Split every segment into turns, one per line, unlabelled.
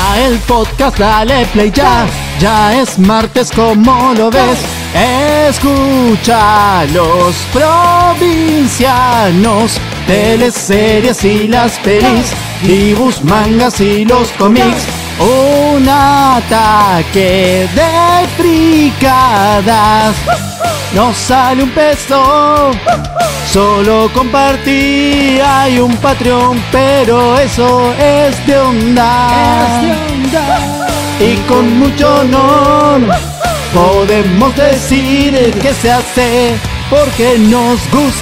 Escucha el podcast, dale play ya. Ya es martes, como lo ves. Escucha los provincianos, teleseries y las pelis, dibujos, mangas y los cómics. Un ataque de fricadas. No sale un peso, solo compartí. Hay un Patreon, pero eso es de onda. Y con mucho honor podemos decir que se hace porque nos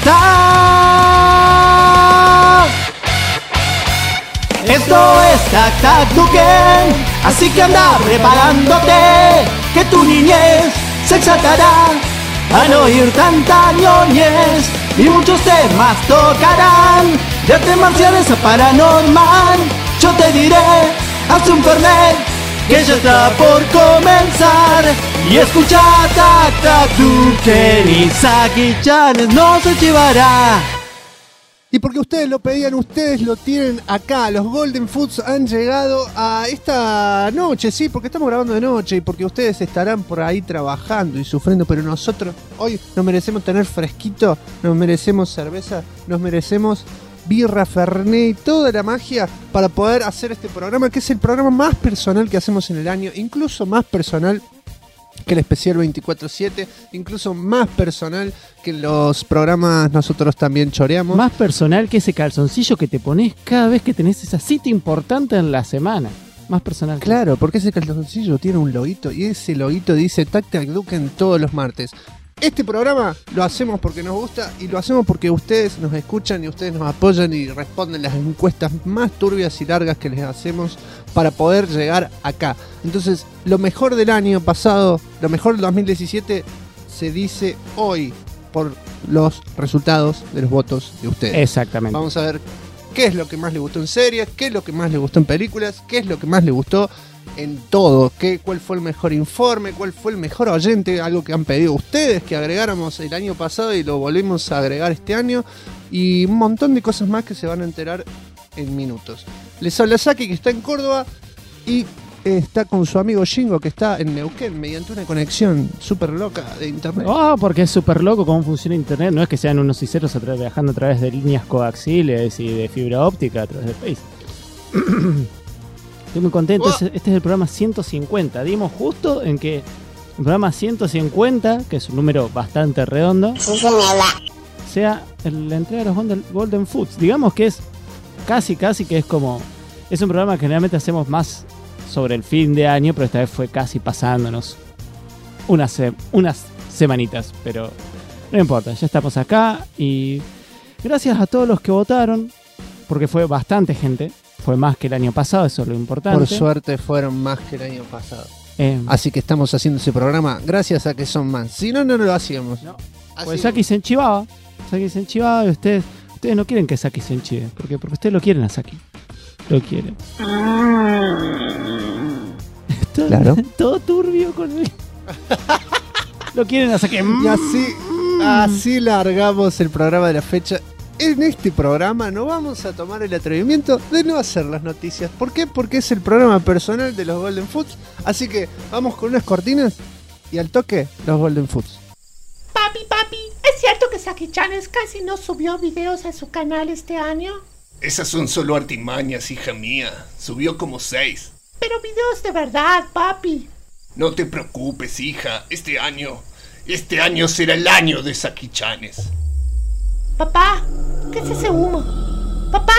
gusta. Esto es Tac Tac Duken, así que anda preparándote, que tu niñez se exaltará al oír tanta ñoñez, y muchos temas tocarán, de artes marciales a paranormal. Yo te diré, haz un fernet, que ya está por comenzar, y escucha Tac Tac Duken y Saki-chan no se chivará.
Y porque ustedes lo pedían, ustedes lo tienen acá. Los Golden Foods han llegado a esta noche, sí, porque estamos grabando de noche y porque ustedes estarán por ahí trabajando y sufriendo, pero nosotros hoy nos merecemos tener fresquito, nos merecemos cerveza, nos merecemos birra, fernet y toda la magia para poder hacer este programa, que es el programa más personal que hacemos en el año, incluso más personal que el especial 24/7, incluso más personal que los programas nosotros también choreamos.
Más personal que ese calzoncillo que te pones cada vez que tenés esa cita importante en la semana. Más personal.
Claro, porque ese calzoncillo tiene un loguito y ese loguito dice Tac Tac Duken todos los martes. Este programa lo hacemos porque nos gusta y lo hacemos porque ustedes nos escuchan y ustedes nos apoyan y responden las encuestas más turbias y largas que les hacemos para poder llegar acá. Entonces, lo mejor del año pasado, lo mejor del 2017 se dice hoy por los resultados de los votos de ustedes.
Exactamente.
Vamos a ver qué es lo que más les gustó en series, qué es lo que más les gustó en películas, qué es lo que más les gustó en todo, cuál fue el mejor informe, cuál fue el mejor oyente, algo que han pedido ustedes que agregáramos el año pasado y lo volvemos a agregar este año, y un montón de cosas más que se van a enterar en minutos. Les habla Saki, que está en Córdoba y está con su amigo Shingo, que está en Neuquén, mediante una conexión súper loca de internet.
Porque es súper loco cómo funciona internet. No es que sean unos y ceros viajando a través de líneas coaxiales y de fibra óptica a través de Face. Estoy muy contento. Este es el programa 150. Dimos justo en que el programa 150, que es un número bastante redondo, sea la entrega de los Golden Foods. Digamos que es casi que es como... Es un programa que generalmente hacemos más sobre el fin de año, pero esta vez fue casi pasándonos unas semanitas. Pero no importa, ya estamos acá y gracias a todos los que votaron, porque fue bastante gente. Fue más que el año pasado, eso es lo importante.
Por suerte fueron más que el año pasado. Así que estamos haciendo ese programa gracias a que son más. Si no, no lo hacíamos. No.
Pues Saki se enchivaba. Y ustedes no quieren que Saki se enchive. Porque ustedes lo quieren a Saki. Lo quieren.
Claro.
Todo turbio con él. Lo quieren a Saki.
Y así largamos el programa de la fecha. En este programa no vamos a tomar el atrevimiento de no hacer las noticias. ¿Por qué? Porque es el programa personal de los Golden Foods. Así que vamos con unas cortinas y al toque los Golden Foods.
Papi, ¿es cierto que Saki-chan casi no subió videos a su canal este año?
Esas son solo artimañas, hija mía. Subió como 6.
Pero videos de verdad, papi.
No te preocupes, hija. Este año será el año de Saki-chanes.
Papá, ¿qué es ese humo? ¡Papá!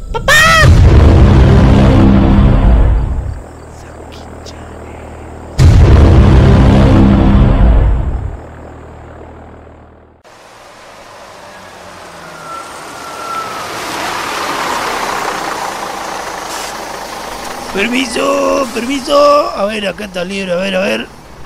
Permiso. A ver, acá está el libro, a ver.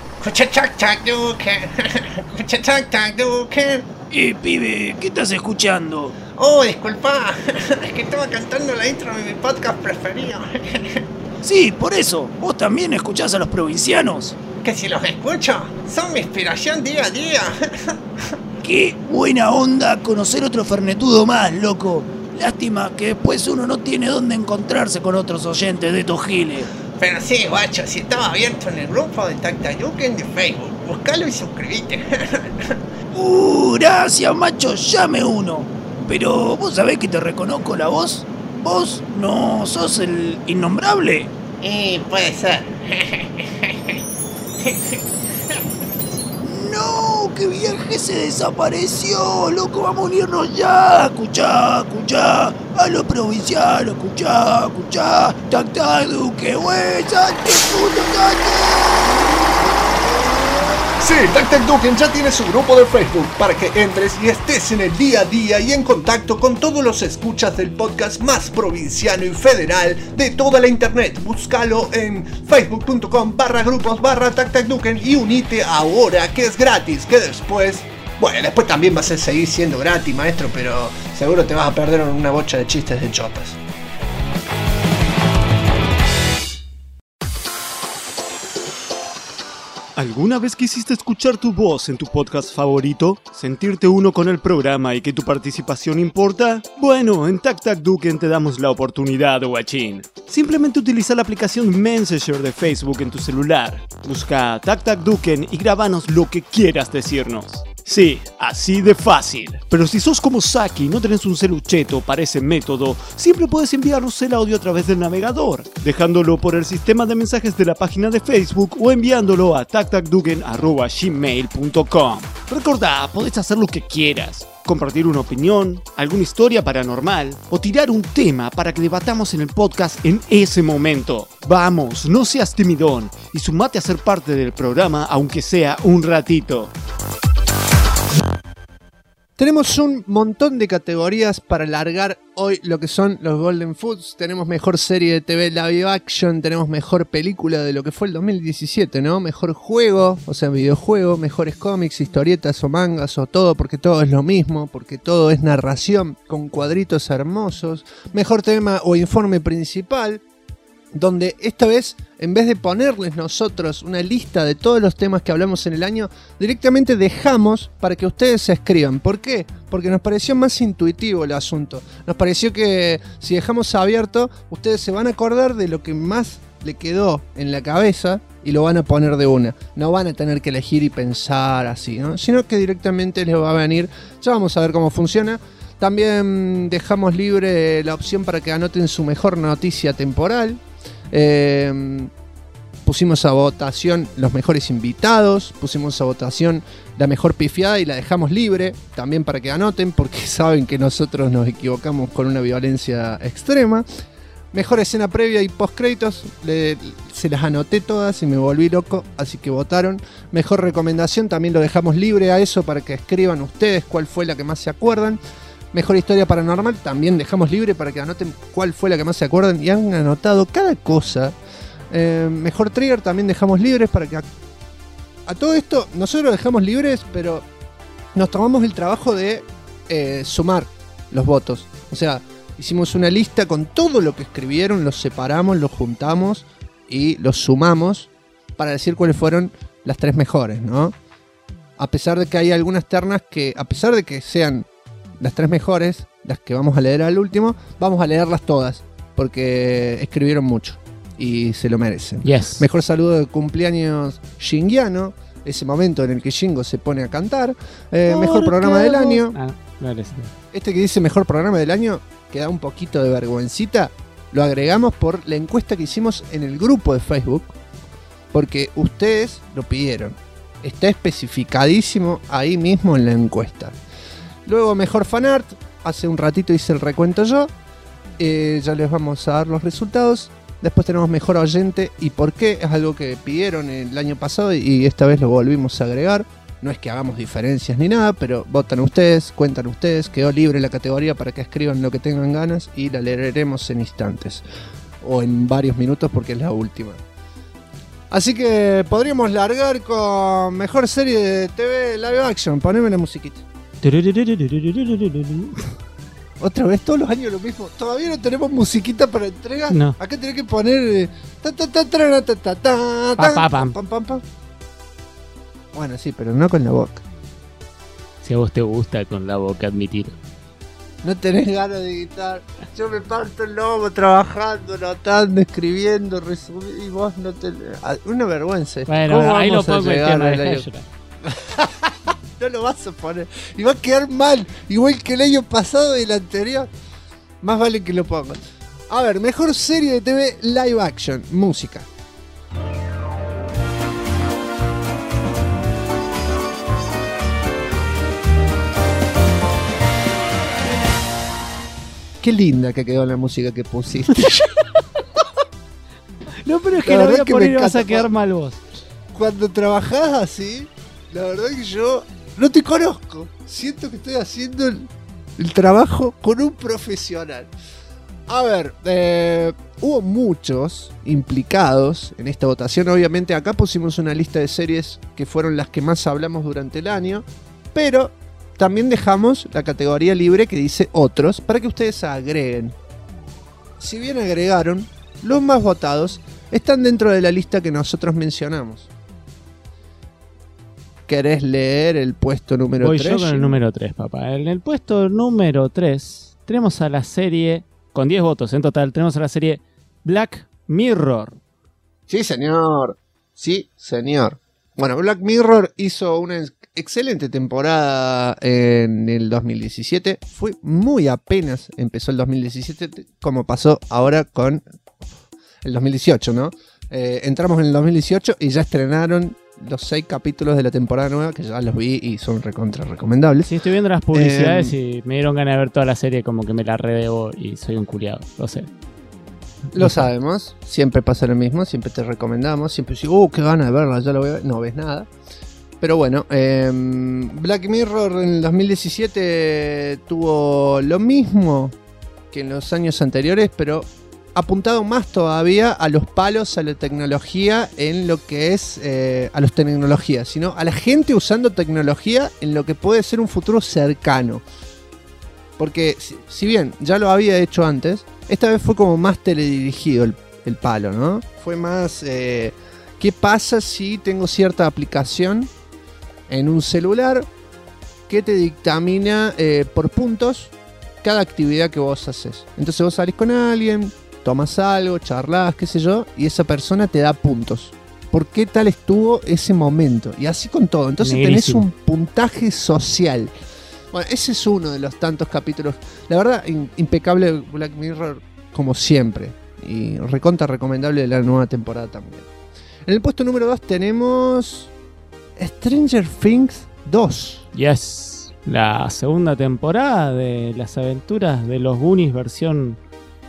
Pibe, ¿qué estás escuchando?
Oh, disculpa, es que estaba cantando la intro de mi podcast preferido.
Sí, por eso, ¿vos también escuchás a los provincianos?
Que si los escucho, son mi inspiración día a día.
Qué buena onda conocer otro fernetudo más, loco. Lástima que después uno no tiene dónde encontrarse con otros oyentes de estos giles.
Pero sí, guacho, si estaba abierto en el grupo de Tactaduken de Facebook. Buscalo y suscribite.
Gracias, macho, llame uno. Pero vos sabés que te reconozco la voz. ¿Vos no sos el innombrable?
Puede ser.
No, que viaje se desapareció, loco, vamos a unirnos ya. Escuchá, a los provincianos, escuchá. Tactaduken, güey, salte, puto,
Sí, Tactaduken ya tiene su grupo de Facebook para que entres y estés en el día a día y en contacto con todos los escuchas del podcast más provinciano y federal de toda la internet. Búscalo en facebook.com/grupos/Tactaduken y unite ahora, que es gratis, que después también vas a seguir siendo gratis, maestro, pero seguro te vas a perder en una bocha de chistes de chotas.
¿Alguna vez quisiste escuchar tu voz en tu podcast favorito? ¿Sentirte uno con el programa y que tu participación importa? Bueno, en Tactaduken te damos la oportunidad, guachín. Simplemente utiliza la aplicación Messenger de Facebook en tu celular. Busca Tactaduken y grábanos lo que quieras decirnos. Sí, así de fácil. Pero si sos como Saki y no tenés un celucheto para ese método, siempre puedes enviarnos el audio a través del navegador, dejándolo por el sistema de mensajes de la página de Facebook o enviándolo a tactaduken@gmail.com. Recordá, podés hacer lo que quieras. Compartir una opinión, alguna historia paranormal o tirar un tema para que debatamos en el podcast en ese momento. Vamos, no seas timidón y sumate a ser parte del programa aunque sea un ratito.
Tenemos un montón de categorías para largar hoy lo que son los Golden Foods. Tenemos mejor serie de TV live action, tenemos mejor película de lo que fue el 2017, ¿no? Mejor juego, o sea, videojuego, mejores cómics, historietas o mangas o todo, porque todo es lo mismo, porque todo es narración con cuadritos hermosos. Mejor tema o informe principal, donde esta vez, en vez de ponerles nosotros una lista de todos los temas que hablamos en el año, directamente dejamos para que ustedes se escriban. ¿Por qué? Porque nos pareció más intuitivo el asunto. Nos pareció que si dejamos abierto, ustedes se van a acordar de lo que más le quedó en la cabeza y lo van a poner de una. No van a tener que elegir y pensar así, ¿no? Sino que directamente les va a venir. Ya vamos a ver cómo funciona. También dejamos libre la opción para que anoten su mejor noticia temporal. Pusimos a votación los mejores invitados, pusimos a votación la mejor pifiada y la dejamos libre también para que anoten, porque saben que nosotros nos equivocamos con una violencia extrema. Mejor escena previa y post créditos, se las anoté todas y me volví loco, así que votaron. Mejor recomendación también lo dejamos libre a eso para que escriban ustedes cuál fue la que más se acuerdan. Mejor historia paranormal también dejamos libre para que anoten cuál fue la que más se acuerdan y han anotado cada cosa. Mejor trigger también dejamos libres para que a todo esto nosotros lo dejamos libres, pero nos tomamos el trabajo de sumar los votos. O sea, hicimos una lista con todo lo que escribieron, los separamos, los juntamos y los sumamos para decir cuáles fueron las 3 mejores, ¿no? A pesar de que hay algunas ternas que, a pesar de que sean las 3 mejores, las que vamos a leer al último, vamos a leerlas todas, porque escribieron mucho y se lo merecen.
Yes.
Mejor saludo de cumpleaños shingiano, ese momento en el que Shingo se pone a cantar. Mejor programa del año. Este que dice mejor programa del año, que da un poquito de vergüencita, lo agregamos por la encuesta que hicimos en el grupo de Facebook, porque ustedes lo pidieron. Está especificadísimo ahí mismo en la encuesta. Luego mejor fanart, hace un ratito hice el recuento yo, ya les vamos a dar los resultados. Después tenemos mejor oyente y por qué, es algo que pidieron el año pasado y esta vez lo volvimos a agregar. No es que hagamos diferencias ni nada, pero votan ustedes, cuentan ustedes, quedó libre la categoría para que escriban lo que tengan ganas y la leeremos en instantes o en varios minutos porque es la última. Así que podríamos largar con mejor serie de TV live action. Poneme la musiquita. Otra vez, todos los años lo mismo. Todavía no tenemos musiquita para entrega.
No.
Acá tenés que poner. Bueno, sí, pero no con la boca.
Si a vos te gusta con la boca, admitir.
No tenés ganas de editar. Yo me parto el lomo trabajando, notando, escribiendo, resumiendo, y vos no te... Una vergüenza.
Bueno, ahí lo pongo el tema de Heshra.
No lo vas a poner. Y va a quedar mal, igual que el año pasado y el anterior. Más vale que lo pongas. A ver, mejor serie de TV live action, música. Qué linda que quedó la música que pusiste.
No, pero es que la voy a poner y vas a quedar mal vos.
Cuando trabajás así, la verdad que yo no te conozco. Siento que estoy haciendo el trabajo con un profesional. A ver, hubo muchos implicados en esta votación. Obviamente acá pusimos una lista de series que fueron las que más hablamos durante el año. Pero también dejamos la categoría libre que dice otros para que ustedes agreguen. Si bien agregaron, los más votados están dentro de la lista que nosotros mencionamos. ¿Querés leer el puesto número 3?
Voy yo con el número 3, papá. En el puesto número 3 tenemos a la serie, con 10 votos en total, tenemos a la serie Black Mirror.
Sí, señor. Sí, señor. Bueno, Black Mirror hizo una excelente temporada en el 2017. Fue muy apenas empezó el 2017, como pasó ahora con el 2018, ¿no? Entramos en el 2018 y ya estrenaron los 6 capítulos de la temporada nueva, que ya los vi y son recontra recomendables.
Sí, estoy viendo las publicidades y me dieron ganas de ver toda la serie, como que me la redebo y soy un culiado, lo sé.
Lo sabemos, siempre pasa lo mismo, siempre te recomendamos, siempre digo, qué ganas de verla, ya lo voy a ver, no ves nada. Pero bueno, Black Mirror en el 2017 tuvo lo mismo que en los años anteriores, pero apuntado más todavía a los palos, a la tecnología, en lo que es, a las tecnologías, sino a la gente usando tecnología en lo que puede ser un futuro cercano. Porque si bien ya lo había hecho antes, esta vez fue como más teledirigido el palo, ¿no? Fue más, ¿qué pasa si tengo cierta aplicación en un celular que te dictamina por puntos cada actividad que vos haces? Entonces vos salís con alguien, tomas algo, charlas, qué sé yo, y esa persona te da puntos. ¿Por qué tal estuvo ese momento? Y así con todo. Entonces
Negrísimo.
tenés un puntaje social. Bueno, ese es uno de los tantos capítulos. La verdad, impecable Black Mirror como siempre. Y recontra recomendable de la nueva temporada también. En el puesto número 2 tenemos Stranger Things 2.
Yes, la segunda temporada de las aventuras de los Goonies versión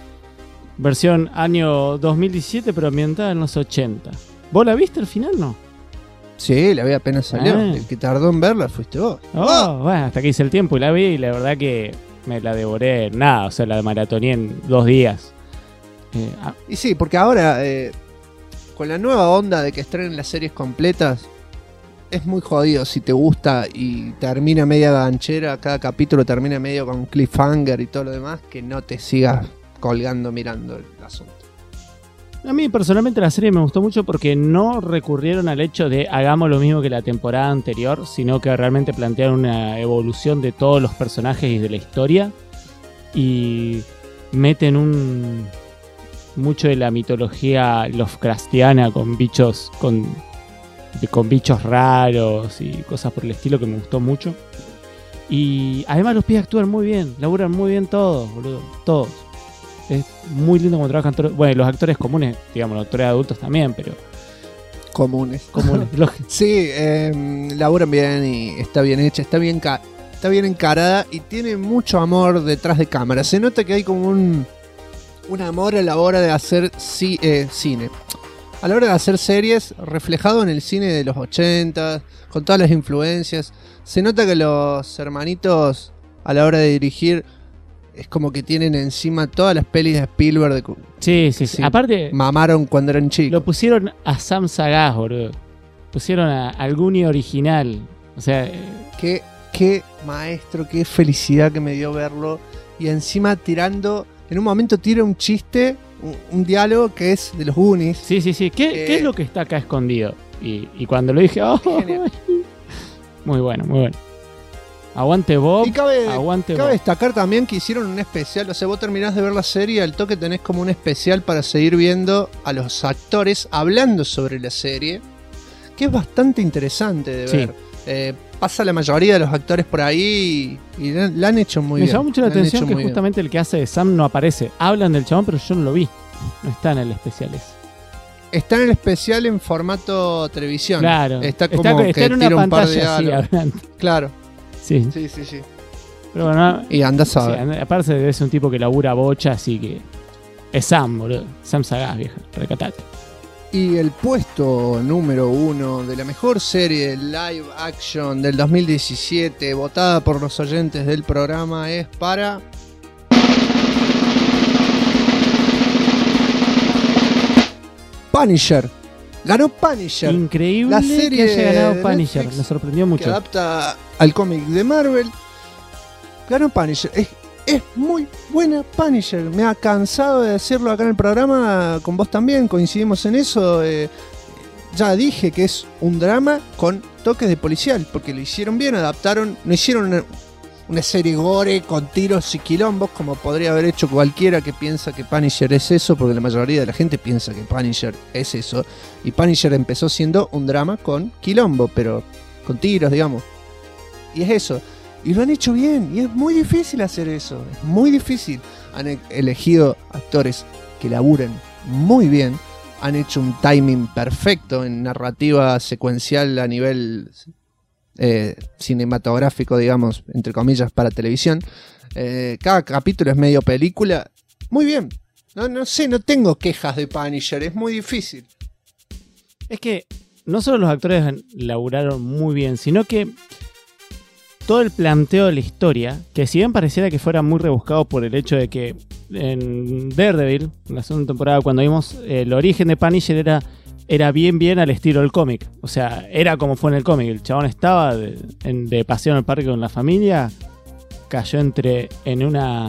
año 2017, pero ambientada en los 80. ¿Vos la viste al final, no?
Sí, la vi apenas salió. El que tardó en verla fuiste vos.
Bueno, hasta que hice el tiempo y la vi, y la verdad que me la devoré en nada, o sea, la maratoneé en 2 días.
Y sí, porque ahora, con la nueva onda de que estrenen las series completas, es muy jodido si te gusta y termina media ganchera, cada capítulo termina medio con cliffhanger y todo lo demás, que no te sigas colgando mirando el asunto.
A mí personalmente la serie me gustó mucho porque no recurrieron al hecho de hagamos lo mismo que la temporada anterior, sino que realmente plantearon una evolución de todos los personajes y de la historia, y meten mucho de la mitología Lovecraftiana con bichos con bichos raros y cosas por el estilo, que me gustó mucho. Y además los pibes actúan muy bien, laburan muy bien todos, boludo, todos. Es muy lindo cuando trabajan todos. Bueno, los actores comunes, digamos, los actores adultos también, pero
comunes.
Sí,
laburan bien y está bien hecha, está bien encarada y tiene mucho amor detrás de cámara. Se nota que hay como un amor a la hora de hacer cine. A la hora de hacer series, reflejado en el cine de los 80, con todas las influencias. Se nota que los hermanitos, a la hora de dirigir, es como que tienen encima todas las pelis de Spielberg.
Sí. Aparte,
mamaron cuando eran chicos.
Lo pusieron a Sam Sagaz, boludo. Pusieron al Goonie original. O sea,
Qué maestro, qué felicidad que me dio verlo. Y encima tirando, en un momento tira un chiste, un diálogo que es de los Goonies.
Sí. ¿Qué es lo que está acá escondido? Y cuando lo dije, muy bueno. Aguante Bob.
Y cabe
Bob.
destacar también que hicieron un especial. O sea, vos terminás de ver la serie, al toque tenés como un especial para seguir viendo a los actores hablando sobre la serie, que es bastante interesante de ver. Pasa la mayoría de los actores por ahí y la han hecho muy bien.
Me llamó mucho la atención que justamente el que hace de Sam no aparece. Hablan del chabón, pero yo no lo vi. No está en el especial ese.
Está en el especial en formato televisión.
Claro.
Está como
está en una pantalla así,
hablando.
hablando.
Claro.
Sí. Pero bueno,
y andás a ver.
Sí, aparte de ser un tipo que labura bocha, así que es Sam, boludo. Sam Sagaz, vieja. Recatate.
Y el puesto número 1 de la mejor serie live action del 2017, votada por los oyentes del programa, es para... Punisher. Ganó Punisher.
Increíble
la serie
que haya ganado Punisher.
Netflix,
me sorprendió mucho.
Que adapta al cómic de Marvel. Ganó Punisher. Es muy buena Punisher. Me ha cansado de decirlo acá en el programa. Con vos también coincidimos en eso. Ya dije que es un drama con toques de policial. Porque lo hicieron bien, adaptaron. No hicieron una serie gore con tiros y quilombos como podría haber hecho cualquiera que piensa que Punisher es eso, porque la mayoría de la gente piensa que Punisher es eso. Y Punisher empezó siendo un drama con quilombo, pero con tiros, digamos. Y es eso. Y lo han hecho bien, y es muy difícil hacer eso. Es muy difícil. Han elegido actores que laburan muy bien. Han hecho un timing perfecto en narrativa secuencial a nivel... cinematográfico, digamos, entre comillas, para televisión. Cada capítulo es medio película. Muy bien. No sé, no tengo quejas de Punisher. Es muy difícil.
Es que no solo los actores laburaron muy bien, sino que todo el planteo de la historia, que si bien pareciera que fuera muy rebuscado por el hecho de que en Daredevil, en la segunda temporada, cuando vimos el origen de Punisher era bien al estilo del cómic. O sea, era como fue en el cómic. El chabón estaba de paseo en el parque con la familia, cayó en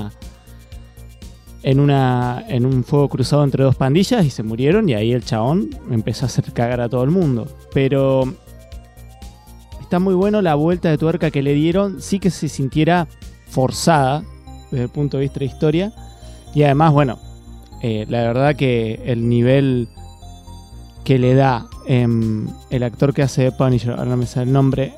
un fuego cruzado entre dos pandillas y se murieron, y ahí el chabón empezó a hacer cagar a todo el mundo. Pero está muy bueno la vuelta de tuerca que le dieron, sí que se sintiera forzada desde el punto de vista de historia. Y además, bueno, la verdad que el nivel que le da el actor que hace de Punisher, ahora no me sale el nombre,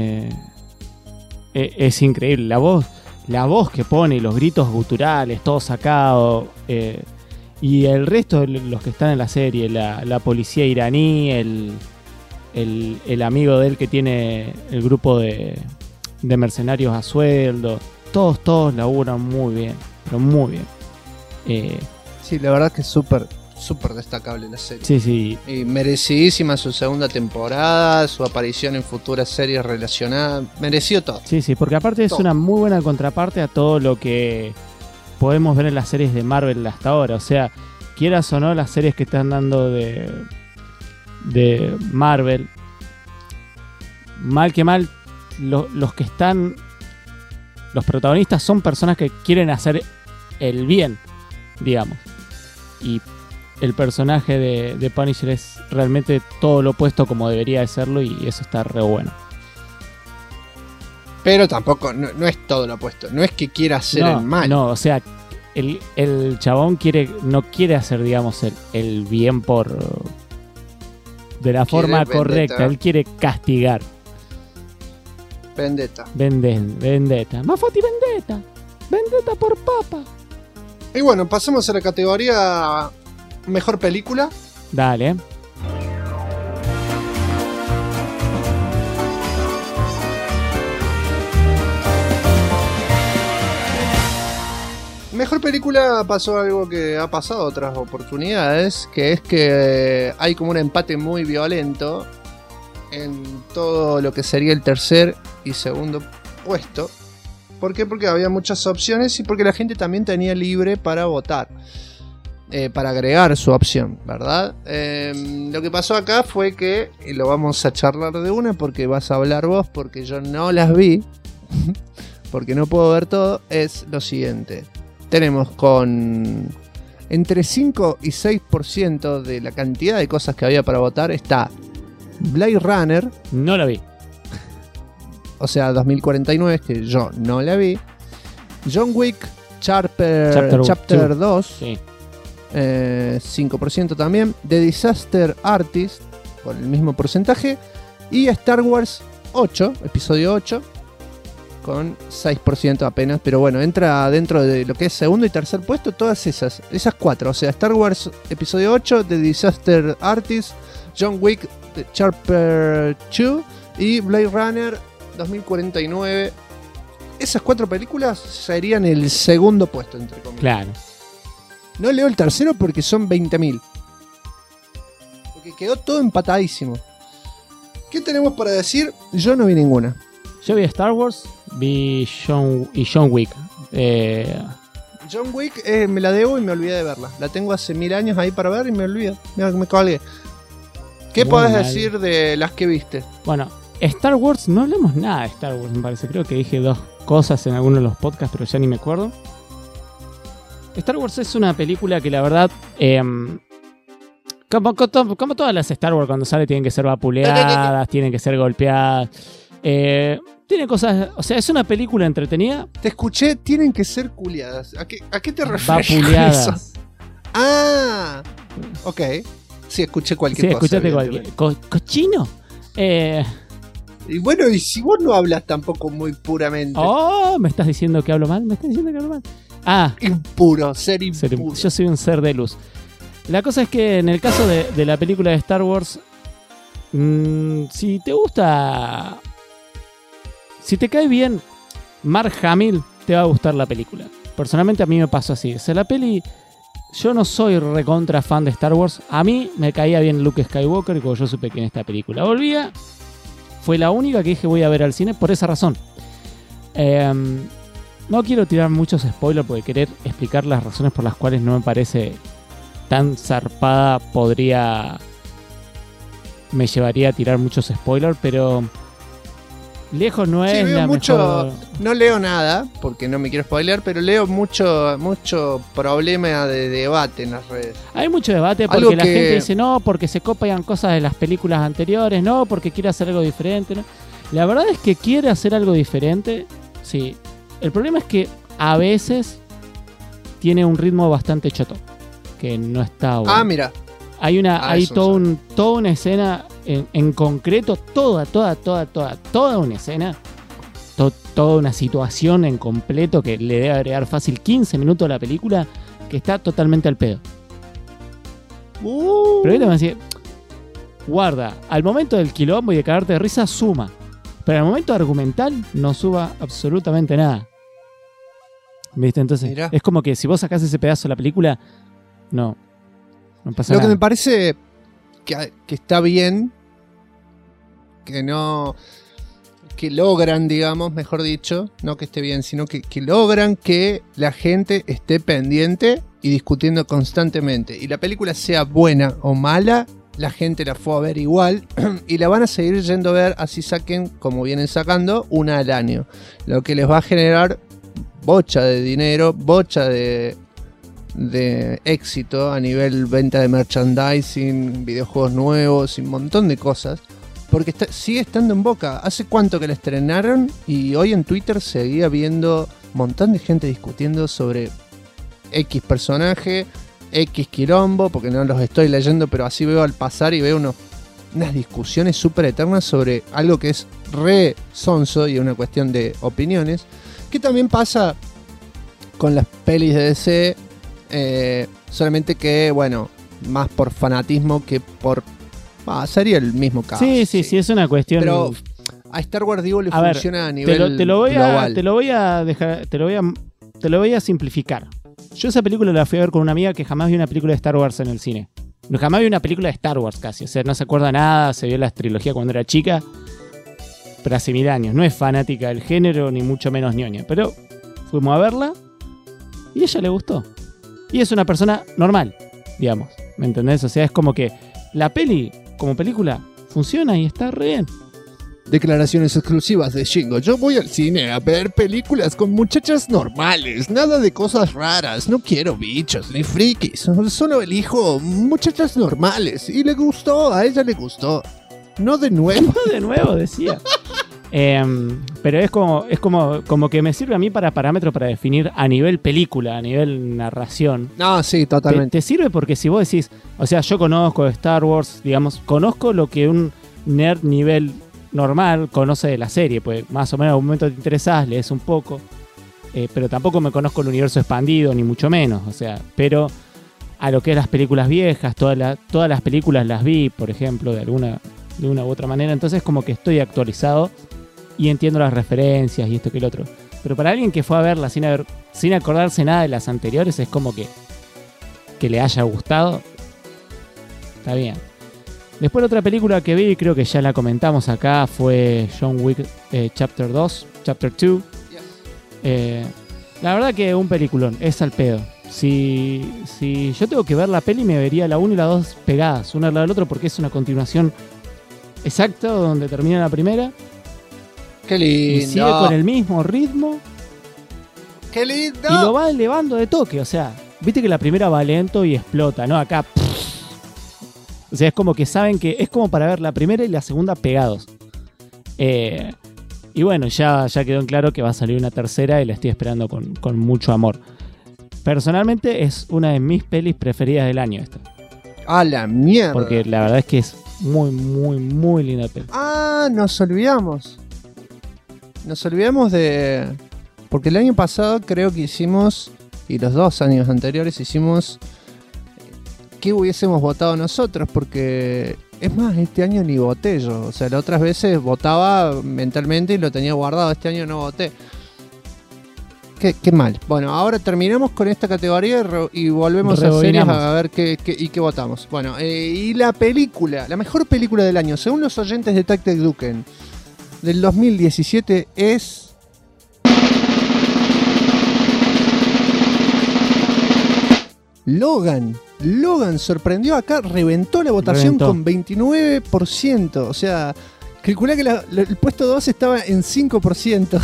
es increíble. La voz que pone, los gritos guturales, todo sacado, y el resto de los que están en la serie, la policía iraní, el amigo de él que tiene el grupo de mercenarios a sueldo, todos laburan muy bien, pero muy bien.
Sí, la verdad que es súper destacable la serie.
Sí.
Y merecidísima su segunda temporada, su aparición en futuras series relacionadas. Mereció todo.
Sí, porque aparte es una muy buena contraparte a todo lo que podemos ver en las series de Marvel hasta ahora. O sea, quieras o no, las series que están dando de Marvel, mal que mal, los que están... Los protagonistas son personas que quieren hacer el bien, digamos. Y el personaje de Punisher es realmente todo lo opuesto como debería de serlo, y eso está re bueno.
Pero tampoco, no es todo lo opuesto. No es que quiera hacer el mal.
No, o sea, el chabón no quiere hacer, digamos, el bien de la forma correcta. Él quiere castigar.
Vendetta.
Más fácil vendetta. Vendetta por papa.
Y bueno, pasemos a la categoría Mejor Película.
Dale.
Mejor Película pasó algo que ha pasado otras oportunidades, que es que hay como un empate muy violento en todo lo que sería el tercer y segundo puesto. ¿Por qué? Porque había muchas opciones y porque la gente también tenía libre para votar, para agregar su opción, ¿verdad? Lo que pasó acá fue que, y lo vamos a charlar de una porque vas a hablar vos, porque yo no las vi, porque no puedo ver todo, es lo siguiente. Tenemos con entre 5 y 6% de la cantidad de cosas que había para votar, está Blade Runner.
No la vi.
o sea, 2049, que yo no la vi. John Wick Chapter 2,
Sí.
5% también. The Disaster Artist, con el mismo porcentaje. Y Star Wars 8, episodio 8, con 6% apenas. Pero bueno, entra dentro de lo que es segundo y tercer puesto, todas esas 4. O sea, Star Wars episodio 8, The Disaster Artist, John Wick Chapter 2 y Blade Runner 2049. Esas 4 películas serían el segundo puesto, entre comillas.
Claro.
No leo el tercero porque son 20.000. Porque quedó todo empatadísimo. ¿Qué tenemos para decir? Yo no vi ninguna.
Yo vi Star Wars, vi John Wick.
John Wick me la debo y me olvidé de verla. La tengo hace 1000 años ahí para ver y me olvido. Me colgué. ¿Qué
Muy
podés
mal.
decir de las que viste?
Bueno, Star Wars, no hablemos nada de Star Wars, me parece. Creo que dije 2 cosas en alguno de los podcasts, pero ya ni me acuerdo. Star Wars es una película que la verdad, como todas las Star Wars cuando sale tienen que ser vapuleadas, tienen que ser golpeadas. Tiene cosas, o sea, es una película entretenida.
Te escuché, tienen que ser culiadas. ¿A qué te refieres con eso?
Vapuleadas.
Ah, ok. Sí, escuché cualquier
Sí,
cosa.
escuchate cualquier. ¿Cochino?
Y bueno, y si vos no hablas tampoco muy puramente.
Oh, ¿me estás diciendo que hablo mal? ¿Me estás diciendo que hablo mal? Ah,
Impuro, ser impuro.
yo soy un ser de luz. La cosa es que en el caso de la película de Star Wars, si te gusta, si te cae bien Mark Hamill, te va a gustar la película. Personalmente a mí me pasó así. O sea, la peli, yo no soy recontra fan de Star Wars. A mí me caía bien Luke Skywalker y cuando yo supe que en esta película volvía, fue la única que dije voy a ver al cine por esa razón. No quiero tirar muchos spoilers porque querer explicar las razones por las cuales no me parece tan zarpada me llevaría a tirar muchos spoilers, pero lejos no
Sí,
es
veo
la
mucho,
mejor.
no leo nada, porque no me quiero spoilear, pero leo mucho problema de debate en las redes.
Hay mucho debate porque
Algo
la
que-
gente dice no, porque se copian cosas de las películas anteriores, no, porque quiere hacer algo diferente. ¿No? La verdad es que quiere hacer algo diferente, sí. El problema es que a veces tiene un ritmo bastante choto, que no está bueno.
Ah, mira.
Hay
eso
toda una escena en concreto, toda una escena, toda una situación en completo que le debe agregar fácil 15 minutos a la película que está totalmente al pedo. Pero ahorita me decía, guarda, al momento del quilombo y de cagarte de risa suma, pero al momento argumental no suba absolutamente nada. ¿Viste? Entonces
Mirá.
es como que si vos sacás ese pedazo de la película, no pasa
Lo
nada.
que me parece que está bien, que no. Que logran, digamos, mejor dicho, no que esté bien, sino que logran que la gente esté pendiente y discutiendo constantemente. Y la película sea buena o mala, la gente la fue a ver igual y la van a seguir yendo a ver, así saquen, como vienen sacando, una al año. Lo que les va a generar bocha de dinero, bocha de éxito a nivel venta de merchandising, videojuegos nuevos y un montón de cosas. Porque sigue estando en boca. ¿Hace cuánto que la estrenaron? Y hoy en Twitter seguía viendo un montón de gente discutiendo sobre X personaje, X quilombo, porque no los estoy leyendo, pero así veo al pasar y veo unas discusiones súper eternas sobre algo que es re sonso y una cuestión de opiniones. Que también pasa con las pelis de DC, solamente que, bueno, más por fanatismo que por... sería el mismo caso.
Sí, es una cuestión.
Pero a Star Wars digo le
A ver,
funciona a nivel
te lo voy
global.
te lo voy a simplificar. Yo esa película la fui a ver con una amiga que jamás vio una película de Star Wars en el cine. No, jamás vio una película de Star Wars casi. O sea, no se acuerda nada, se vio la trilogía cuando era chica. Pero hace 1000 años. No es fanática del género, ni mucho menos ñoña. Pero fuimos a verla y a ella le gustó. Y es una persona normal, digamos. ¿Me entendés? O sea, es como que la peli, como película, funciona y está re bien.
Declaraciones exclusivas de Shingo. Yo voy al cine a ver películas con muchachas normales, nada de cosas raras. No quiero bichos ni frikis. Solo elijo muchachas normales. Y le gustó, a ella le gustó. No de nuevo.
De nuevo, decía. Pero es como que me sirve a mí para parámetros para definir a nivel película, a nivel narración.
No, sí, totalmente.
Te sirve porque si vos decís, o sea, yo conozco Star Wars, digamos, conozco lo que un nerd nivel normal conoce de la serie, pues más o menos en algún momento te interesás, lees un poco, pero tampoco me conozco el universo expandido, ni mucho menos, o sea, pero a lo que es las películas viejas, todas las películas las vi, por ejemplo, de una u otra manera, entonces como que estoy actualizado y entiendo las referencias y esto que el otro. Pero para alguien que fue a verla sin acordarse nada de las anteriores, es como que le haya gustado, está bien. Después la otra película que vi, creo que ya la comentamos acá, fue John Wick Chapter 2. La verdad que un peliculón, es al pedo. Si yo tengo que ver la peli, me vería la 1 y la 2 pegadas, una al lado del otro, porque es una continuación exacta donde termina la primera.
Qué lindo.
Y sigue con el mismo ritmo.
¡Qué lindo!
Y lo va elevando de toque, o sea, viste que la primera va lento y explota, ¿no? Acá... O sea, es como que saben que es como para ver la primera y la segunda pegados. Y bueno, ya quedó en claro que va a salir una tercera y la estoy esperando con mucho amor. Personalmente es una de mis pelis preferidas del año esta.
¡A la mierda!
Porque la verdad es que es muy, muy, muy linda peli.
Ah, nos olvidamos. Nos olvidamos de... Porque el año pasado creo que hicimos, y los 2 años anteriores hicimos... ¿Qué hubiésemos votado nosotros? Porque... Es más, este año ni voté yo. O sea, las otras veces votaba mentalmente y lo tenía guardado. Este año no voté. Qué mal. Bueno, ahora terminamos con esta categoría y volvemos a series a ver qué votamos. Bueno, y la película, la mejor película del año, según los oyentes de Tactic Duken, del 2017 es... Logan sorprendió acá, reventó la votación con 29%. O sea, calculá que el puesto 2 estaba en 5%.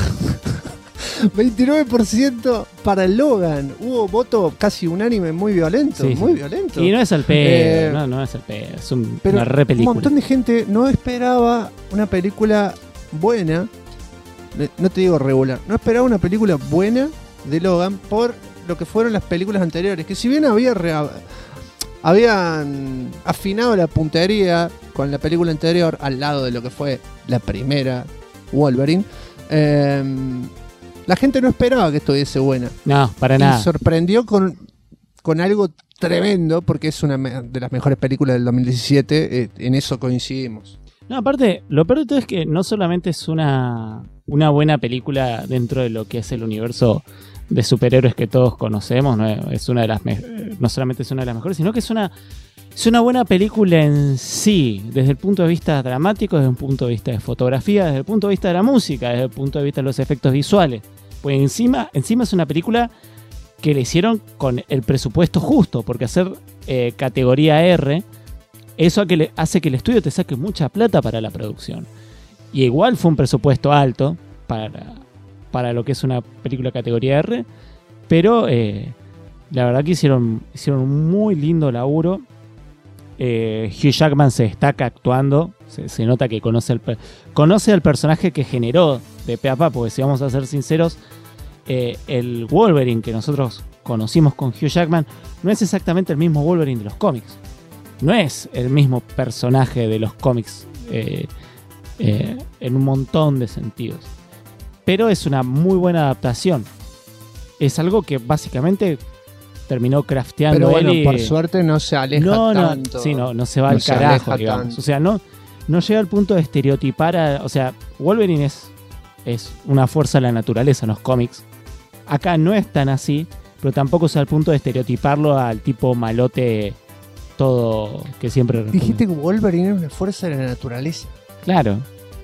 29% para Logan. Hubo voto casi unánime, muy violento.
Sí,
muy
sí.
violento.
Y no es al pedo, no es al pedo. Es una re película.
Un montón de gente no esperaba una película buena. No te digo regular. No esperaba una película buena de Logan por lo que fueron las películas anteriores. Que si bien habían afinado la puntería con la película anterior al lado de lo que fue la primera Wolverine, la gente no esperaba que estuviese buena.
No, para nada.
Y sorprendió con algo tremendo, porque es una de las mejores películas del 2017. En eso coincidimos.
No, aparte, lo peor de todo es que no solamente es una buena película dentro de lo que es el universo de superhéroes que todos conocemos, no solamente es una de las mejores, sino que es una buena película en sí, desde el punto de vista dramático, desde el punto de vista de fotografía, desde el punto de vista de la música, desde el punto de vista de los efectos visuales. Pues encima es una película que le hicieron con el presupuesto justo, porque hacer categoría R, eso hace que el estudio te saque mucha plata para la producción. Y igual fue un presupuesto alto para lo que es una película categoría R, pero la verdad que hicieron un muy lindo laburo. Hugh Jackman se destaca actuando, se nota que conoce al personaje que generó de pe a pa, porque si vamos a ser sinceros, el Wolverine que nosotros conocimos con Hugh Jackman no es exactamente el mismo Wolverine de los cómics, no es el mismo personaje de los cómics en un montón de sentidos, pero es una muy buena adaptación. Es algo que básicamente terminó crafteando.
Pero bueno,
él
por suerte no se aleja tanto.
Sí, no se va al carajo, digamos.
Tanto.
O sea, no llega al punto de estereotipar o sea, Wolverine es una fuerza de la naturaleza en los cómics. Acá no es tan así, pero tampoco es al punto de estereotiparlo al tipo malote todo que siempre...
Dijiste que Wolverine es una fuerza de la naturaleza.
Claro.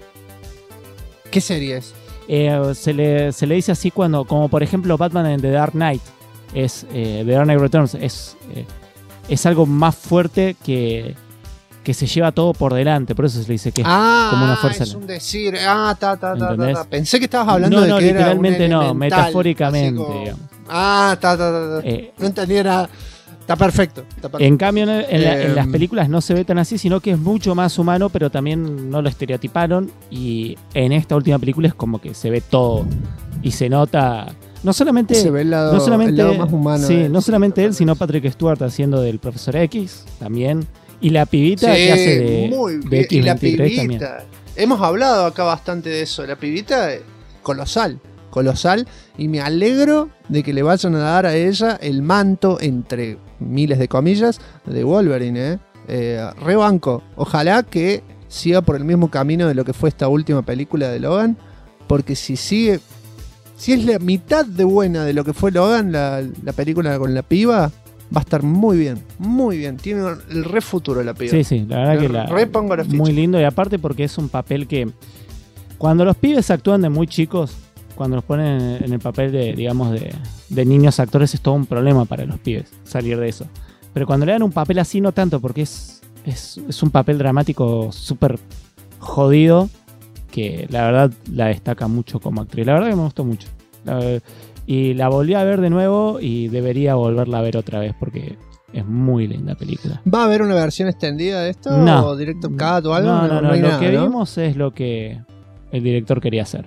¿Qué serie es?
Se le dice así como por ejemplo Batman en The Dark Knight. The Dark Knight Returns es algo más fuerte que se lleva todo por delante, por eso se le dice que es como una fuerza.
Es un decir. Pensé que estabas hablando de que
literalmente
era un
no, metafóricamente,
como...
digamos.
No entendía nada. Está perfecto.
En cambio, en las películas no se ve tan así, sino que es mucho más humano, pero también no lo estereotiparon. Y en esta última película es como que se ve todo y se nota. No solamente,
se ve el lado más humano.
Sí, no solamente él, sino Patrick Stewart haciendo del Profesor X también. Y la pibita que hace de X23
y la pibita,
también.
Hemos hablado acá bastante de eso. La pibita, colosal. Y me alegro de que le vayan a dar a ella el manto, entre miles de comillas, de Wolverine. Rebanco. Ojalá que siga por el mismo camino de lo que fue esta última película de Logan. Porque si es la mitad de buena de lo que fue Logan, la película con la piba, va a estar muy bien, muy bien. Tiene el re futuro la piba.
Sí, la verdad que
repongo la ficha.
Muy lindo, y aparte porque es un papel que cuando los pibes actúan de muy chicos, cuando los ponen en el papel de, digamos, de niños actores, es todo un problema para los pibes salir de eso. Pero cuando le dan un papel así, no tanto, porque es un papel dramático súper jodido, que la verdad la destaca mucho como actriz. La verdad que me gustó mucho. Y la volví a ver de nuevo y debería volverla a ver otra vez porque es muy linda película.
¿Va a haber una versión extendida de esto?
No.
¿O directo cut o algo?
No,
hay
lo
nada,
que
¿no?
vimos es lo que el director quería hacer.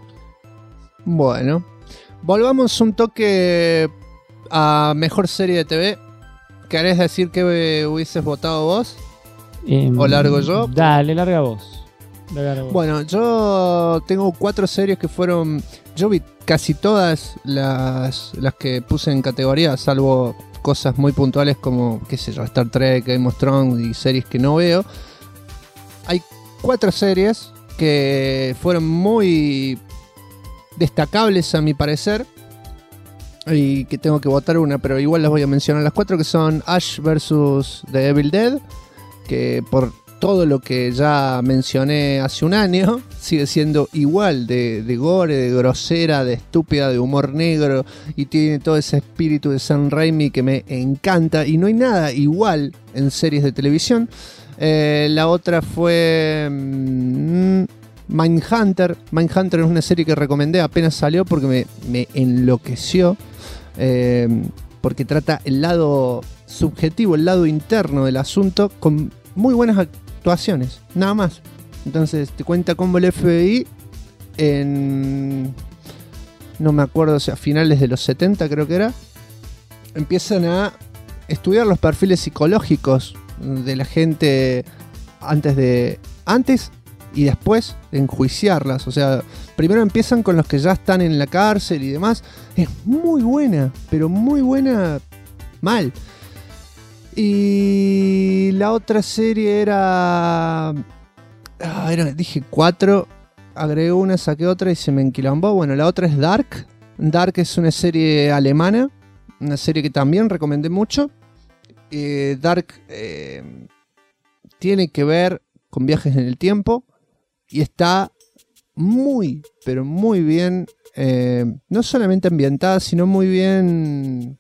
Bueno, volvamos un toque a mejor serie de TV. ¿Querés decir que hubieses votado vos? ¿O largo yo?
Dale, larga vos.
Bueno, yo tengo 4 series que fueron... Yo vi casi todas las que puse en categoría, salvo cosas muy puntuales como, qué sé yo, Star Trek, Game of Thrones y series que no veo. Hay 4 series que fueron muy destacables a mi parecer y que tengo que votar una, pero igual las voy a mencionar las 4, que son Ash vs. The Evil Dead, que por todo lo que ya mencioné hace un año sigue siendo igual de gore, de grosera, de estúpida, de humor negro, y tiene todo ese espíritu de Sam Raimi que me encanta, y no hay nada igual en series de televisión. La otra fue Mindhunter. Mindhunter es una serie que recomendé apenas salió porque me enloqueció, porque trata el lado subjetivo, el lado interno del asunto, con muy buenas actuaciones, nada más. Entonces te cuenta cómo el FBI no me acuerdo, o sea, a finales de los 70 creo que era, empiezan a estudiar los perfiles psicológicos de la gente antes y después de enjuiciarlas. O sea, primero empiezan con los que ya están en la cárcel y demás. Es muy buena, pero muy buena mal. Y la otra serie dije 4, agregué una, saqué otra y se me enquilombó. Bueno, la otra es Dark. Dark es una serie alemana, una serie que también recomendé mucho. Dark tiene que ver con viajes en el tiempo y está muy, pero muy bien, no solamente ambientada, sino muy bien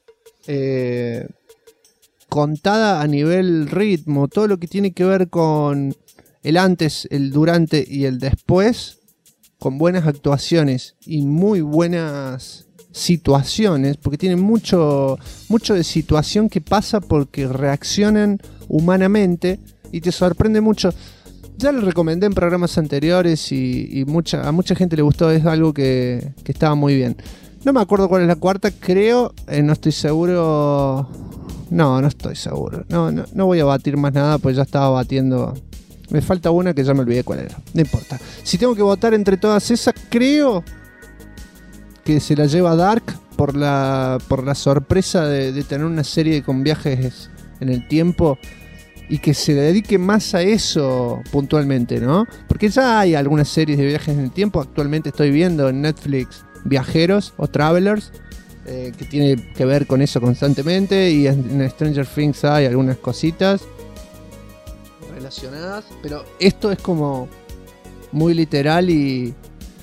contada a nivel ritmo. Todo lo que tiene que ver con el antes, el durante y el después, con buenas actuaciones y muy buenas situaciones, porque tiene mucho de situación que pasa porque reaccionan humanamente y te sorprende mucho. Ya lo recomendé en programas anteriores y a mucha gente le gustó. Es algo que estaba muy bien. No me acuerdo cuál es la cuarta, creo, no estoy seguro. No estoy seguro. No voy a batir más nada, pues ya estaba batiendo. Me falta una que ya me olvidé cuál era. No importa. Si tengo que votar entre todas esas, creo que se la lleva Dark por la sorpresa de tener una serie con viajes en el tiempo y que se dedique más a eso puntualmente, ¿no? Porque ya hay algunas series de viajes en el tiempo. Actualmente estoy viendo en Netflix Viajeros o Travelers, que tiene que ver con eso constantemente, y en Stranger Things hay algunas cositas relacionadas, pero esto es como muy literal y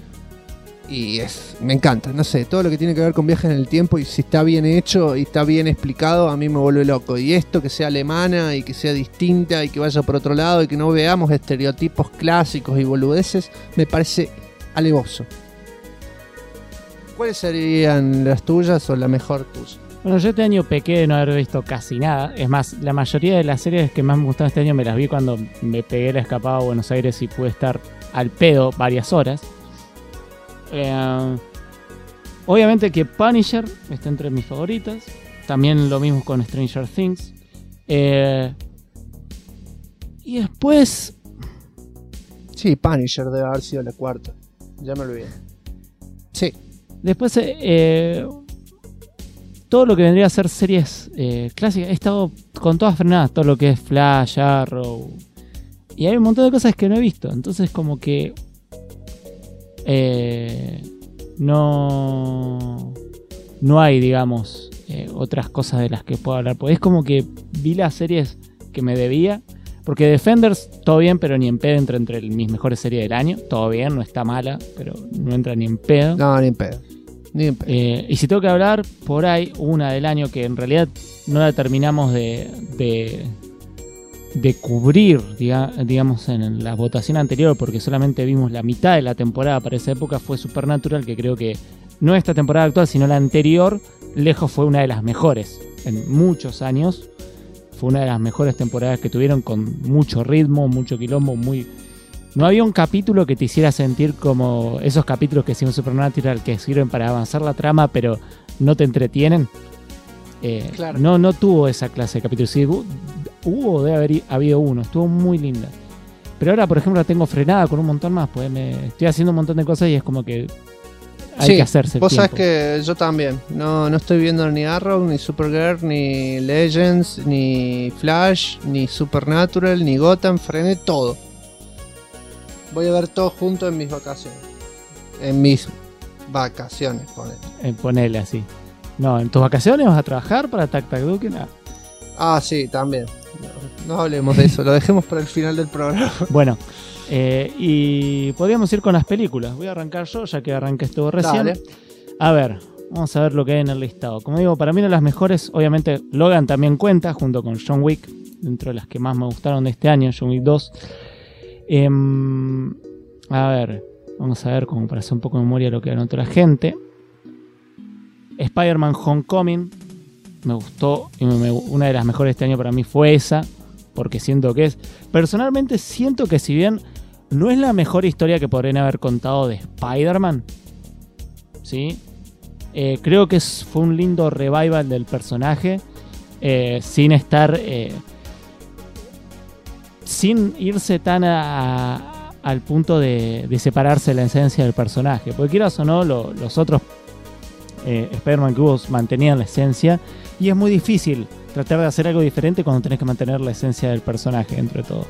me encanta, no sé, todo lo que tiene que ver con viajes en el tiempo, y si está bien hecho y está bien explicado, a mí me vuelve loco. Y esto, que sea alemana y que sea distinta y que vaya por otro lado y que no veamos estereotipos clásicos y boludeces, me parece alevoso. ¿Cuáles serían las tuyas o la mejor tuya?
Bueno, yo este año pequé de no haber visto casi nada. Es más, la mayoría de las series que más me gustaron este año me las vi cuando me pegué la escapada a Buenos Aires y pude estar al pedo varias horas. Obviamente que Punisher está entre mis favoritas. También lo mismo con Stranger Things. Y después...
Sí, Punisher debe haber sido la cuarta. Ya me olvidé. Sí.
Después, todo lo que vendría a ser series clásicas, he estado con todas frenadas. Todo lo que es Flash, Arrow. Y hay un montón de cosas que no he visto. Entonces, como que... no hay, digamos, otras cosas de las que puedo hablar. Porque es como que vi las series que me debía. Porque Defenders, todo bien, pero ni en pedo entra entre mis mejores series del año. Todo bien, no está mala, pero no entra ni en pedo.
No, ni en pedo. Ni en pedo.
Y si tengo que hablar, por ahí, una del año que en realidad no la terminamos de cubrir, digamos, en la votación anterior, porque solamente vimos la mitad de la temporada para esa época, fue Supernatural, que creo que no esta temporada actual, sino la anterior, lejos fue una de las mejores en muchos años. Fue una de las mejores temporadas que tuvieron, con mucho ritmo, mucho quilombo, no había un capítulo que te hiciera sentir como esos capítulos que hicimos Supernatural, que sirven para avanzar la trama, pero no te entretienen.
Claro.
No tuvo esa clase de capítulos. Sí, debe haber habido uno, estuvo muy linda. Pero ahora, por ejemplo, la tengo frenada con un montón más, pues estoy haciendo un montón de cosas y es como que hay que hacerse el
vos
tiempo.
sabés que yo también. No estoy viendo ni Arrow, ni Supergirl, ni Legends, ni Flash, ni Supernatural, ni Gotham. Frené todo. Voy a ver todo junto en mis vacaciones.
Ponele así. No, ¿en tus vacaciones vas a trabajar para Tac Tac Duke? No.
Ah, sí, también. No hablemos de eso, lo dejemos para el final del programa.
Bueno, y podríamos ir con las películas. Voy a arrancar yo, ya que arranqué esto recién.
Dale.
A ver, vamos a ver lo que hay en el listado. Como digo, para mí una de las mejores, obviamente Logan también cuenta, junto con John Wick, dentro de las que más me gustaron de este año, John Wick 2. A ver, vamos a ver, como para hacer un poco de memoria lo que anotó la gente. Spider-Man Homecoming me gustó, y una de las mejores de este año para mí fue esa, porque siento que personalmente siento que si bien no es la mejor historia que podrían haber contado de Spider-Man, ¿sí? Creo que fue un lindo revival del personaje, sin estar sin irse tan al punto de separarse de la esencia del personaje, porque quieras o no, los otros Spider-Man que hubo mantenían la esencia, y es muy difícil tratar de hacer algo diferente cuando tenés que mantener la esencia del personaje dentro de todo.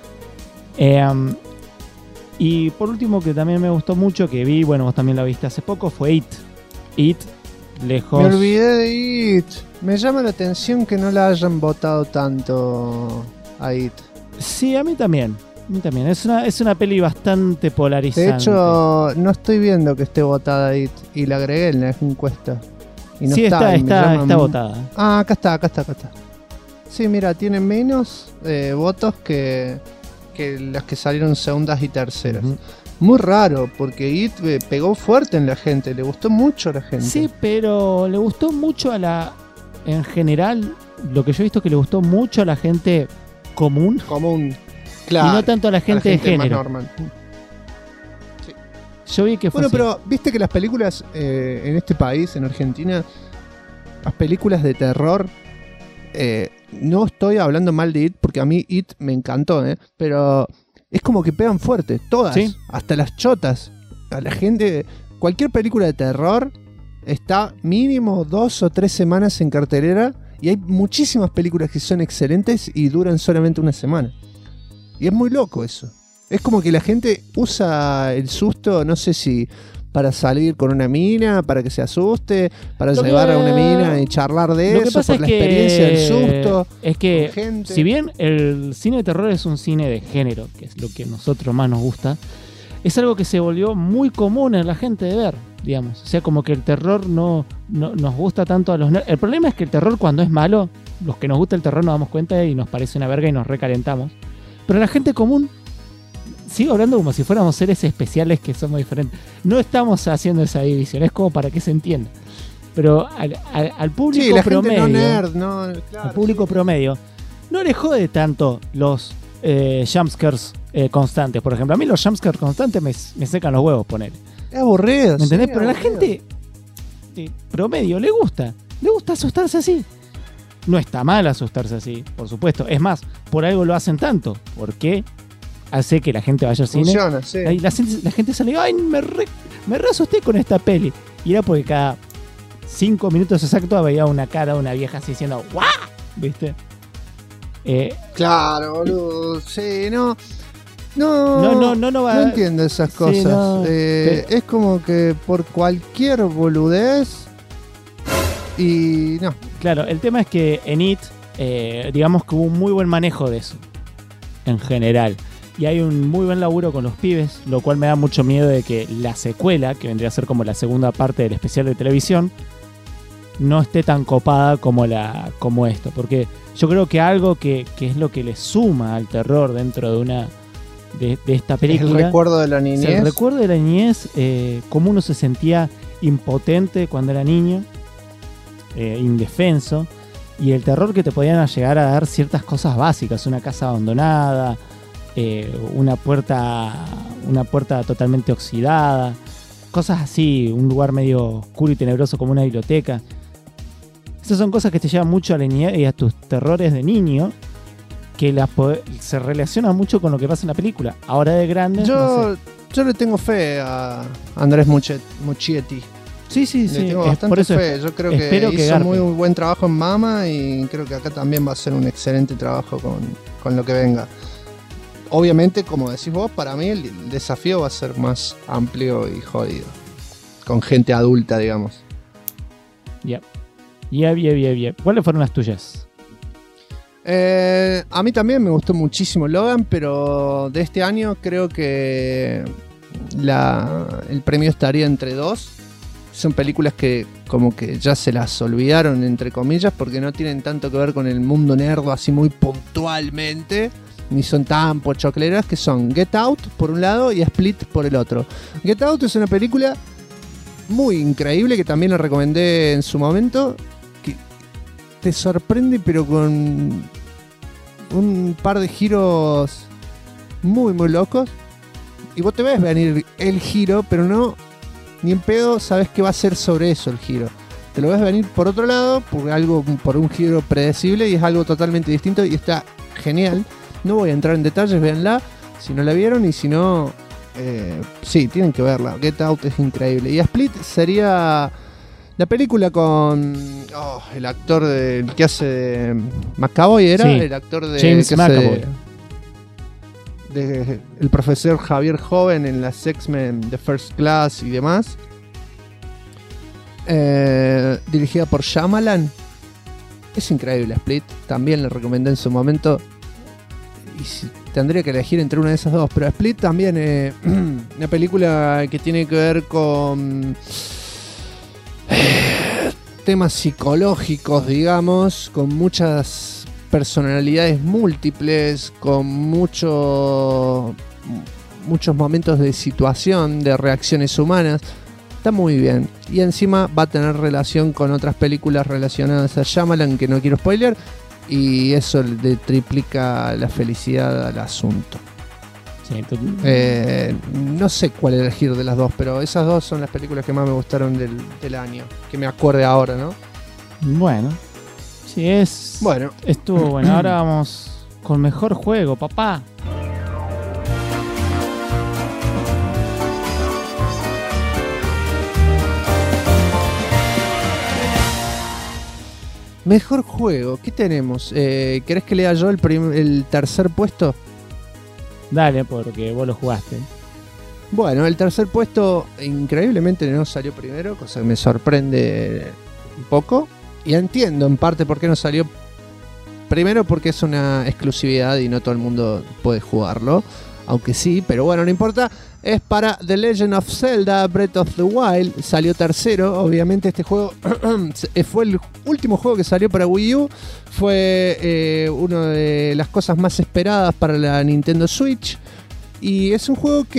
Y por último, que también me gustó mucho, que vi, bueno, vos también la viste hace poco, fue It, lejos.
Me olvidé de It. Me llama la atención que no la hayan votado tanto a It.
Sí, a mí también. Es una peli bastante polarizante.
De hecho, no estoy viendo que esté votada It, y la agregué en la encuesta. Y no
sí, está votada.
Ah, acá está. Sí, mira, tiene menos votos que las que salieron segundas y terceras. Uh-huh. Muy raro, porque It pegó fuerte en la gente, le gustó mucho a la gente.
Sí, pero le gustó mucho en general, lo que yo he visto que le gustó mucho a la gente común. Claro, y no tanto a la gente de género. Más normal. Sí. Yo vi que fue así.
Pero viste que las películas en este país, en Argentina, las películas de terror, no estoy hablando mal de It, porque a mí It me encantó, pero es como que pegan fuerte, todas, ¿sí? Hasta las chotas. A la gente, cualquier película de terror está mínimo 2 o 3 semanas en cartelera, y hay muchísimas películas que son excelentes y duran solamente una semana. Y es muy loco eso. Es como que la gente usa el susto, no sé si para salir con una mina, para que se asuste, para llevar a una mina y charlar de eso, por la experiencia del susto.
Es que, si bien el cine de terror es un cine de género, que es lo que a nosotros más nos gusta, es algo que se volvió muy común en la gente de ver, digamos. O sea, como que el terror no nos gusta tanto a los nerds. El problema es que el terror, cuando es malo, los que nos gusta el terror nos damos cuenta y nos parece una verga y nos recalentamos. Pero la gente común, sigo hablando como si fuéramos seres especiales que somos diferentes. No estamos haciendo esa división, es como para que se entienda. Pero al público
Sí, la
promedio,
gente no nerd, ¿no? Claro,
al público
sí.
promedio, no le jode tanto los jumpscares constantes. Por ejemplo, a mí los jumpscares constantes me secan los huevos, poner.
Es aburrido.
¿Me entendés?
sí,
Pero a la
aburrido.
gente promedio le gusta asustarse así. No está mal asustarse así, por supuesto. Es más, por algo lo hacen tanto. Porque hace que la gente vaya al cine.
Funciona, sí.
Ahí la gente sale, ay, me re asusté con esta peli. Y era porque cada 5 minutos exactos veía una cara de una vieja así diciendo ¡guau! ¿Viste?
Claro, boludo. Sí, no va. No entiendo esas
Sí,
cosas.
no.
Es como que por cualquier boludez. Y no.
Claro, el tema es que en It, digamos que hubo un muy buen manejo de eso, en general. Y hay un muy buen laburo con los pibes, lo cual me da mucho miedo de que la secuela, que vendría a ser como la segunda parte del especial de televisión, no esté tan copada como esto. Porque yo creo que algo que es lo que le suma al terror dentro de esta película...
El recuerdo de la niñez.
El recuerdo de la niñez, cómo uno se sentía impotente cuando era niño, indefenso, y el terror que te podían llegar a dar ciertas cosas básicas, una casa abandonada, una puerta totalmente oxidada, cosas así, un lugar medio oscuro y tenebroso como una biblioteca. Esas son cosas que te llevan mucho a la niñez y a tus terrores de niño, que se relacionan mucho con lo que pasa en la película. Ahora de grande, no sé.
Yo le tengo fe a Andrés Muschietti.
Sí,
Le tengo bastante fe. Yo creo que hizo
garpe.
muy buen trabajo en Mama y creo que acá también va a ser un excelente trabajo con lo que venga. Obviamente, como decís vos, para mí el desafío va a ser más amplio y jodido. Con gente adulta, digamos.
Ya. ¿Cuáles fueron las tuyas?
A mí también me gustó muchísimo Logan, pero de este año creo que el premio estaría entre dos. Son películas que como que ya se las olvidaron, entre comillas, porque no tienen tanto que ver con el mundo nerdo así muy puntualmente, ni son tan pochocleras, que son Get Out por un lado y Split por el otro. Get Out es una película muy increíble que también la recomendé en su momento, que te sorprende pero con un par de giros muy muy locos y vos te ves venir el giro, pero no ni en pedo sabes qué va a ser sobre eso el giro. Te lo ves venir por otro lado, por un giro predecible, y es algo totalmente distinto y está genial. No voy a entrar en detalles, véanla si no la vieron, y si no, sí, tienen que verla. Get Out es increíble. Y Split sería la película con el actor que hace de McAvoy, era
Sí,
el actor de
James
que hace
McAvoy.
de el profesor Javier Joven en las X-Men The First Class y demás. Dirigida por Shyamalan. Es increíble Split. También le recomendé en su momento. Y tendría que elegir entre una de esas dos. Pero Split también una película que tiene que ver con temas psicológicos, digamos, con muchas personalidades múltiples, con muchos momentos de situación, de reacciones humanas. Está muy bien. Y encima va a tener relación con otras películas relacionadas a Shyamalan, que no quiero spoiler, y eso le triplica la felicidad al asunto.
Sí,
No sé cuál elegir de las dos, pero esas dos son las películas que más me gustaron del año, que me acuerde ahora, ¿no?
bueno. Sí,
Bueno.
estuvo bueno. Ahora vamos con mejor juego, papá.
Mejor juego, ¿qué tenemos? ¿Querés que lea yo el tercer puesto?
Dale, porque vos lo jugaste.
Bueno, el tercer puesto increíblemente no salió primero, cosa que me sorprende un poco. Y entiendo en parte por qué no salió primero, porque es una exclusividad y no todo el mundo puede jugarlo. Aunque sí, pero bueno, no importa. Es para The Legend of Zelda Breath of the Wild. Salió tercero. Obviamente este juego fue el último juego que salió para Wii U. Fue una de las cosas más esperadas para la Nintendo Switch. Y es un juego que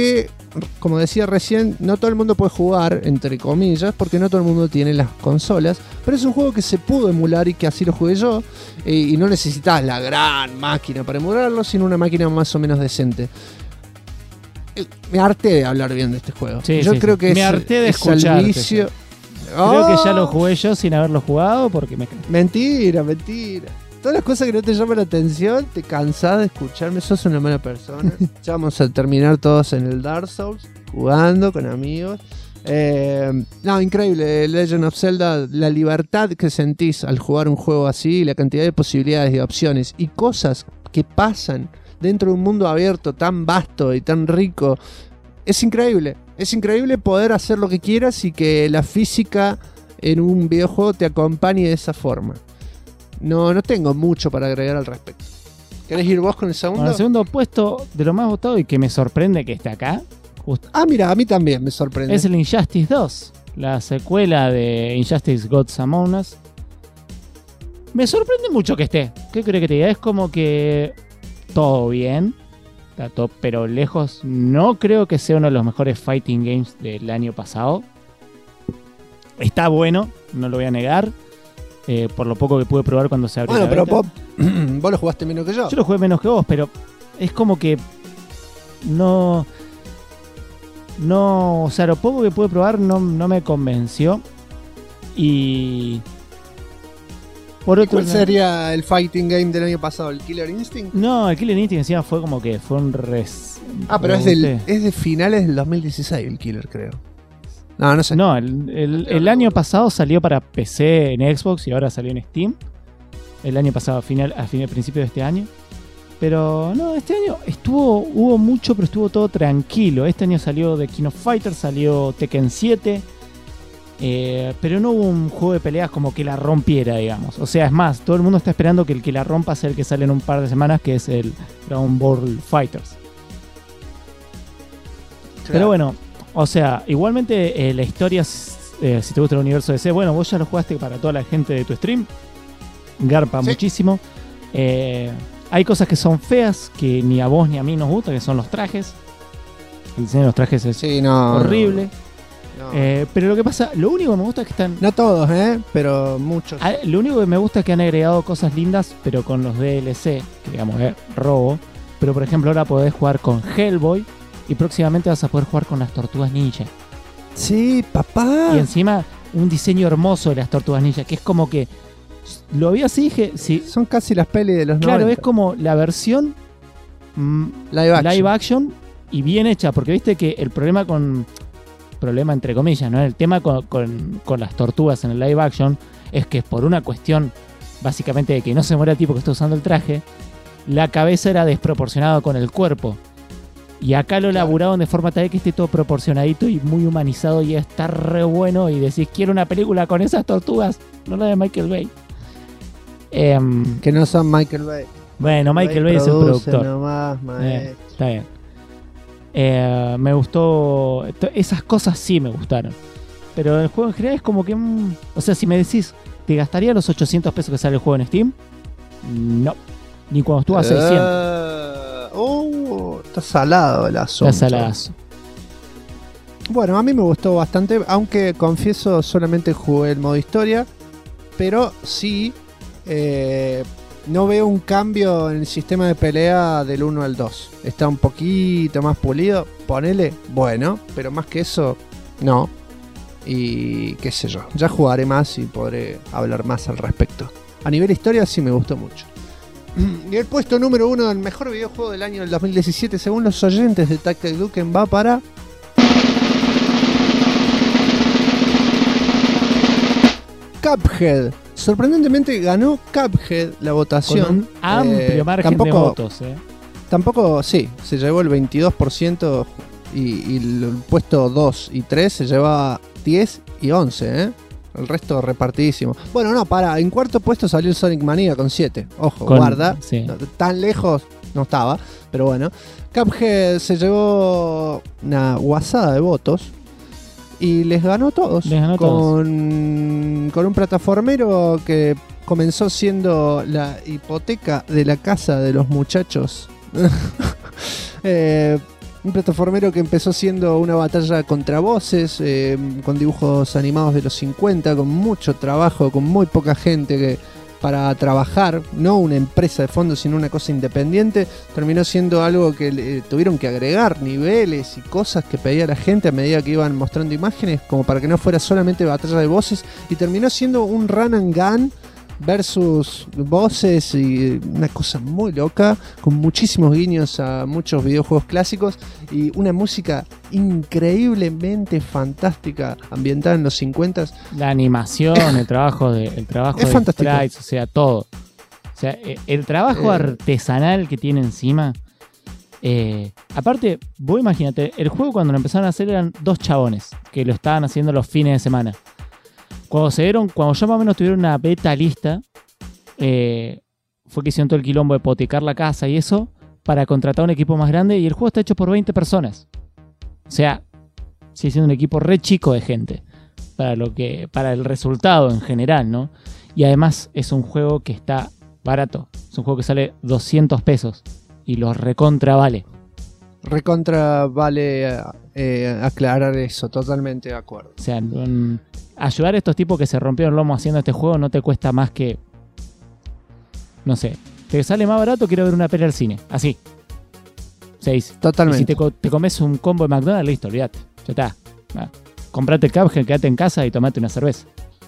como decía recién, no todo el mundo puede jugar, entre comillas, porque no todo el mundo tiene las consolas, pero es un juego que se pudo emular y que así lo jugué yo, y no necesitas la gran máquina para emularlo, sino una máquina más o menos decente. Me harté de hablar bien de este juego.
Sí,
yo
sí,
creo
sí.
que
me harté de escucharte.
el vicio.
Creo que ya lo jugué yo sin haberlo jugado porque me...
Mentira. Todas las cosas que no te llaman la atención, te cansás de escucharme, sos una mala persona. Ya vamos a terminar todos en el Dark Souls, jugando con amigos. No, increíble, Legend of Zelda, la libertad que sentís al jugar un juego así, la cantidad de posibilidades y opciones y cosas que pasan dentro de un mundo abierto tan vasto y tan rico. Es increíble poder hacer lo que quieras y que la física en un videojuego te acompañe de esa forma. No tengo mucho para agregar al respecto. ¿Querés ir vos con el segundo?
Bueno, el segundo puesto de lo más votado y que me sorprende que esté acá.
Mira, a mí también me sorprende.
Es el Injustice 2, la secuela de Injustice Gods Among Us. Me sorprende mucho que esté. ¿Qué crees que te diga? Es como que todo bien, está todo, pero lejos. No creo que sea uno de los mejores fighting games del año pasado. Está bueno, no lo voy a negar. Por lo poco que pude probar cuando se abrió la beta.
Pero vos lo jugaste menos que yo.
Yo lo jugué menos que vos, pero es como que no, o sea, lo poco que pude probar no me convenció. Y por otro
¿Cuál sería el fighting game del año pasado? ¿El Killer Instinct?
No, el Killer Instinct encima fue como que fue un
pero es de finales del 2016 el Killer, creo. No sé.
No, el año pasado salió para PC en Xbox y ahora salió en Steam. El año pasado, al principio de este año. Pero no, este año hubo mucho, pero estuvo todo tranquilo. Este año salió The King of Fighters, salió Tekken 7. Pero no hubo un juego de peleas como que la rompiera, digamos. O sea, es más, todo el mundo está esperando que el que la rompa sea el que sale en un par de semanas, que es el Dragon Ball Fighters. Claro. Pero bueno, o sea, igualmente la historia, si te gusta el universo DC, bueno, vos ya lo jugaste para toda la gente de tu stream. Garpa muchísimo. Hay cosas que son feas, que ni a vos ni a mí nos gusta, que son los trajes. El diseño de los trajes es horrible. No. Pero lo que pasa, lo único que me gusta es que están...
No todos, pero muchos.
Lo único que me gusta es que han agregado cosas lindas, pero con los DLC, que digamos, robo. Pero por ejemplo ahora podés jugar con Hellboy y próximamente vas a poder jugar con las Tortugas Ninja.
Sí, papá.
Y encima un diseño hermoso de las Tortugas Ninja, que es como que... Lo vi así y dije... Sí,
son casi las pelis de los 90.
Claro, es como la versión live action y bien hecha, porque viste que el problema entre comillas, ¿no? El tema con las tortugas en el live action es que por una cuestión básicamente de que no se muera el tipo que está usando el traje, la cabeza era desproporcionada con el cuerpo. Y acá lo laburaron de forma tal que esté todo proporcionadito y muy humanizado y está re bueno. Y decís, quiero una película con esas tortugas, no la de Michael Bay.
Que no son Michael Bay.
Bueno, Michael Bay es el productor.
Nomás,
está bien. Me gustó. Esas cosas sí me gustaron. Pero el juego en general es como que... o sea, si me decís, ¿te gastaría los 800 pesos que sale el juego en Steam? No. Ni cuando estuvo a 600.
Está salado el asunto.
Está saladazo.
Bueno, a mí me gustó bastante, aunque confieso solamente jugué el modo historia, pero sí no veo un cambio en el sistema de pelea del 1 al 2. Está un poquito más pulido, ponele, bueno, pero más que eso, no. Y qué sé yo, ya jugaré más y podré hablar más al respecto. A nivel historia sí me gustó mucho. Y el puesto número 1 del mejor videojuego del año del 2017, según los oyentes de Tactic Duken, va para... Cuphead. Sorprendentemente ganó Cuphead la votación.
Con un amplio margen de votos.
Tampoco, sí, se llevó el 22% y el puesto 2 y 3 se llevaba 10 y 11, El resto repartidísimo. Bueno, no, en cuarto puesto salió el Sonic Mania con 7. Ojo, guarda. Sí. No, tan lejos no estaba, pero bueno. Cuphead se llevó una guasada de votos y les ganó a todos. Con un plataformero que comenzó siendo la hipoteca de la casa de los muchachos. Un plataformero que empezó siendo una batalla contra voces, con dibujos animados de los 50, con mucho trabajo, con muy poca gente para trabajar, no una empresa de fondo, sino una cosa independiente. Terminó siendo algo que tuvieron que agregar niveles y cosas que pedía la gente a medida que iban mostrando imágenes, como para que no fuera solamente batalla de voces, y terminó siendo un run and gun versus voces y una cosa muy loca, con muchísimos guiños a muchos videojuegos clásicos y una música increíblemente fantástica ambientada en los 50s.
La animación, el trabajo de
fantástico.
sprites, o sea, todo. O sea, el trabajo artesanal que tiene encima. Aparte, vos imagínate, el juego cuando lo empezaron a hacer eran 2 chabones que lo estaban haciendo los fines de semana. Cuando ya más o menos tuvieron una beta lista, fue que hicieron todo el quilombo de hipotecar la casa y eso para contratar un equipo más grande, y el juego está hecho por 20 personas. O sea, sigue siendo un equipo re chico de gente para el resultado en general, ¿no? Y además es un juego que está barato. Es un juego que sale 200 pesos y lo recontra vale.
Recontra vale aclarar eso, totalmente de acuerdo.
O sea, ayudar a estos tipos que se rompieron el lomo haciendo este juego no te cuesta más que, no sé, te sale más barato que ir a ver una peli al cine, así. 6.
Totalmente.
Y si te comes un combo de McDonald's, listo, olvídate, ya está. Comprate el Cuphead, quédate en casa y tomate una cerveza.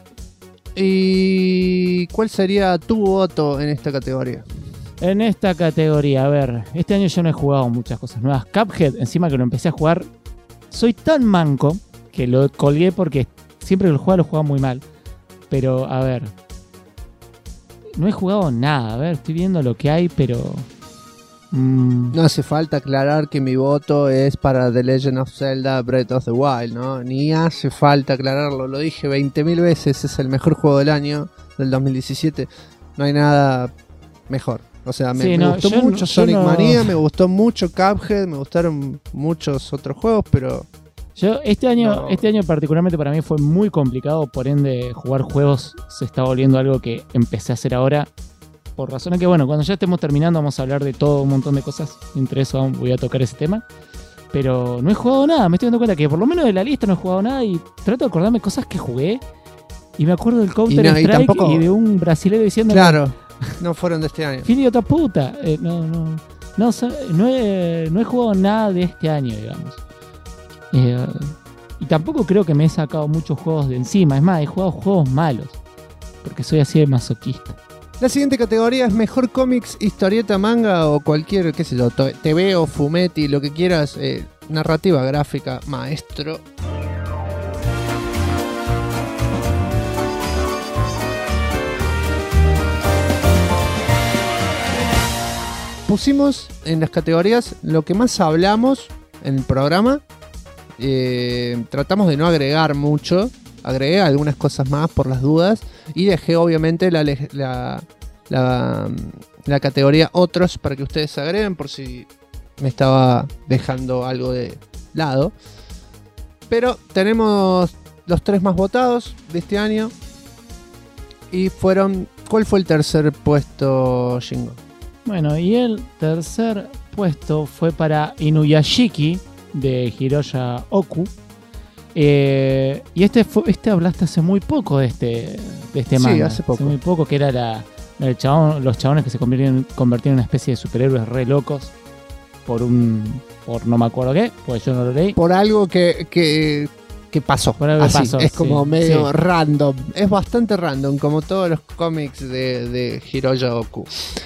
¿Y cuál sería tu voto en esta categoría?
En esta categoría, a ver, este año yo no he jugado muchas cosas nuevas. Cuphead, encima que lo empecé a jugar, soy tan manco que lo colgué porque siempre que lo jugaba muy mal. Pero, a ver, no he jugado nada. A ver, estoy viendo lo que hay, pero...
No hace falta aclarar que mi voto es para The Legend of Zelda Breath of the Wild, ¿no? Ni hace falta aclararlo, lo dije 20.000 veces, es el mejor juego del año, del 2017. No hay nada mejor. O sea, me gustó mucho Sonic Mania, me gustó mucho Cuphead, me gustaron muchos otros juegos, pero...
Este año particularmente para mí fue muy complicado, por ende jugar juegos se está volviendo algo que empecé a hacer ahora, por razones que, bueno, cuando ya estemos terminando vamos a hablar de todo un montón de cosas, entre eso voy a tocar ese tema, pero no he jugado nada, me estoy dando cuenta que por lo menos de la lista no he jugado nada y trato de acordarme cosas que jugué y me acuerdo del Counter Strike y de un brasilero diciendo...
Claro, no fueron de este año.
Fin de otra puta, no he jugado nada de este año, digamos. Y tampoco creo que me he sacado muchos juegos de encima. Es más, he jugado juegos malos porque soy así de masoquista.
La siguiente categoría es mejor cómics, historieta, manga o cualquier, qué sé yo, TV o fumetti, lo que quieras, narrativa gráfica, maestro. Pusimos en las categorías lo que más hablamos en el programa. Tratamos de no agregar mucho, agregué algunas cosas más por las dudas y dejé obviamente la categoría otros para que ustedes se agreguen por si me estaba dejando algo de lado. Pero tenemos los 3 más votados de este año y fueron... ¿Cuál fue el tercer puesto, Shingo?
Bueno, y el tercer puesto fue para Inuyashiki de Hiroya Oku. Y este hablaste hace muy poco de este manga.
Sí, hace poco.
Hace muy poco, que era los chabones que se convirtieron en una especie de superhéroes re locos por no me acuerdo qué, pues yo no lo leí.
Por algo que pasó.
Por algo
así,
pasó,
es como
sí,
medio
sí.
random. Es bastante random, como todos los cómics de Hiroya Oku.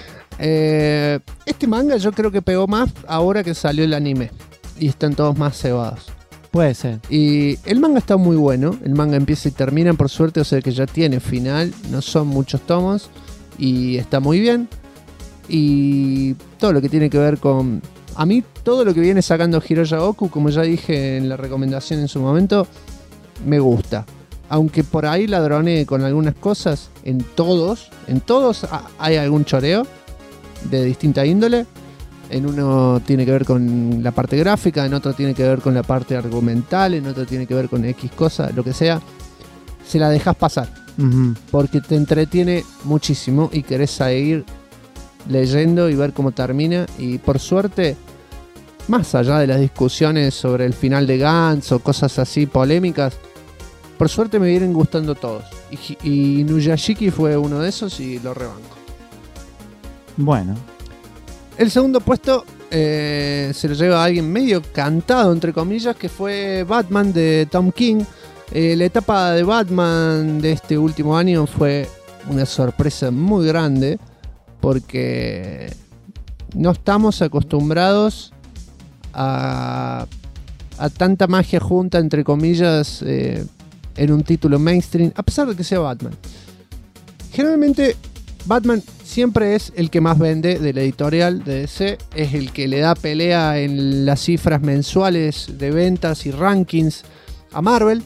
Este manga yo creo que pegó más ahora que salió el anime. Y están todos más cebados.
Puede ser.
Y el manga está muy bueno. El manga empieza y termina, por suerte, o sea que ya tiene final. No son muchos tomos. Y está muy bien. Y todo lo que tiene que ver con... A mí, todo lo que viene sacando Hiroya Oku, como ya dije en la recomendación en su momento, me gusta. Aunque por ahí ladrone con algunas cosas, en todos hay algún choreo de distinta índole. En uno tiene que ver con la parte gráfica, en otro tiene que ver con la parte argumental, en otro tiene que ver con X cosa, lo que sea. Se la dejas pasar.
Uh-huh.
Porque te entretiene muchísimo y querés seguir leyendo y ver cómo termina. Y por suerte más allá de las discusiones sobre el final de Gantz o cosas así polémicas, por suerte me vienen gustando todos. Y Inuyashiki fue uno de esos y lo rebanco.
Bueno.
El segundo puesto se lo lleva a alguien medio cantado, entre comillas, que fue Batman de Tom King. La etapa de Batman de este último año fue una sorpresa muy grande porque no estamos acostumbrados a tanta magia junta, entre comillas, en un título mainstream, a pesar de que sea Batman. Generalmente Batman siempre es el que más vende de la editorial de DC, es el que le da pelea en las cifras mensuales de ventas y rankings a Marvel.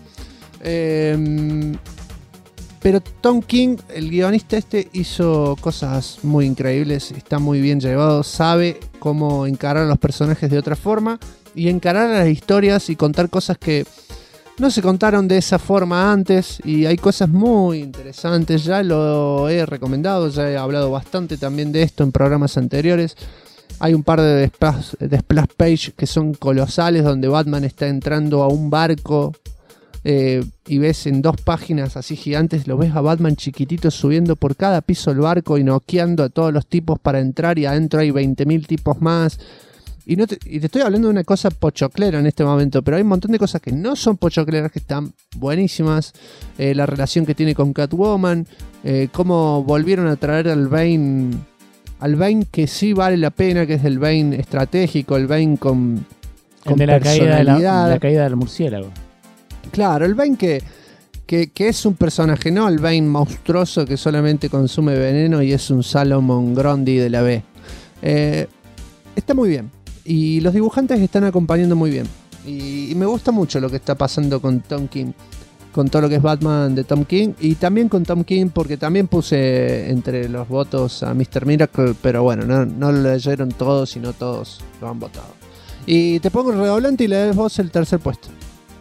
Pero Tom King, el guionista hizo cosas muy increíbles, está muy bien llevado, sabe cómo encarar a los personajes de otra forma y encarar a las historias y contar cosas que no se contaron de esa forma antes, y hay cosas muy interesantes. Ya lo he recomendado, ya he hablado bastante también de esto en programas anteriores. Hay un par de splash page que son colosales, donde Batman está entrando a un barco y ves en 2 páginas así gigantes, lo ves a Batman chiquitito subiendo por cada piso del barco y noqueando a todos los tipos para entrar, y adentro hay 20.000 tipos más. Y te estoy hablando de una cosa pochoclera en este momento, pero hay un montón de cosas que no son pochocleras que están buenísimas. La relación que tiene con Catwoman, cómo volvieron a traer al Bane que sí vale la pena, que es el Bane estratégico, el Bane con
de la caída, la caída del murciélago.
Claro, el Bane que es un personaje, no el Bane monstruoso que solamente consume veneno y es un Salomon Grundy de la B. Está muy bien. Y los dibujantes están acompañando muy bien. Y me gusta mucho lo que está pasando con Tom King. Con todo lo que es Batman de Tom King. Y también con Tom King, porque también puse entre los votos a Mr. Miracle. Pero bueno, no lo leyeron todos y no todos lo han votado. Y te pongo el redoblante y le das vos el tercer puesto.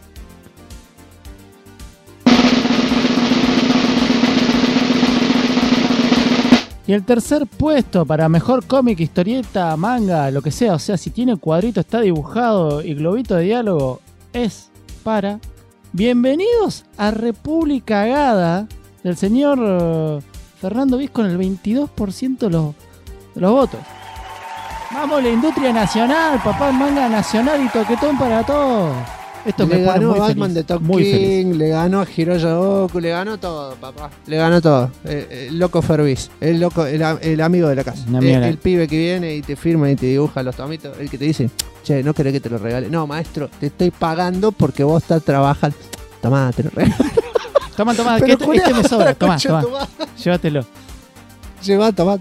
Y el tercer puesto para mejor cómic, historieta, manga, lo que sea, o sea, si tiene cuadrito, está dibujado y globito de diálogo, es para Bienvenidos a República Gada del señor Fernando Viz con el 22% de los votos. Vamos, la industria nacional, papá, manga nacional y toquetón para todos. Esto
le ganó a Batman
feliz,
de Tom King, le ganó a Hiroya Oku, le ganó todo, papá. Le ganó todo. El loco Fervis, el amigo de la casa. El pibe que viene y te firma y te dibuja los tomitos. El que te dice, che, no querés que te lo regale. No, maestro, te estoy pagando porque vos estás trabajando. Tomá, te lo regalo.
Toma, que este me sobra. Tomá. Llévatelo.
Tomá.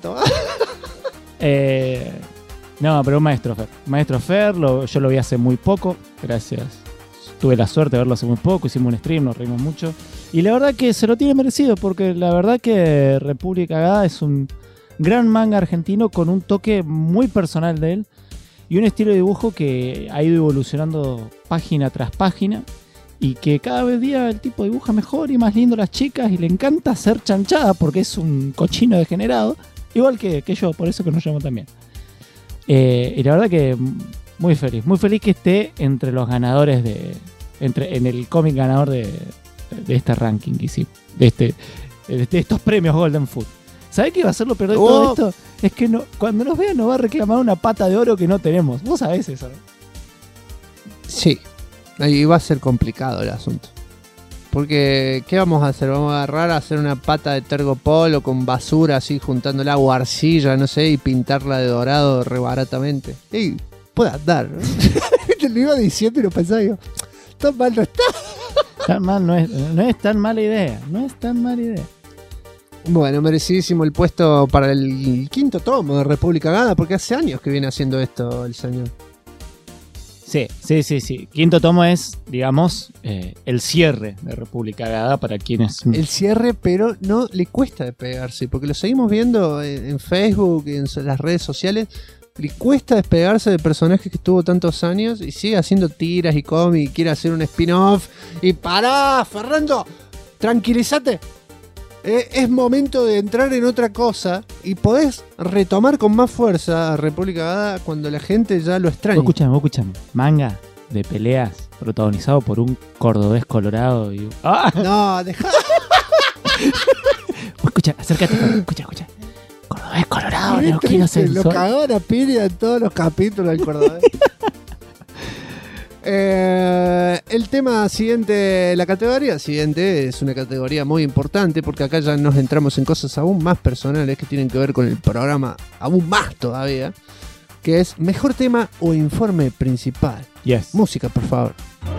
No, pero un Maestro Fer, yo lo vi hace muy poco, gracias. Tuve la suerte de verlo hace muy poco, hicimos un stream, nos reímos mucho. Y la verdad que se lo tiene merecido, porque la verdad que República Gada es un gran manga argentino con un toque muy personal de él y un estilo de dibujo que ha ido evolucionando página tras página y que cada vez día el tipo dibuja mejor y más lindo a las chicas y le encanta ser chanchada porque es un cochino degenerado, igual que yo, por eso que nos llamo también. Y la verdad que muy feliz que esté entre los ganadores en el cómic ganador de este ranking que hicimos, de estos premios Golden Foot. ¿Sabés qué va a ser lo peor de todo esto? Es que cuando nos vean nos va a reclamar una pata de oro que no tenemos. Vos sabés eso, ¿no?
Sí, ahí va a ser complicado el asunto. Porque, ¿qué vamos a hacer? Vamos a agarrar a hacer una pata de tergopolo con basura así, juntándola o arcilla, no sé, y pintarla de dorado re baratamente. Y puede andar, ¿no? Te lo iba diciendo y lo pensaba yo. Tan mal no está.
Tan mal no es tan mala idea. No es tan mala idea.
Bueno, merecidísimo el puesto para el quinto tomo de República Gada, porque hace años que viene haciendo esto el señor.
Sí. Quinto tomo es, digamos, el cierre de República Gada para quienes...
El cierre, pero no le cuesta despegarse, porque lo seguimos viendo en Facebook y en las redes sociales. Le cuesta despegarse de personajes que estuvo tantos años y sigue haciendo tiras y cómics y quiere hacer un spin-off. Y pará, Fernando, tranquilízate. Es momento de entrar en otra cosa y podés retomar con más fuerza a República Gada cuando la gente ya lo extraña.
Vos escuchame. Manga de peleas protagonizado por un cordobés colorado y... ¡Ah!
No, dejá.
Escucha, acércate, escucha. Cordobés colorado, no quiero ser
Lo cagó a Piria en todos los capítulos del cordobés. El tema siguiente, la categoría siguiente es una categoría muy importante porque acá ya nos entramos en cosas aún más personales que tienen que ver con el programa, aún más todavía, que es mejor tema o informe principal.
Yes.
Música, por favor.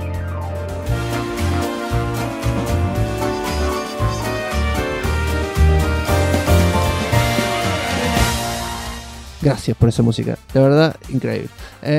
Gracias por esa música, de verdad, increíble.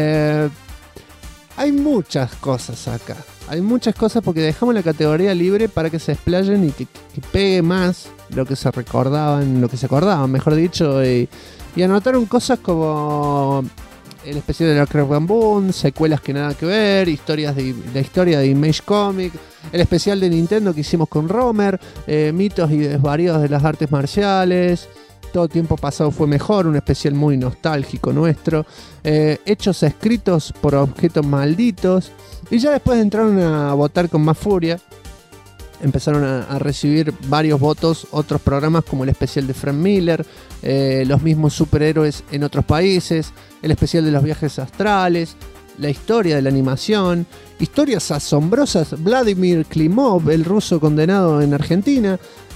Hay muchas cosas acá. Hay muchas cosas porque dejamos la categoría libre para que se explayen y que pegue más lo que se recordaban, mejor dicho. Y anotaron cosas como el especial de la Crack Boom, secuelas que nada que ver, la historia de Image Comic, el especial de Nintendo que hicimos con Romer, mitos y desvaríos de las artes marciales. Todo tiempo pasado fue mejor, un especial muy nostálgico nuestro. Hechos escritos por objetos malditos. Y ya después entraron a votar con más furia. Empezaron a recibir varios votos otros programas como el especial de Frank Miller, los mismos superhéroes en otros países, el especial de los viajes astrales, la historia de la animación, historias asombrosas, Vladimir Klimov, el ruso condenado en Argentina,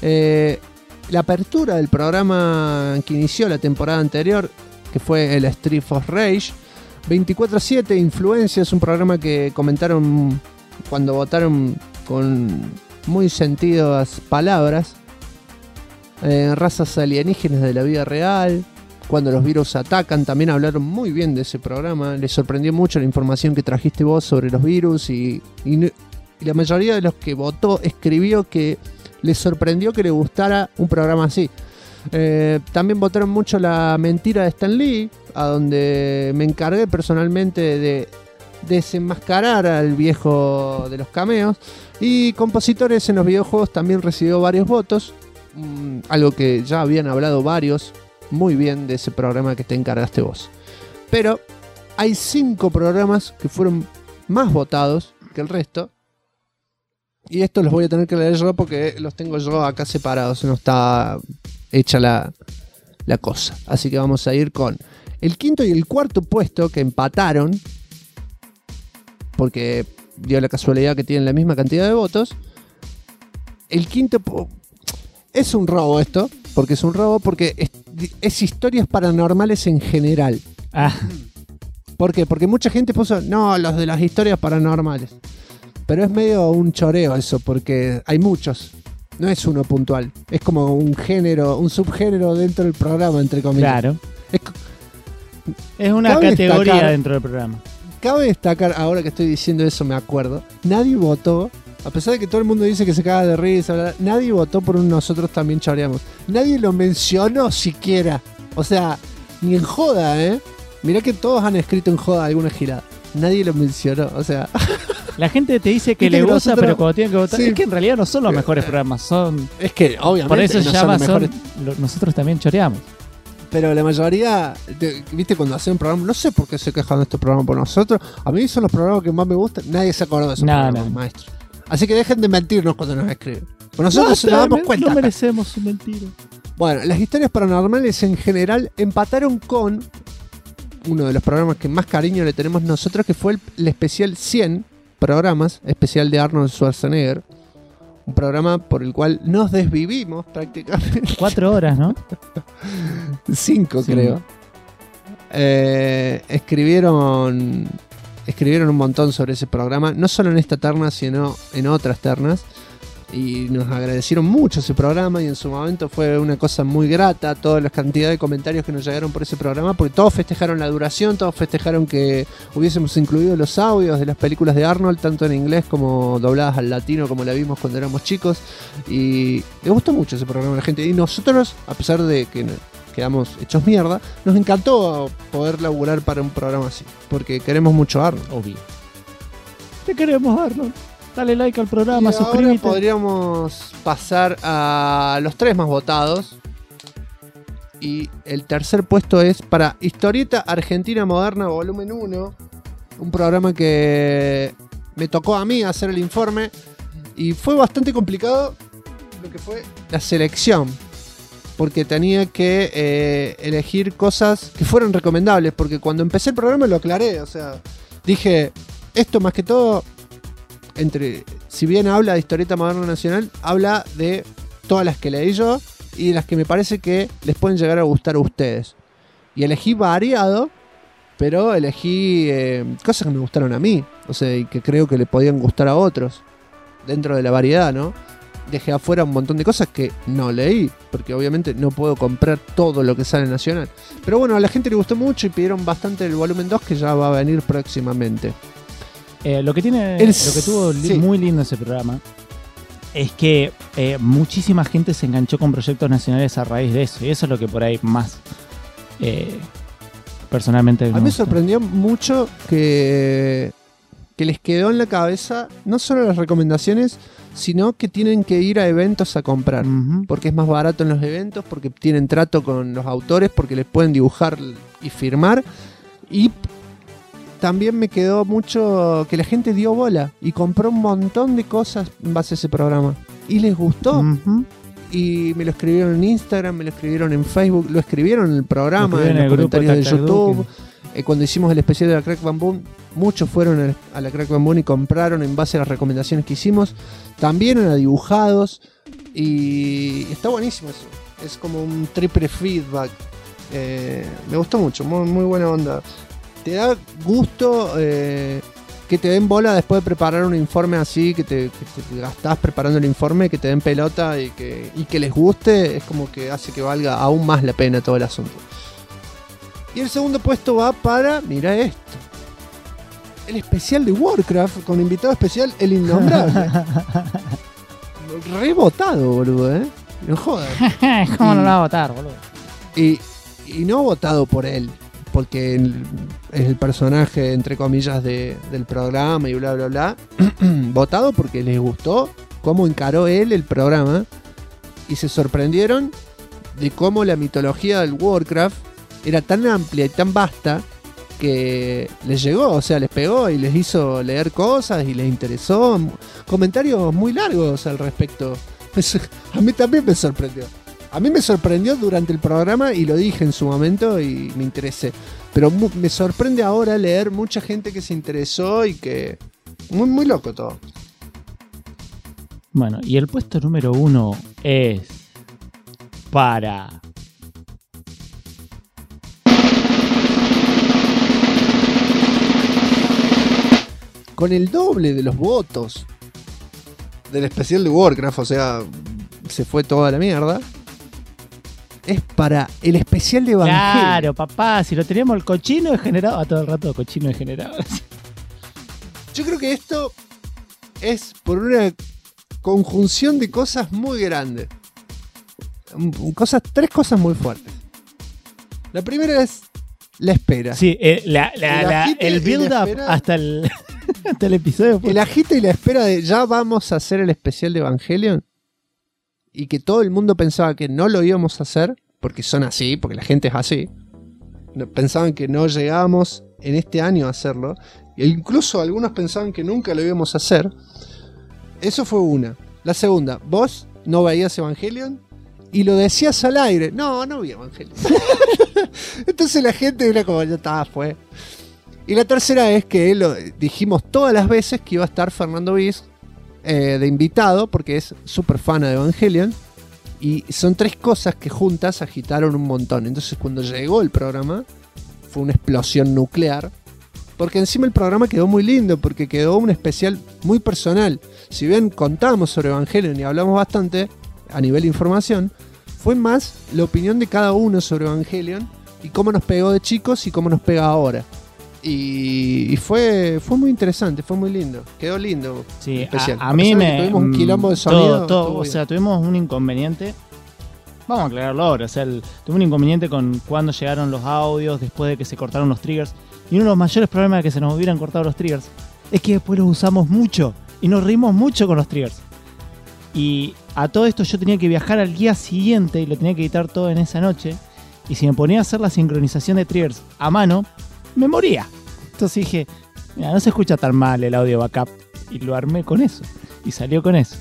la apertura del programa que inició la temporada anterior, que fue el Street of Rage, 24/7 Influencias, un programa que comentaron cuando votaron con muy sentidas palabras, razas alienígenas de la vida real, cuando los virus atacan, también hablaron muy bien de ese programa. Les sorprendió mucho la información que trajiste vos sobre los virus y la mayoría de los que votó escribió que les sorprendió que le gustara un programa así. También votaron mucho la mentira de Stan Lee, a donde me encargué personalmente de desenmascarar al viejo de los cameos. Y compositores en los videojuegos también recibió varios votos, algo que ya habían hablado varios muy bien de ese programa que te encargaste vos. Pero hay 5 programas que fueron más votados que el resto. Y estos los voy a tener que leer yo porque los tengo yo acá separados, no está hecha la cosa. Así que vamos a ir con el quinto y el cuarto puesto, que empataron porque dio la casualidad que tienen la misma cantidad de votos. El quinto es un robo esto, porque es historias paranormales en general. ¿Por qué? Porque mucha gente puso, no, los de las historias paranormales. Pero es medio un choreo eso, porque hay muchos. No es uno puntual. Es como un género, un subgénero dentro del programa, entre comillas.
Claro. Es una categoría dentro del programa.
Cabe destacar, ahora que estoy diciendo eso me acuerdo, nadie votó, a pesar de que todo el mundo dice que se caga de risa, nadie votó por un nosotros también choreamos. Nadie lo mencionó siquiera. O sea, ni en joda, Mirá que todos han escrito en joda alguna girada. Nadie lo mencionó, o sea...
La gente te dice que le gusta, pero cuando tienen que votar... Sí. Es que en realidad no son los mejores programas, son...
Es que, obviamente,
por eso
no
se llama,
son los mejores...
nosotros también choreamos.
Pero la mayoría, viste, cuando hacen un programa, no sé por qué se quejan de este programa por nosotros. A mí son los programas que más me gustan. Nadie se acordó de esos programas, maestro. Así que dejen de mentirnos cuando nos escriben. Por nosotros nos damos cuenta.
No merecemos su mentira.
Bueno, las historias paranormales en general empataron con uno de los programas que más cariño le tenemos nosotros, que fue el especial 100 programas, especial de Arnold Schwarzenegger. Un programa por el cual nos desvivimos prácticamente.
4 horas, ¿no?
5 creo. Escribieron un montón sobre ese programa, no solo en esta terna, sino en otras ternas. Y nos agradecieron mucho ese programa, y en su momento fue una cosa muy grata toda la cantidad de comentarios que nos llegaron por ese programa, porque todos festejaron la duración, todos festejaron que hubiésemos incluido los audios de las películas de Arnold, tanto en inglés como dobladas al latino, como la vimos cuando éramos chicos. Y le gustó mucho ese programa a la gente, y nosotros, a pesar de que quedamos hechos mierda, nos encantó poder laburar para un programa así, porque queremos mucho a Arnold.
Obvio. Te queremos, Arnold. Dale like al programa,
y ahora
suscríbete.
podríamos pasar a los 3 más votados. Y el tercer puesto es para Historieta Argentina Moderna Volumen 1. Un programa que me tocó a mí hacer el informe. Y fue bastante complicado lo que fue la selección. Porque tenía que elegir cosas que fueran recomendables. Porque cuando empecé el programa lo aclaré. O sea, dije, esto más que todo, si bien habla de Historieta Moderna Nacional, habla de todas las que leí yo y de las que me parece que les pueden llegar a gustar a ustedes. Y elegí variado, pero elegí cosas que me gustaron a mí. O sea, y que creo que le podían gustar a otros. Dentro de la variedad, ¿no? Dejé afuera un montón de cosas que no leí, porque obviamente no puedo comprar todo lo que sale nacional. Pero bueno, a la gente le gustó mucho y pidieron bastante el volumen 2, que ya va a venir próximamente.
Lo que tuvo muy lindo ese programa es que muchísima gente se enganchó con proyectos nacionales a raíz de eso. Y eso es lo que por ahí más personalmente
a mí me sorprendió mucho que les quedó en la cabeza no solo las recomendaciones, sino que tienen que ir a eventos a comprar. Porque es más barato en los eventos, porque tienen trato con los autores, porque les pueden dibujar y firmar. Y también me quedó mucho que la gente dio bola y compró un montón de cosas en base a ese programa. Y les gustó. Y me lo escribieron en Instagram, me lo escribieron en Facebook, lo escribieron en el programa, en los comentarios de YouTube. Cuando hicimos el especial de la Crack Bam Boom, muchos fueron a la Crack Bam Boom y compraron en base a las recomendaciones que hicimos. También eran dibujados. Y está buenísimo eso. Es como un triple feedback. Me gustó mucho, muy, muy buena onda. Te da gusto que te den bola después de preparar un informe así, que te gastás preparando el informe, que te den pelota y que les guste. Es como que hace que valga aún más la pena todo el asunto. Y el segundo puesto va para, mira esto, el especial de Warcraft, con invitado especial, el Innombrable. Rebotado, boludo, no jodas.
¿Cómo no lo va a votar, boludo?
Y no votado por él, porque es el personaje, entre comillas, del programa y bla, bla, bla. Votado porque les gustó cómo encaró él el programa y se sorprendieron de cómo la mitología del Warcraft era tan amplia y tan vasta que les llegó, o sea, les pegó y les hizo leer cosas y les interesó. Comentarios muy largos al respecto. A mí también me sorprendió. A mí me sorprendió durante el programa y lo dije en su momento y me interesé. Pero me sorprende ahora leer mucha gente que se interesó y que... Muy, muy loco todo.
Bueno, y el puesto número 1 es para...
Con el doble de los votos del especial de Warcraft, o sea, se fue toda la mierda. Es para el especial de Evangelion.
Claro, papá, si lo teníamos el cochino degenerado, a todo el rato cochino degenerado.
Yo creo que esto es por una conjunción de cosas muy grandes. Tres cosas muy fuertes. La primera es la espera.
Sí, el build-up hasta el episodio.
El agite y la espera de ya vamos a hacer el especial de Evangelion. Y que todo el mundo pensaba que no lo íbamos a hacer, porque son así, porque la gente es así. Pensaban que no llegábamos en este año a hacerlo. E incluso algunos pensaban que nunca lo íbamos a hacer. Eso fue una. La segunda, vos no veías Evangelion y lo decías al aire. No vi Evangelion. Entonces la gente era como, ya está, fue. Y la tercera es que dijimos todas las veces que iba a estar Fernando Bis de invitado, porque es súper fan de Evangelion. Y son tres cosas que juntas agitaron un montón. Entonces cuando llegó el programa fue una explosión nuclear. Porque encima el programa quedó muy lindo, porque quedó un especial muy personal. Si bien contamos sobre Evangelion y hablamos bastante a nivel de información, fue más la opinión de cada uno sobre Evangelion y cómo nos pegó de chicos y cómo nos pega ahora. Y fue muy interesante, fue muy lindo. Quedó lindo.
Sí,
especial.
A mí me...
Tuvimos un quilombo de sonido.
O sea, tuvimos un inconveniente. Vamos a aclararlo ahora. O sea, tuvimos un inconveniente con cuando llegaron los audios, después de que se cortaron los triggers. Y uno de los mayores problemas de que se nos hubieran cortado los triggers es que después los usamos mucho. Y nos reímos mucho con los triggers. Y a todo esto yo tenía que viajar al día siguiente y lo tenía que editar todo en esa noche. Y si me ponía a hacer la sincronización de triggers a mano, me moría. Entonces dije, mira, no se escucha tan mal el audio backup. Y lo armé con eso. Y salió con eso.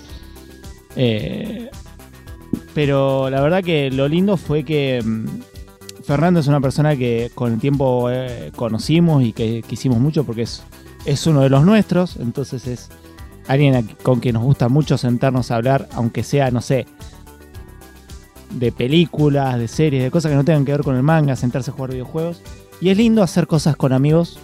Pero la verdad que lo lindo fue que Fernando es una persona que con el tiempo conocimos y que quisimos mucho porque es uno de los nuestros. Entonces es alguien con quien nos gusta mucho sentarnos a hablar, aunque sea, no sé, de películas, de series, de cosas que no tengan que ver con el manga, sentarse a jugar videojuegos. Y es lindo hacer cosas con amigos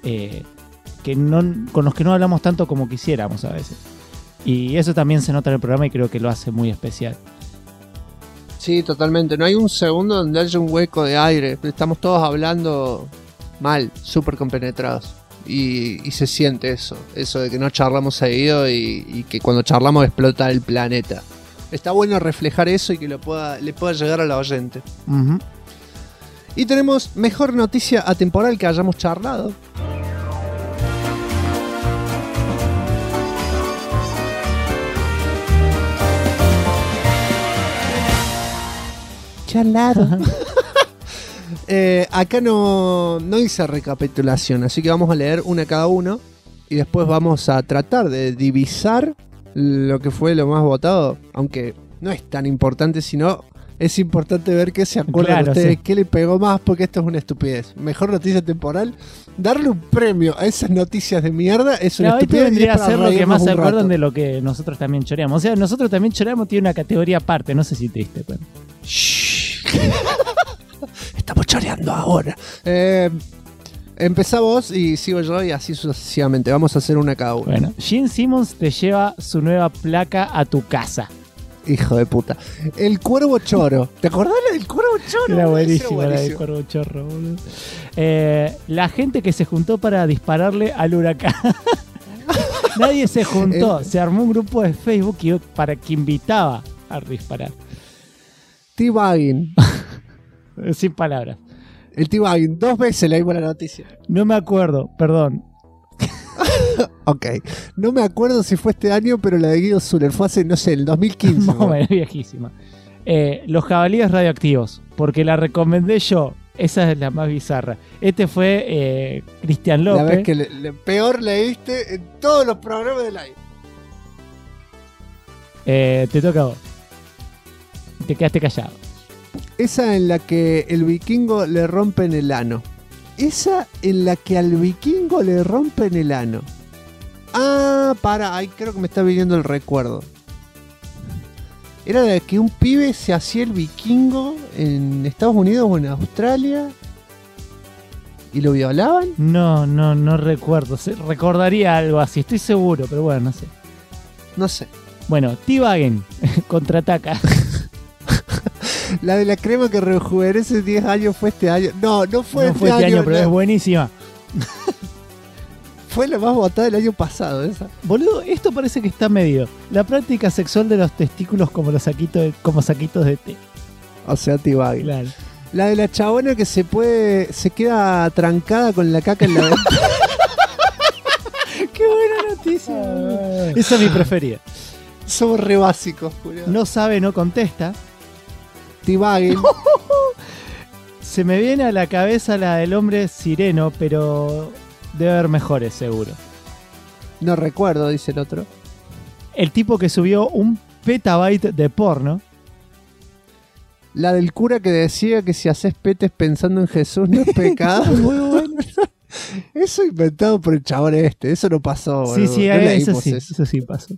con los que no hablamos tanto como quisiéramos a veces. Y eso también se nota en el programa y creo que lo hace muy especial.
Sí, totalmente. No hay un segundo donde haya un hueco de aire. Estamos todos hablando mal, súper compenetrados. Y se siente eso de que no charlamos seguido y que cuando charlamos explota el planeta. Está bueno reflejar eso y que le pueda llegar a la oyente.
Uh-huh.
Y tenemos mejor noticia atemporal que hayamos charlado. Charlado. Acá no hice recapitulación, así que vamos a leer una cada uno y después vamos a tratar de divisar lo que fue lo más votado, aunque no es tan importante, sino es importante ver qué se acuerdan ustedes, sí, qué le pegó más, porque esto es una estupidez. Mejor noticia temporal, darle un premio a esas noticias de mierda es una estupidez.
Esto vendría a ser lo que más se acuerdan de lo que nosotros también choreamos. O sea, nosotros también choreamos, tiene una categoría aparte, no sé si te diste cuenta.
Estamos choreando ahora. Empezá vos y sigo yo y así sucesivamente. Vamos a hacer una cada uno.
Bueno, Gene Simmons te lleva su nueva placa a tu casa.
Hijo de puta. El Cuervo Choro. ¿Te acordás del Cuervo Choro?
Era buenísimo la del Cuervo Chorro, boludo. La gente que se juntó para dispararle al huracán. Nadie se juntó. Se armó un grupo de Facebook para que invitaba a disparar.
T-Bagging.
Sin palabras.
El T-Bagging. 2 veces leímos la noticia.
No me acuerdo, perdón.
Ok. No me acuerdo si fue este año, pero la de Guido Zuller fue hace, no sé, el 2015.
Más o menos, viejísima. Los jabalíes radioactivos, porque la recomendé yo. Esa es la más bizarra. Este fue Cristian López.
La vez que peor leíste en todos los programas del aire.
Te toca a vos. Te quedaste callado.
Esa en la que el vikingo le rompen el ano. Esa en la que al vikingo le rompen el ano. Ah, ay, creo que me está viniendo el recuerdo. Era la de que un pibe se hacía el vikingo en Estados Unidos o en Australia y lo violaban.
No recuerdo. Recordaría algo así, estoy seguro, pero bueno, no sé.
No sé.
Bueno, T-Bagging contraataca.
La de la crema que rejuvenece 10 años fue este año. No fue este año,
pero es buenísima.
Fue la más votada del año pasado esa.
Boludo, esto parece que está medido. La práctica sexual de los testículos como saquitos de té.
O sea, T-Bagging.
Claro.
La de la chabona que se queda trancada con la caca en la ventana.
Qué buena noticia. Esa es mi preferida.
Somos re básicos, Julio.
No sabe, no contesta.
T-Bagging.
Se me viene a la cabeza la del hombre sireno, pero debe haber mejores, seguro.
No recuerdo, dice el otro.
El tipo que subió 1 petabyte de porno.
La del cura que decía que si haces petes pensando en Jesús no es pecado. Muy bueno. Eso inventado por el chabón este. Eso no pasó.
Sí,
boludo.
sí,
No
eso sí pasó.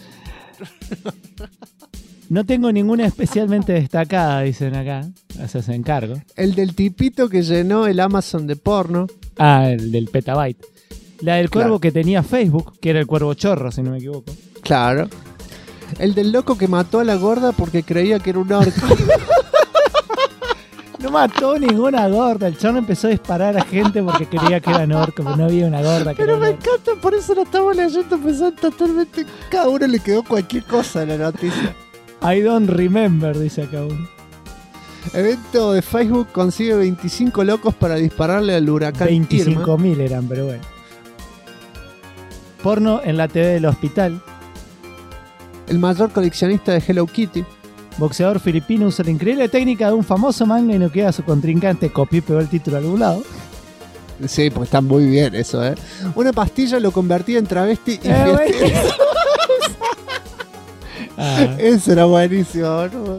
No tengo ninguna especialmente destacada, dicen acá. Se hace encargo.
El del tipito que llenó el Amazon de porno.
Ah, el del petabyte. La del cuervo que tenía Facebook, que era el Cuervo Chorro, si no me equivoco.
Claro. El del loco que mató a la gorda porque creía que era un orco.
No mató ninguna gorda. El chabón empezó a disparar a gente porque creía que eran orcos, pero no había una gorda.
Pero me encanta, por eso lo estamos leyendo pensando totalmente. Cada uno le quedó cualquier cosa en la noticia.
I don't remember, dice acá uno.
Evento de Facebook consigue 25 locos para dispararle al huracán
25.000 eran, pero bueno. porno en la TV del hospital.
El mayor coleccionista de Hello Kitty.
Boxeador filipino usa la increíble técnica de un famoso manga y noquea a su contrincante. Copió y pegó el título a algún lado.
Sí, porque está muy bien eso, ¿eh? Una pastilla lo convertía en travesti y fiestero. Eso era buenísimo, ¿no?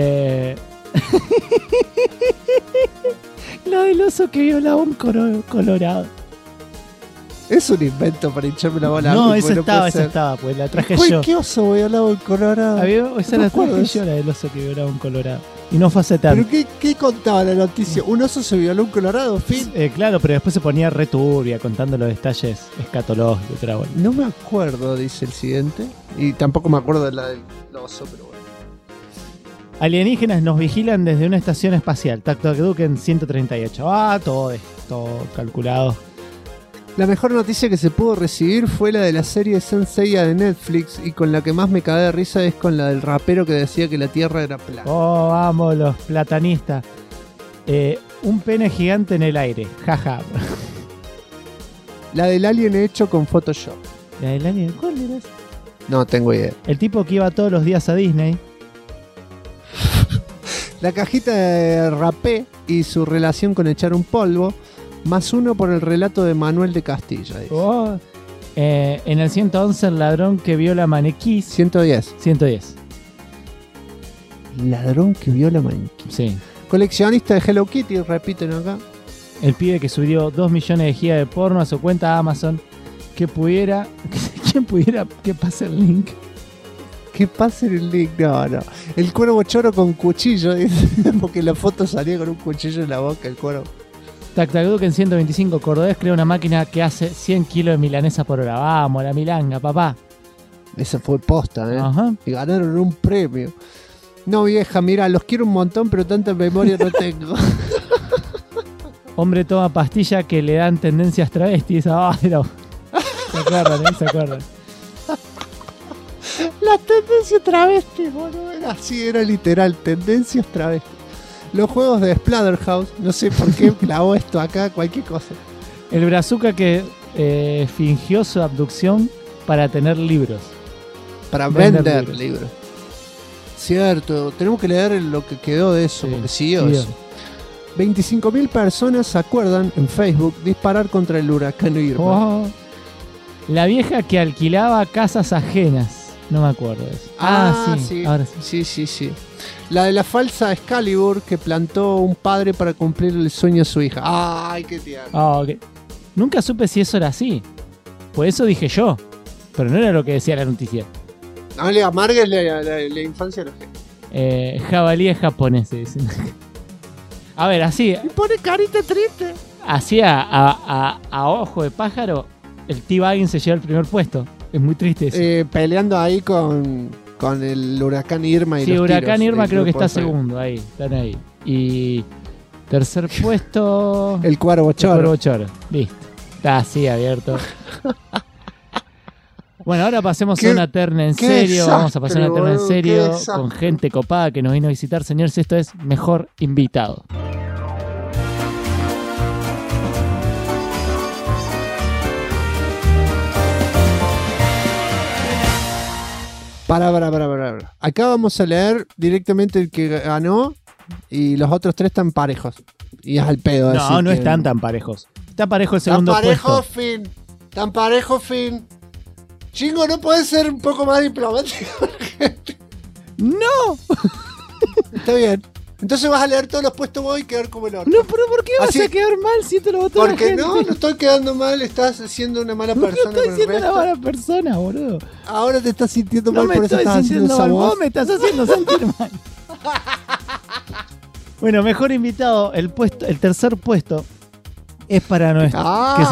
Lo del oso que violaba un colorado.
Es un invento para hincharme la bola.
No, esa estaba, pues la traje yo.
¿Qué oso violaba un colorado?
Esa la traje yo, la del oso que violaba un colorado. Y no fue hace tanto.
¿Pero qué contaba la noticia? ¿Un oso se violó un colorado? Fin.
Claro, pero después se ponía re turbia contando los detalles escatológicos.
No me acuerdo, dice el siguiente. Y tampoco me acuerdo de la del oso, pero bueno.
Alienígenas nos vigilan desde una estación espacial. Tactac Duken 138. Todo calculado.
La mejor noticia que se pudo recibir fue la de la serie Saint Seiya de Netflix, y con la que más me cagué de risa es con la del rapero que decía que la Tierra era plana.
Oh, vamos, los platanistas. Un pene gigante en el aire. Jaja.
La del alien hecho con Photoshop.
¿La del alien? ¿Cuál era esa?
No tengo idea.
El tipo que iba todos los días a Disney.
La cajita de rapé y su relación con echar un polvo. +1 por el relato de Manuel de Castilla.
Oh, en el 111, el ladrón que viola maniquí.
110. Ladrón que viola maniquí.
Sí.
Coleccionista de Hello Kitty, repiten acá.
El pibe que subió 2 millones de gigas de porno a su cuenta Amazon. ¿Quién pudiera que pase el link?
Que pase el link, no. El cuervo choro con cuchillo, porque la foto salía con un cuchillo en la boca, el cuervo.
Tactac Duken 125, cordobés crea una máquina que hace 100 kilos de milanesa por hora. Vamos, la milanga, papá.
Esa fue posta, ¿eh?
Ajá.
Y ganaron un premio. No, vieja, mira, los quiero un montón, pero tanta memoria no tengo.
Hombre toma pastilla que le dan tendencias travestis. No. ¿Se acuerdan?
Las tendencias travestis, boludo. Era literal, tendencias travestis. Los juegos de Splatterhouse, no sé por qué clavó esto acá, cualquier cosa.
El brazuca que fingió su abducción para tener libros.
Para vender libros. Cierto, tenemos que leer lo que quedó de eso, porque siguió eso. 25.000 personas se acuerdan en Facebook disparar contra el huracán Irma.
Oh. La vieja que alquilaba casas ajenas. No me acuerdo de eso.
Sí.
Ahora sí.
Sí. La de la falsa Excalibur que plantó un padre para cumplir el sueño de su hija. ¡Ay, qué tierno!
Okay. Nunca supe si eso era así. Por eso dije yo. Pero no era lo que decía la noticia.
No le amargues la infancia a la gente.
Jabalíes japoneses. A ver, así.
Y pone carita triste.
Así a ojo de pájaro, el T-Baggins se lleva el primer puesto. Es muy triste eso.
Peleando ahí con el huracán Irma y
sí,
los
huracán
tiros,
Irma creo que está segundo ahí. Están ahí. Y tercer puesto.
El Cuervo Choro.
Listo. Está así abierto. Bueno, ahora pasemos a una terna en serio. Vamos a pasar una terna en serio con gente copada que nos vino a visitar. Señores, esto es Mejor Invitado.
Para. Acá vamos a leer directamente el que ganó y los otros 3 están parejos. Y es al pedo.
No están tan parejos. Está parejo el segundo puesto.
Tan parejo, fin. Chingo, ¿no puede ser un poco más diplomático?
¡No!
Está bien. Entonces vas a leer todos los puestos vos y quedar como el otro.
No, pero ¿por qué vas a quedar mal si te lo votó la gente?
Porque no estoy quedando mal, estás siendo una mala persona.
No estoy siendo una mala persona, boludo.
Ahora te estás sintiendo mal, por eso estás haciendo esa
mal.
voz.
Vos me estás haciendo sentir mal. Bueno, mejor invitado, el tercer puesto es para nuestro. Que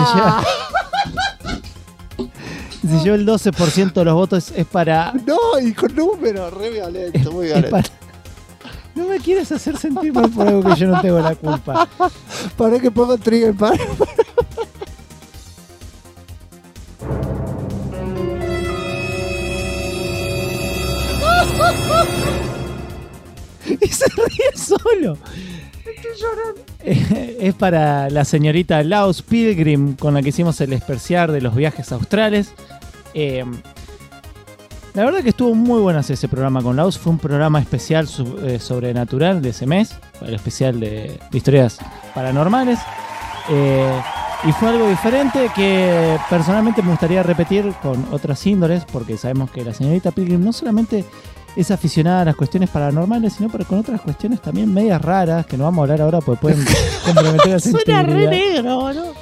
se lleva el 12% de los votos, es para.
No, y con números, re violento, muy violento.
No me quieres hacer sentir mal por algo que yo no tengo la culpa.
Para que ponga trigger para.
Y se ríe solo.
Estoy llorando.
Es para la señorita Laos Pilgrim, con la que hicimos el especial de los viajes australes. La verdad que estuvo muy bueno hacer ese programa con Laus. Fue un programa especial sobrenatural de ese mes. El especial de historias paranormales. Y fue algo diferente que personalmente me gustaría repetir con otras índoles, porque sabemos que la señorita Pilgrim no solamente es aficionada a las cuestiones paranormales, sino con otras cuestiones también medias raras, que no vamos a hablar ahora porque pueden comprometer la
Suena
sensibilidad.
re negro, ¿no?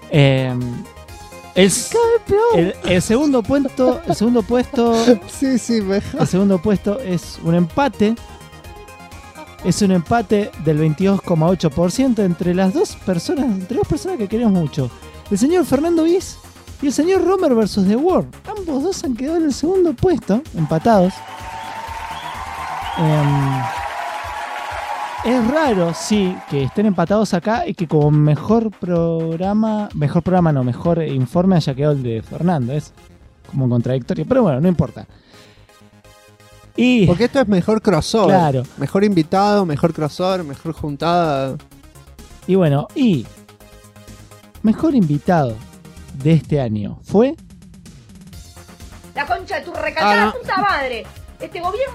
El segundo puesto
Sí, mejor.
el segundo puesto es un empate. Es un empate del 22,8% entre dos personas que queremos mucho. El señor Fernando Bis y el señor Romer versus The World. Ambos dos han quedado en el segundo puesto, empatados. Es raro, sí, que estén empatados acá y que como mejor informe haya quedado el de Fernando. Es como contradictorio, pero bueno, no importa.
Porque esto es mejor crossover.
Claro.
Mejor invitado, mejor crossover, mejor juntada.
Y bueno, mejor invitado de este año fue...
La concha de tu recatada puta madre. Este gobierno...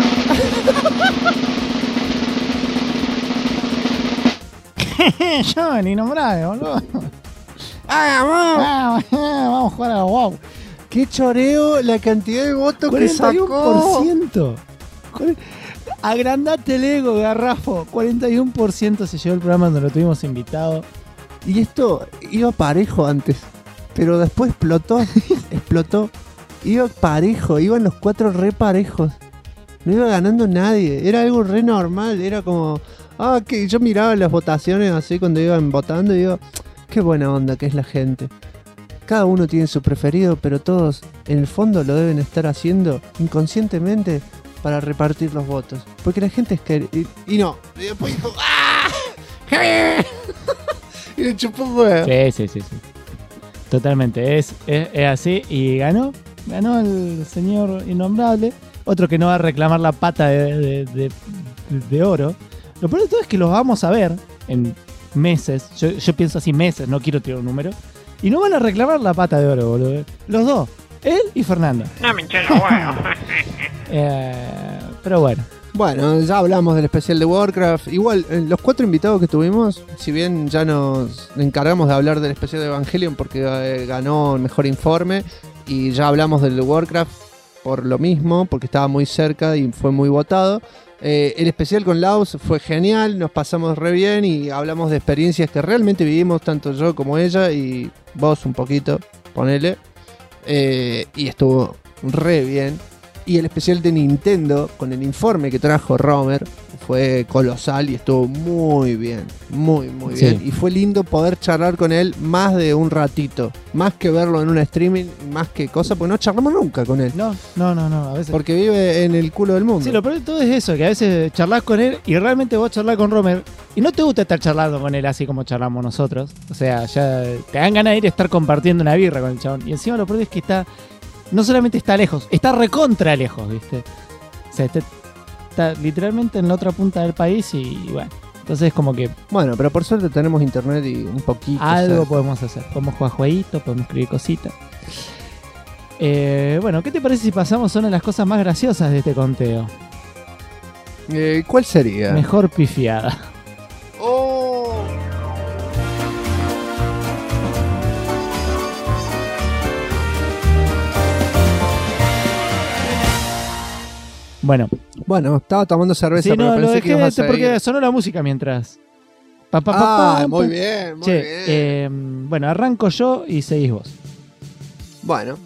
Yo, ni nombrado, boludo. Vamos a jugar a WoW.
Qué choreo la cantidad de votos que sacó.
41%. Agrandate el ego, garrafo. 41% se llevó el programa donde lo tuvimos invitado.
Y esto iba parejo antes, pero después explotó. Iba parejo, iban los 4 re parejos. No iba ganando nadie, era algo re normal, era como... que yo miraba las votaciones así cuando iban votando y digo, qué buena onda que es la gente. Cada uno tiene su preferido, pero todos en el fondo lo deben estar haciendo inconscientemente para repartir los votos. Porque la gente es que... Y no. Y después dijo... y le chupó un huevo.
Sí. Totalmente, es así. Y ganó el señor innombrable. Otro que no va a reclamar la pata de oro. Lo peor de todo es que los vamos a ver en meses. Yo pienso así, meses, no quiero tirar un número. Y no van a reclamar la pata de oro, boludo. Los dos, él y Fernando.
No me hinché los huevos.
Pero bueno.
Bueno, ya hablamos del especial de Warcraft. Igual, los 4 invitados que tuvimos, si bien ya nos encargamos de hablar del especial de Evangelion porque ganó el mejor informe, y ya hablamos del de Warcraft por lo mismo, porque estaba muy cerca y fue muy votado. El especial con Laus fue genial, nos pasamos re bien y hablamos de experiencias que realmente vivimos, tanto yo como ella y vos un poquito, ponele. Y estuvo re bien. Y el especial de Nintendo, con el informe que trajo Romer, fue colosal y estuvo muy bien, muy bien. Y fue lindo poder charlar con él más de un ratito, más que verlo en un streaming, más que cosa, porque no charlamos nunca con él.
No, a veces.
Porque vive en el culo del mundo.
Sí, lo peor de todo es eso, que a veces charlas con él y realmente vos charlás con Romer y no te gusta estar charlando con él así como charlamos nosotros. O sea, ya te dan ganas de ir a estar compartiendo una birra con el chabón. Y encima lo peor es que no solamente está lejos, está recontra lejos, ¿viste? O sea, está literalmente en la otra punta del país y bueno, entonces es como que...
Bueno, pero por suerte tenemos internet y un poquito...
Algo podemos hacer, podemos jugar jueguitos, podemos escribir cositas. Bueno, ¿qué te parece si pasamos a una de las cosas más graciosas de este conteo?
¿Cuál sería?
Mejor pifiada.
¡Oh!
Bueno,
estaba tomando cerveza,
sí,
pero
lo
pensé
dejé
que ibas a
porque sonó la música mientras.
Muy bien, muy bien.
Bueno, arranco yo y seguís vos.
Bueno.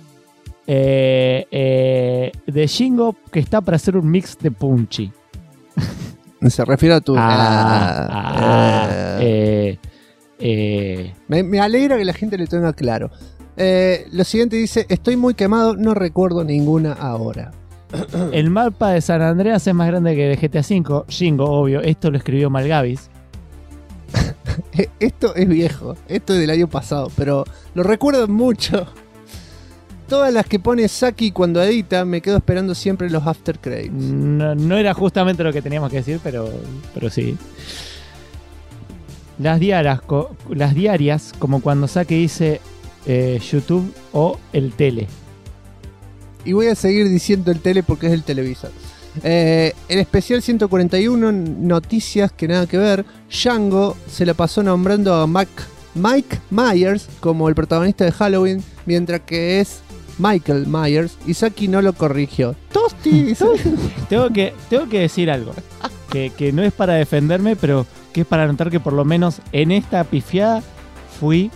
De Shingo, que está para hacer un mix de Punchy.
Se refiere a tu... Me alegra que la gente le tenga claro. Lo siguiente dice: estoy muy quemado, no recuerdo ninguna ahora.
El mapa de San Andreas es más grande que de GTA V. Shingo, obvio. Esto lo escribió Malgavis.
Esto es viejo. Esto es del año pasado, pero lo recuerdo mucho. Todas las que pone Saki cuando edita, me quedo esperando siempre los after credits.
No era justamente lo que teníamos que decir, pero sí. Las diarias, como cuando Saki dice YouTube o el tele.
Y voy a seguir diciendo el tele porque es el televisor. El especial 141, noticias que nada que ver. Django se la pasó nombrando a Mike Myers como el protagonista de Halloween, mientras que es Michael Myers. Y Saki no lo corrigió. Tosti.
Tengo que decir algo que no es para defenderme, pero que es para notar que por lo menos en esta pifiada fui,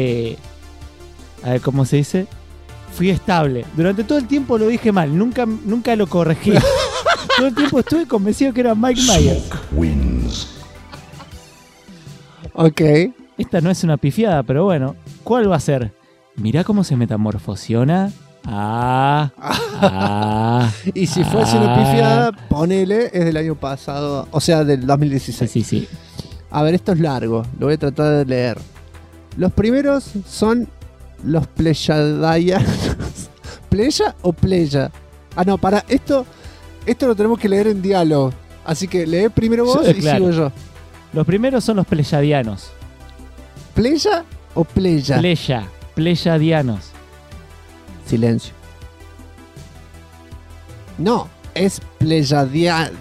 a ver cómo se dice, fui estable. Durante todo el tiempo lo dije mal, nunca lo corregí. Todo el tiempo estuve convencido que era Mike Myers.
Ok.
Esta no es una pifiada, pero bueno, ¿cuál va a ser? Mirá cómo se metamorfosiona.
Y si fuese una pifiada, ponele, es del año pasado, o sea, del 2016.
Sí.
A ver, esto es largo, lo voy a tratar de leer. Los primeros son los pleyadianos. ¿Pleya o pleya? Ah, no, para, esto lo tenemos que leer en diálogo. Así que lee primero vos y
claro.
sigo yo.
Los primeros son los pleyadianos.
¿Pleya o pleya?
Pleyadianos.
Silencio. No, es pleyadiano.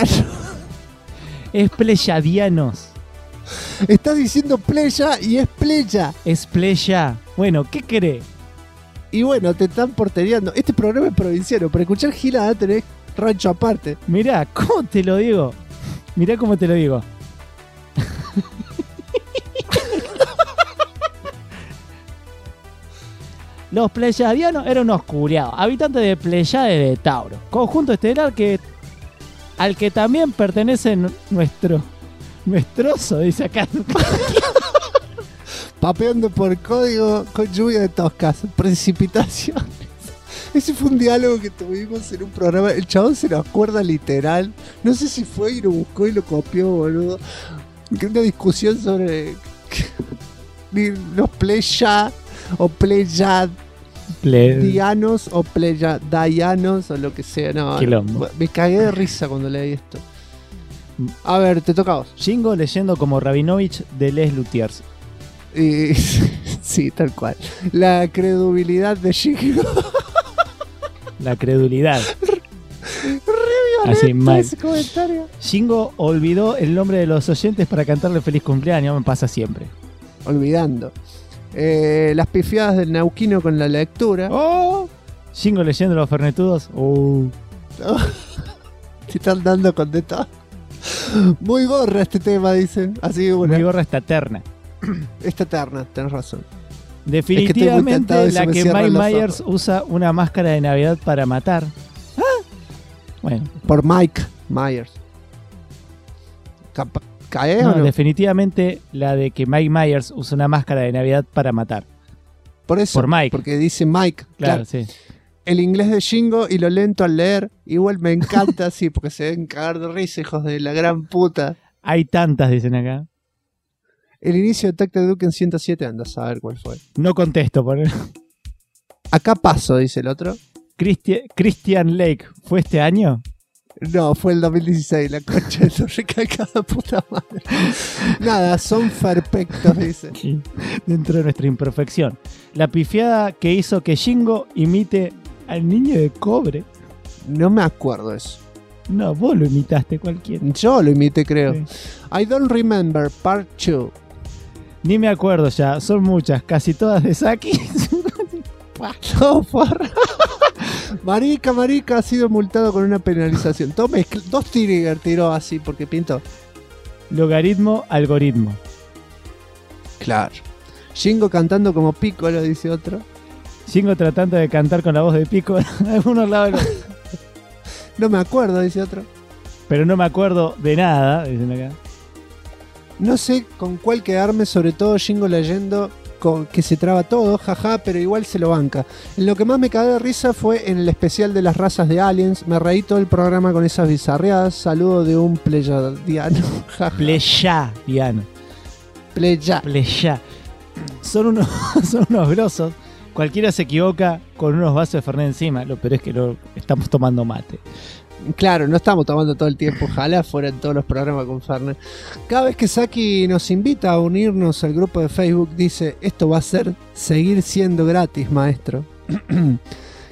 Es pleyadianos.
Estás diciendo pleya y es pleya.
Es pleya. Bueno, ¿qué querés?
Y bueno, te están portereando. Este programa es provinciano. Para escuchar Gila tenés rancho aparte.
Mirá, ¿cómo te lo digo? Mirá cómo te lo digo. Los pleyadianos eran unos curiados, habitantes de Pleiades de Tauro, conjunto estelar al que también pertenece nuestroso, dice acá.
Papeando por código con lluvia de toscas, precipitaciones. Ese fue un diálogo que tuvimos en un programa. El chabón se lo acuerda literal. No sé si fue y lo buscó y lo copió, boludo. Una discusión sobre los pleya o pleyadianos o pleyadayanos o lo que sea. No, me cagué de risa cuando leí esto. A ver, te toca a vos.
Jingo leyendo como Rabinovich de Les Luthiers.
Sí, tal cual. La credibilidad de Jingo.
La credulidad.
Así mal. Ese comentario.
Jingo olvidó el nombre de los oyentes para cantarle feliz cumpleaños. Me pasa siempre.
Olvidando. Las pifiadas del Nauquino con la lectura.
¡Oh! Jingo leyendo los fernetudos. ¡Oh!
Te están dando con de todo. Muy gorra este tema, dicen. Así una.
Muy gorra esta terna.
Esta terna, tenés razón.
Definitivamente la que Mike Myers usa una máscara de Navidad para matar. Bueno.
Por Mike Myers. ¿Caes o no?
Definitivamente la de que Mike Myers usa una máscara de Navidad para matar.
Por eso.
Por Mike.
Porque dice Mike.
Claro, sí.
El inglés de Jingo y lo lento al leer. Igual me encanta, sí, porque se deben cagar de risa, hijos de la gran puta.
Hay tantas, dicen acá.
El inicio de Tacta Duke en 107, anda a saber cuál fue.
No contesto, por él.
Acá paso, dice el otro.
Christian Lake, ¿fue este año?
No, fue el 2016, la concha de su recalcada puta madre. Nada, son perfectos, dice.
Dentro de nuestra imperfección. La pifiada que hizo que Jingo imite al niño de cobre.
No me acuerdo eso.
No, vos lo imitaste cualquiera.
Yo lo imité, creo.
Sí.
I don't remember, part 2.
Ni me acuerdo ya, son muchas, casi todas de Saki.
No, porra. Marica ha sido multado con una penalización. Tome, 2 trigger tiró así porque pintó.
Logaritmo, algoritmo.
Claro. Jingo cantando como Piccolo, dice otro.
Jingo tratando de cantar con la voz de Piccolo a algunos lados.
No me acuerdo, dice otro.
Pero no me acuerdo de nada, dicen acá.
No sé con cuál quedarme, sobre todo Jingo leyendo que se traba todo, jaja, pero igual se lo banca. En lo que más me cagué de risa fue en el especial de las razas de aliens. Me reí todo el programa con esas bizarreadas. Saludo de un pleyadiano.
Pleyadiano.
Pleya.
Son unos grosos. Cualquiera se equivoca con unos vasos de Fernet encima. Lo peor es que no estamos tomando mate.
Claro, no estamos tomando todo el tiempo. Ojalá fueran todos los programas con Fernet. Cada vez que Saki nos invita a unirnos al grupo de Facebook, dice: esto va a seguir siendo gratis, maestro.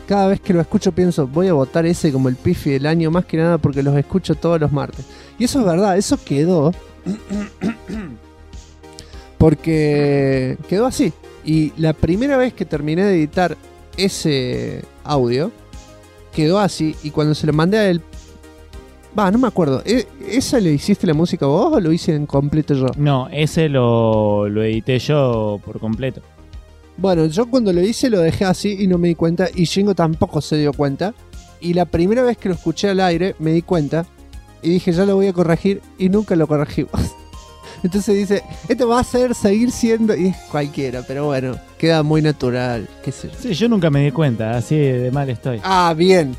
cada vez que lo escucho pienso, voy a votar ese como el pifi del año, más que nada porque los escucho todos los martes. Y eso es verdad, eso quedó porque quedó así. Y la primera vez que terminé de editar ese audio, quedó así. Y cuando se lo mandé a él, no me acuerdo, ¿esa le hiciste la música vos o lo hice en completo yo?
No, ese lo edité yo por completo.
Bueno, yo cuando lo hice lo dejé así y no me di cuenta, y Shingo tampoco se dio cuenta. Y la primera vez que lo escuché al aire me di cuenta y dije, ya lo voy a corregir, y nunca lo corregimos. Entonces dice, esto va a seguir siendo, y es cualquiera, pero bueno, queda muy natural, qué sé yo.
Sí, yo nunca me di cuenta, así de mal estoy.
Bien.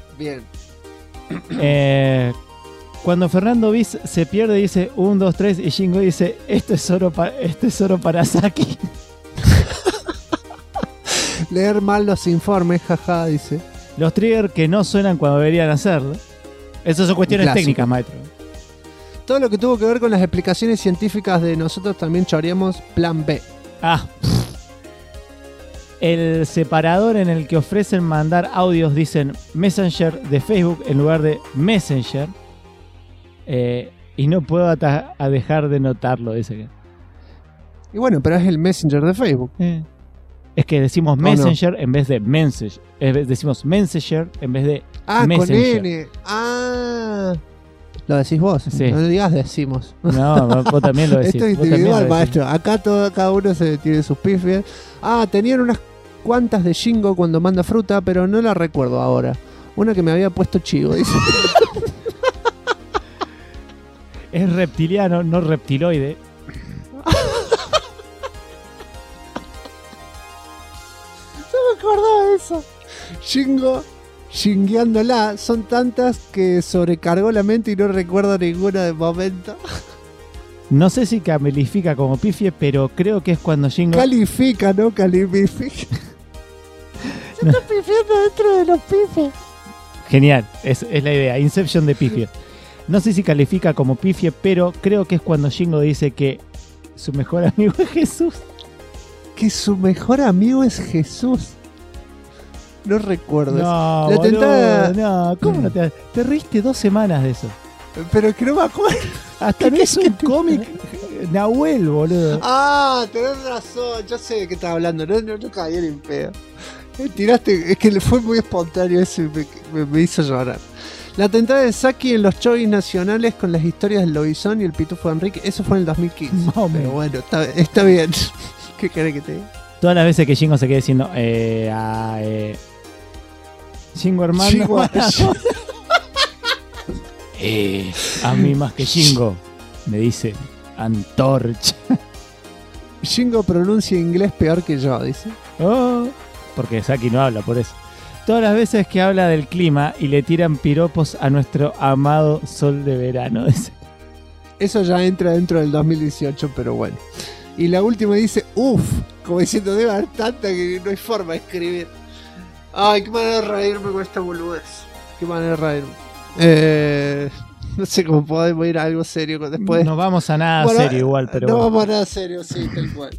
Cuando Fernando Bis se pierde dice 1, 2, 3 y Shingo dice, esto es oro para Saki.
Leer mal los informes, jaja, dice.
Los triggers que no suenan cuando deberían hacerlo. Esas son cuestiones técnicas, maestro.
Todo lo que tuvo que ver con las explicaciones científicas de nosotros también choreamos plan B.
El separador en el que ofrecen mandar audios dicen Messenger de Facebook en lugar de Messenger. Y no puedo a dejar de notarlo, dice que.
Y bueno, pero es el Messenger de Facebook.
Es que decimos Messenger en vez de Message. Decimos Messenger en vez de Messenger.
Con N. Lo decís vos.
Sí.
No lo digas, decimos.
No, vos también lo decís.
Esto es individual, maestro. Acá cada uno se tiene sus pifias. Tenían unas cuantas de Shingo cuando manda fruta, pero no la recuerdo ahora. Una que me había puesto chivo, dice.
Es reptiliano, no reptiloide.
No me acordaba de eso. Shingo, shingueándola, son tantas que sobrecargó la mente y no recuerdo ninguna de momento.
No sé si califica como pifie, pero creo que es cuando Shingo...
Califica, no califica. Se está pifiando dentro de los pifes.
Genial, es la idea. Inception de pifie. No sé si califica como pifie, pero creo que es cuando Shingo dice que su mejor amigo es Jesús.
Que su mejor amigo es Jesús. No recuerdo
eso.
La tentada...
No, ¿cómo no te reíste 2 semanas de eso?
Pero es que no me acuerdo.
Hasta no es un cómic Nahuel, boludo.
Tenés razón. Yo sé de qué estás hablando. No caí en pedo. Tiraste, es que fue muy espontáneo eso y me hizo llorar. La tentada de Saki en los chovis nacionales con las historias del Lobizón y el Pitufo de Enrique, eso fue en el 2015. No, pero bueno, está bien. ¿Qué querés que te diga?
Todas las veces que Shingo se quede diciendo Shingo hermano. A mí más que Shingo me dice antorcha.
Shingo pronuncia inglés peor que yo, dice.
Porque Saki no habla, por eso. Todas las veces que habla del clima y le tiran piropos a nuestro amado sol de verano.
Eso ya entra dentro del 2018, pero bueno. Y la última dice, como diciendo, debe haber tanta que no hay forma de escribir. Ay, qué manera de reírme con esta boludez. Qué manera de reírme. No sé cómo podemos ir a algo serio después.
No vamos a nada serio igual, pero
no vamos a nada serio, sí, tal cual.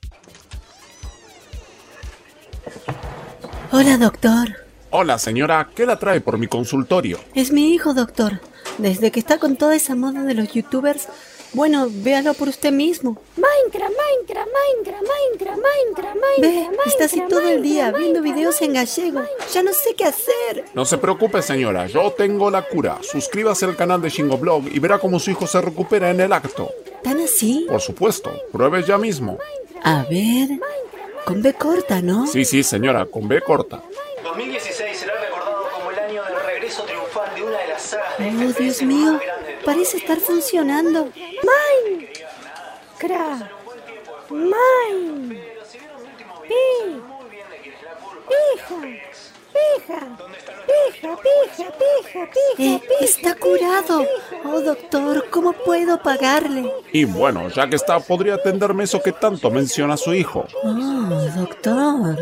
Hola, doctor.
Hola, señora. ¿Qué la trae por mi consultorio?
Es mi hijo, doctor. Desde que está con toda esa moda de los youtubers, bueno, véalo por usted mismo.
Minecraft.
Ve, está así todo el día viendo videos en gallego. Ya no sé qué hacer.
No se preocupe, señora. Yo tengo la cura. Suscríbase al canal de Shingo Blog y verá cómo su hijo se recupera en el acto.
¿Tan así?
Por supuesto. Pruebe ya mismo.
A ver... Con B corta, ¿no?
Sí, señora, con B corta.
2016 será recordado como el año del regreso triunfal de una de las sagas de FPS
Dios mío, parece estar funcionando.
Minecraft.
Está curado. Oh, doctor, ¿cómo puedo pagarle?
Y bueno, ya que está, podría atenderme eso que tanto menciona su hijo.
Oh, doctor.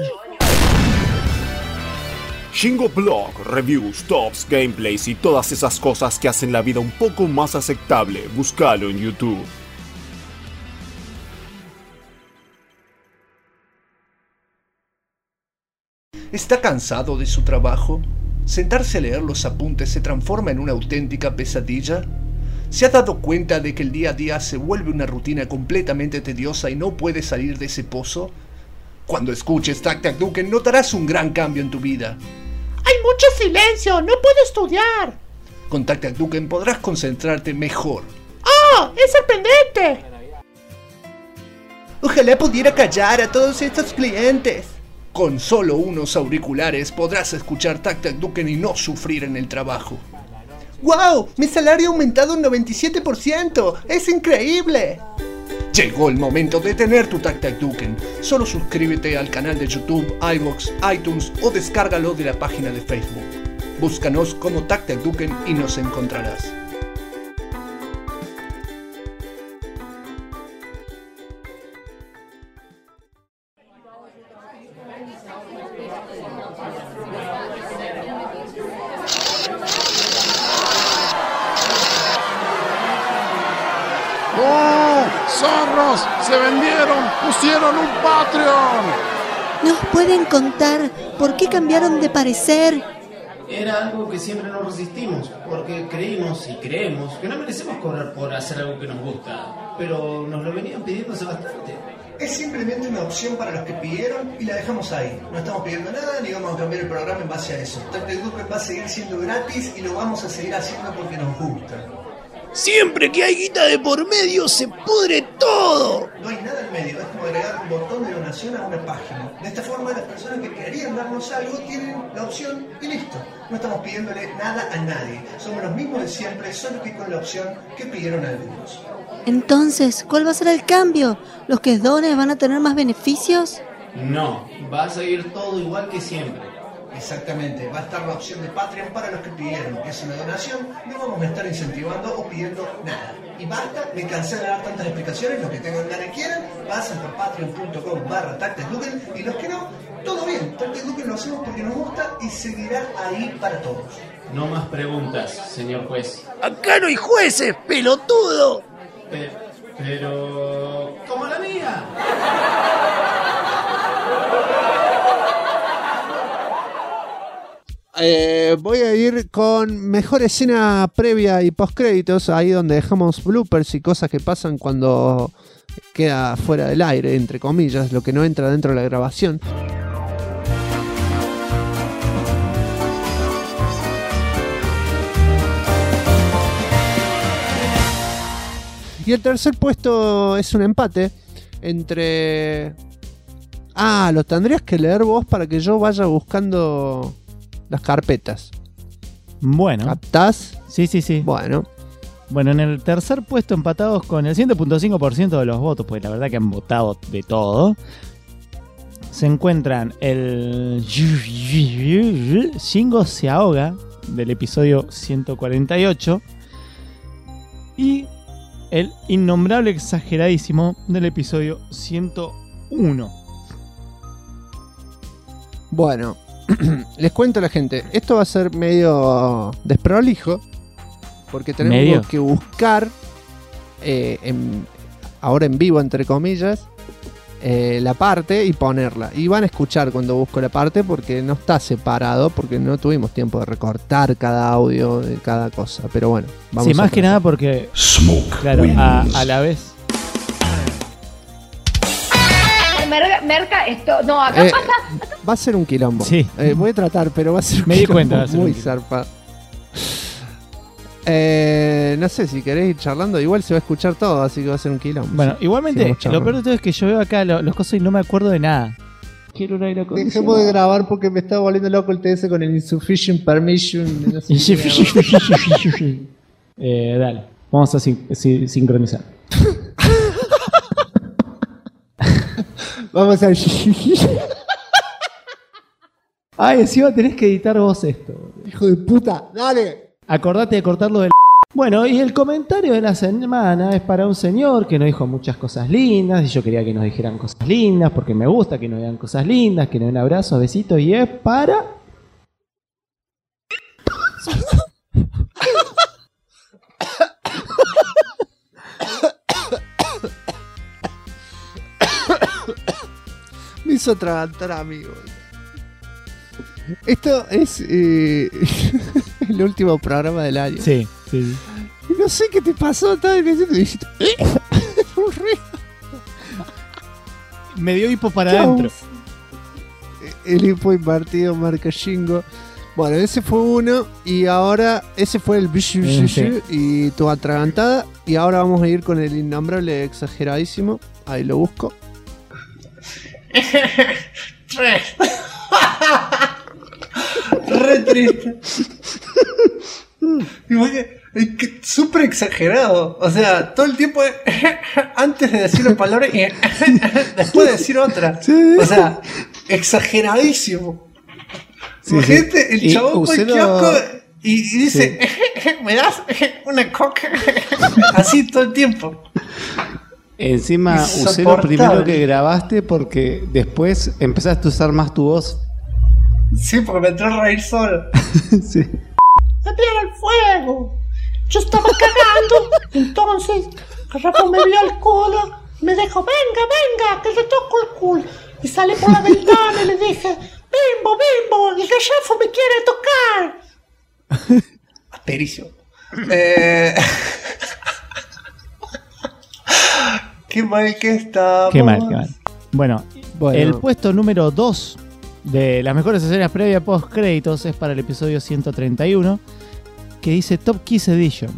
Shingo Blog, reviews, tops, gameplays y todas esas cosas que hacen la vida un poco más aceptable. Búscalo en YouTube.
¿Está cansado de su trabajo? ¿Sentarse a leer los apuntes se transforma en una auténtica pesadilla? ¿Se ha dado cuenta de que el día a día se vuelve una rutina completamente tediosa y no puede salir de ese pozo? Cuando escuches Tac Tac Duken notarás un gran cambio en tu vida.
¡Hay mucho silencio! ¡No puedo estudiar!
Con Tac Tac Duken podrás concentrarte mejor.
¡Oh! ¡Es sorprendente!
Ojalá pudiera callar a todos estos clientes.
Con solo unos auriculares podrás escuchar Tac Tac Duken y no sufrir en el trabajo.
¡Wow! Mi salario ha aumentado un 97%. ¡Es increíble!
Llegó el momento de tener tu Tac Tac Duken. Solo suscríbete al canal de YouTube, iVoox, iTunes o descárgalo de la página de Facebook. Búscanos como Tac Tac Duken y nos encontrarás.
¡Zorros! ¡Se vendieron! ¡Pusieron un Patreon!
¿Nos pueden contar por qué cambiaron de parecer?
Era algo que siempre nos resistimos, porque creímos y creemos que no merecemos cobrar por hacer algo que nos gusta, pero nos lo venían pidiendo hace bastante.
Es simplemente una opción para los que pidieron y la dejamos ahí. No estamos pidiendo nada ni vamos a cambiar el programa en base a eso. Tac Tac Duken va a seguir siendo gratis y lo vamos a seguir haciendo porque nos gusta.
Siempre que hay guita de por medio se pudre todo.
No hay nada en medio, es como agregar un botón de donación a una página. De esta forma las personas que querían darnos algo tienen la opción y listo. No estamos pidiéndole nada a nadie. Somos los mismos de siempre, solo que con la opción que pidieron algunos.
Entonces, ¿cuál va a ser el cambio? ¿Los que donen van a tener más beneficios?
No, va a seguir todo igual que siempre.
Exactamente, va a estar la opción de Patreon para los que pidieron. Es una donación, no vamos a estar incentivando o pidiendo nada. Y basta, me cansé de dar tantas explicaciones. Los que tengan ganas y quieran, pasen por patreon.com/TacTacDuken y los que no, todo bien. Tac Tac Duken lo hacemos porque nos gusta y seguirá ahí para todos.
No más preguntas, señor juez.
Acá no hay jueces, pelotudo.
Pero... ¡como la mía!
Voy a ir con mejor escena previa y postcréditos, ahí donde dejamos bloopers y cosas que pasan cuando queda fuera del aire, entre comillas, lo que no entra dentro de la grabación. Y el tercer puesto es un empate entre... lo tendrías que leer vos para que yo vaya buscando las carpetas.
Bueno.
¿Captás?
Sí.
Bueno,
en el tercer puesto, empatados con el 100.5% de los votos, pues la verdad que han votado de todo, se encuentran el Shingo se ahoga del episodio 148 y el innombrable exageradísimo del episodio 101.
Bueno, les cuento a la gente, esto va a ser medio desprolijo porque tenemos que buscar ahora en vivo, entre comillas, la parte y ponerla. Y van a escuchar cuando busco la parte porque no está separado, porque no tuvimos tiempo de recortar cada audio de cada cosa. Pero bueno, vamos
a más que nada porque, claro, a la vez.
Merca, esto. No, acá pasa.
Va a ser un quilombo.
Sí.
Voy a tratar, pero va a ser un
Me di
quilombo
cuenta,
muy zarpado. No sé, si querés ir charlando, igual se va a escuchar todo, así que va a ser un quilombo.
Bueno, igualmente, lo peor de todo es que yo veo acá los cosas y no me acuerdo de nada.
Quiero un aire acondicionado. Dejemos de grabar porque me está volviendo loco el TS con el insufficient permission. No sé
dale, vamos a sincronizar.
Vamos a ver.
Ay, encima tenés que editar vos esto.
Hijo de puta, dale.
Acordate de cortarlo del... Bueno, y el comentario de la semana es para un señor que nos dijo muchas cosas lindas, y yo quería que nos dijeran cosas lindas, porque me gusta que nos digan cosas lindas, que nos den abrazos, besitos, y es para...
Me hizo atragantar, amigo. Esto es el último programa del año.
Sí.
Y no sé qué te pasó. Estaba diciendo.
Me dio hipo para adentro.
El hipo invertido marca Shingo. Bueno, ese fue uno. Y ahora ese fue el y tu atragantada. Y ahora vamos a ir con el innombrable exageradísimo. Ahí lo busco.
3. Re triste. Súper exagerado. O sea, todo el tiempo antes de decir una palabra y después de decir otra. Sí. O sea, exageradísimo.
Sí,
Imagínate,
sí.
el chabón fue al kiosco y dice, ¿me das una coca? Así todo el tiempo.
Encima usé lo primero que grabaste porque después empezaste a usar más tu voz.
Sí, porque me entró a reír solo.
Sí.
¡Me tiran el fuego! Yo estaba cagando, entonces Rafa me vio el culo, me dijo, venga, que le toco el culo. Y salí por la ventana y le dije, Bimbo, el gallafo me quiere tocar.
Asperísimo. Qué mal que estamos.
Qué mal. Bueno, el puesto número 2 de las mejores escenas previa post créditos es para el episodio 131, que dice Top Kiss Edition.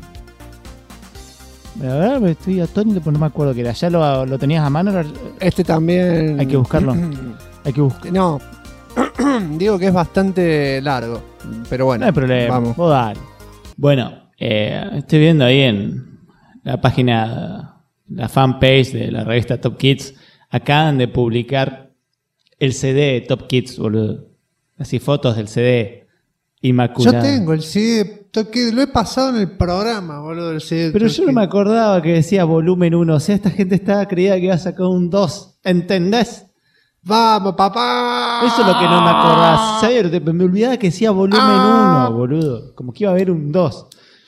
La verdad me estoy atónito porque no me acuerdo qué era. ¿Ya lo tenías a mano?
Este también.
Hay que buscarlo.
No, digo que es bastante largo, pero bueno.
No hay problema.
Vamos.
Vos dale. Bueno, estoy viendo ahí en la página, la fanpage de la revista Top Kids, acaban de publicar el CD de Top Kids, boludo. Así fotos del CD inmaculado.
Yo tengo el CD, lo he pasado en el programa, boludo, el CD.
Pero yo no me acordaba que decía volumen 1. O sea, esta gente estaba creída que iba a sacar un 2. ¿Entendés?
¡Vamos, papá!
Eso es lo que no me acordaba. ¿Sabes? Me olvidaba que decía volumen 1, boludo. Como que iba a haber un 2.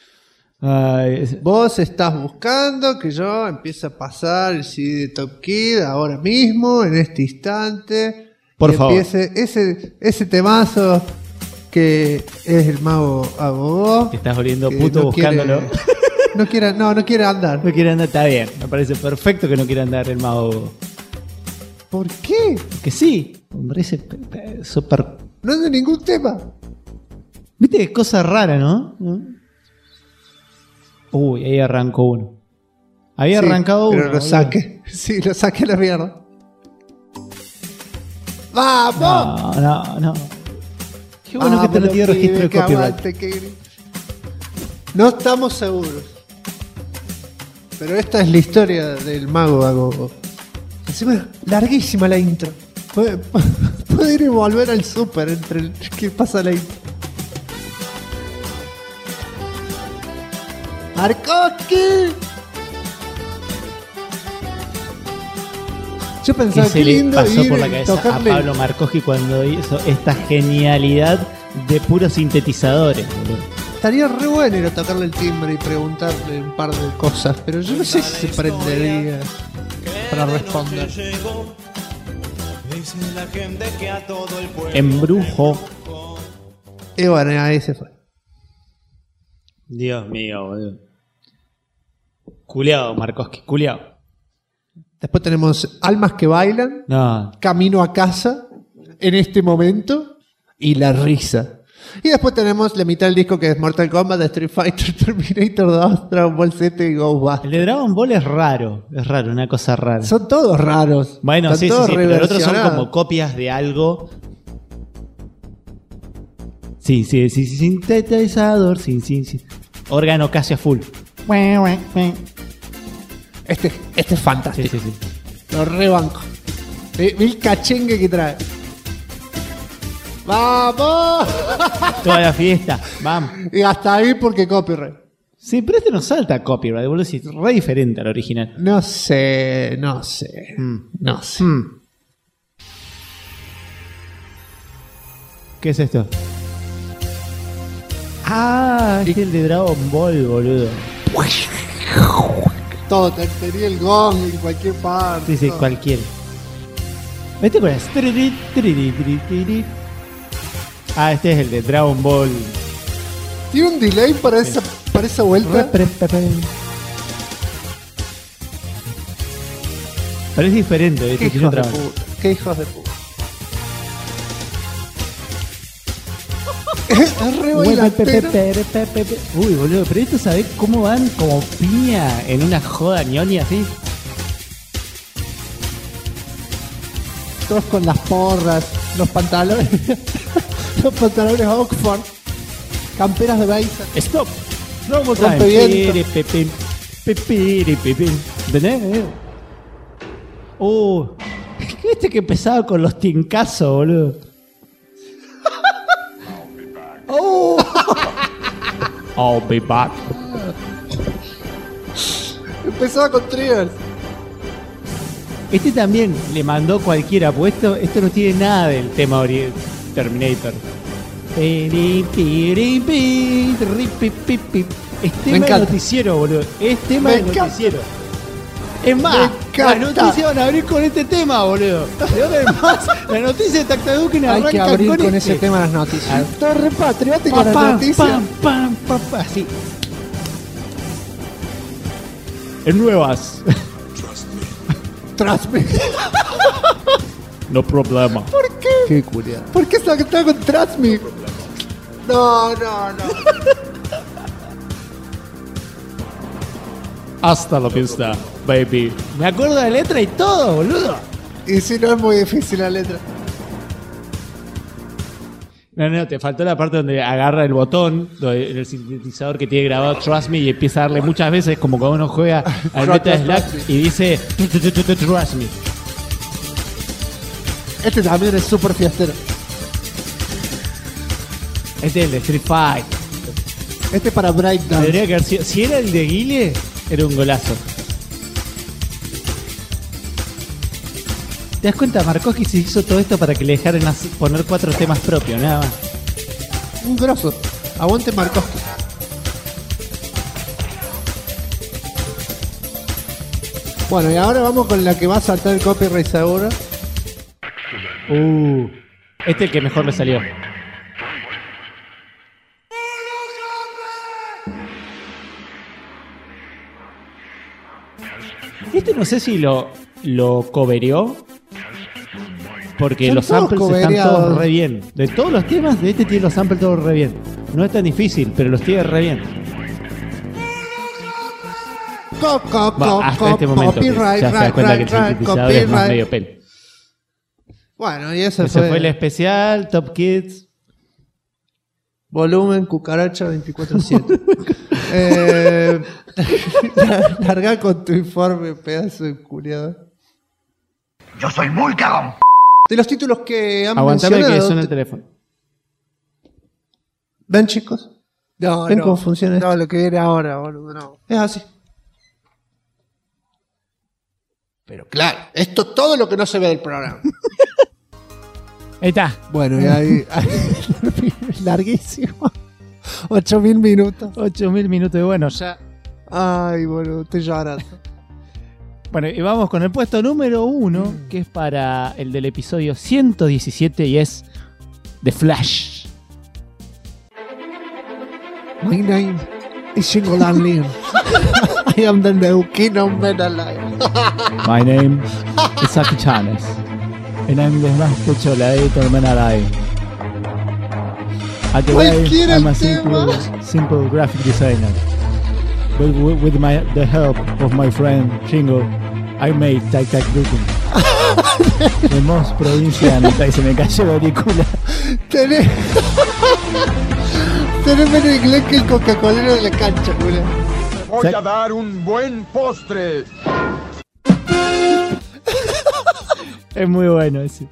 Vos estás buscando que yo empiece a pasar el CD de Top Kid ahora mismo, en este instante.
Por favor.
Empiece ese temazo que es el mago Agogó.
Que estás oliendo puto no buscándolo.
No quiere andar.
No quiere andar, está bien. Me parece perfecto que no quiera andar el mago Agogó.
¿Por qué?
Porque sí. Me parece súper.
No es de ningún tema.
Viste que cosa rara, ¿no? Uy, ahí arrancó uno. Había arrancado uno.
Pero lo saqué. Sí, lo saqué a la mierda. ¡Vamos!
No. Qué bueno que te lo dio registro de copyright.
No estamos seguros. Pero esta es la historia del mago Agogó. Encima, larguísima la intro. Puede ir y volver al súper entre el que pasa la intro. ¡Markoski! Yo pensaba que lindo
pasó
ir
por la cabeza
tocarle...
a Pablo Markoski cuando hizo esta genialidad de puros sintetizadores, boludo.
Estaría re bueno ir a tocarle el timbre y preguntarle un par de cosas, pero yo no sé si se prendería para responder.
Embrujo.
Y bueno, ahí se fue.
Dios mío, boludo. Culeado, Markoski, culeado.
Después tenemos Almas que bailan,
No.
Camino a casa, en este momento, y La risa. Y después tenemos la mitad del disco que es Mortal Kombat, Street Fighter, Terminator 2, Dragon Ball Z y Ghostbusters.
El de Dragon Ball es raro, una cosa rara.
Son todos raros.
Bueno,
Están
sí,
todos
pero los otros son
reversionados.
como copias de algo. Sí, sintetizador, sí. Órgano casi a full.
Este es fantástico.
Sí.
Lo rebanco. El cachengue que trae. ¡Vamos!
Toda la fiesta, vamos.
Y hasta ahí porque copyright.
Sí, pero este no salta copyright, boludo. Es re diferente al original.
No sé.
¿Qué es esto? Ah, es el de Dragon Ball, boludo.
Todo, tenía el gong en cualquier parte.
Sí, cualquiera. ¿Viste cuál es? Ah, este es el de Dragon Ball.
¿Tiene un delay para esa vuelta?
Pero es diferente, ¿viste?
Qué hijos de puta. Qué hijos de puta. Es re bailantero.
Uy, boludo, pero esto, ¿sabés cómo van como piña en una joda ñoña así?
Todos con las porras, los pantalones Oxford, camperas de Baiza.
Stop. Robot
Rompeviento.
¿Entendés? Este que empezaba con los tincazos, boludo. I'll be back.
Empezaba con triggers.
Este también le mandó cualquiera puesto. Esto no tiene nada del tema Terminator. Es tema de noticiero, boludo. Es tema de noticiero. Es más, las noticias van a abrir con este tema, boludo. ¿De dónde es más? La noticia de Tactaduken arranca
hay que abrir con
este.
ese tema las noticias. Torre patriótica las noticias.
Así. En nuevas.
Trust me.
No problema.
¿Por qué?
Qué curioso.
¿Por qué está con Trust me? No.
Hasta la vista, baby. Me acuerdo de la letra y todo, boludo.
Y si no es muy difícil la letra.
No, te faltó la parte donde agarra el botón en el sintetizador que tiene grabado Trust Me y empieza a darle muchas veces como cuando uno juega al Metal Slack y dice Trust Me.
Este también es súper fiestero.
Este es el de Street Fight.
Este es para Breakdown.
Tendría que haber sido, si era el de Guile, era un golazo. ¿Te das cuenta? Markovsky se hizo todo esto para que le dejaran poner 4 temas propios, nada más.
Un grosso. Aguante Markovsky. Bueno, y ahora vamos con la que va a saltar el copyright seguro.
Este es el que mejor le salió. Este no sé si lo covereó. Porque los samples están todos re bien. De todos los temas, de este tiene los samples todos re bien. No es tan difícil, pero los tiene re bien. Hasta este momento que ya se da cuenta que el sintetizador es más medio pelo.
Bueno, y ese
fue el especial, Top Kids.
Volumen Cucaracha 24/7. Larga con tu informe, pedazo de culiado.
Yo soy muy cagón.
De los títulos que han
Aguantame
mencionado...
que suena el teléfono.
¿Ven, chicos? ¿Ven cómo funciona esto?
No, lo que viene ahora, boludo, no.
Es así. Pero claro, esto es todo lo que no se ve del programa.
Ahí está.
Bueno, y ahí larguísimo. 8.000 minutos.
8.000 minutos de bueno, ya.
Ay, boludo, estoy llorando.
Bueno, y vamos con el puesto número 1, que es para el del episodio 117 y es The Flash.
My name is Jingle and Leon. I am the new king of metal life.
My name is Saki Chanes. And I'm the master cholator man alive. At the way, I'm a simple graphic designer. But with the help of my friend Shingo, I made Tactaduken. The most provinciano, y se me cayó la película.
Tenés menos inglés que el Coca-Colero de la cancha, boludo.
Voy a dar un buen postre.
Es muy bueno ese.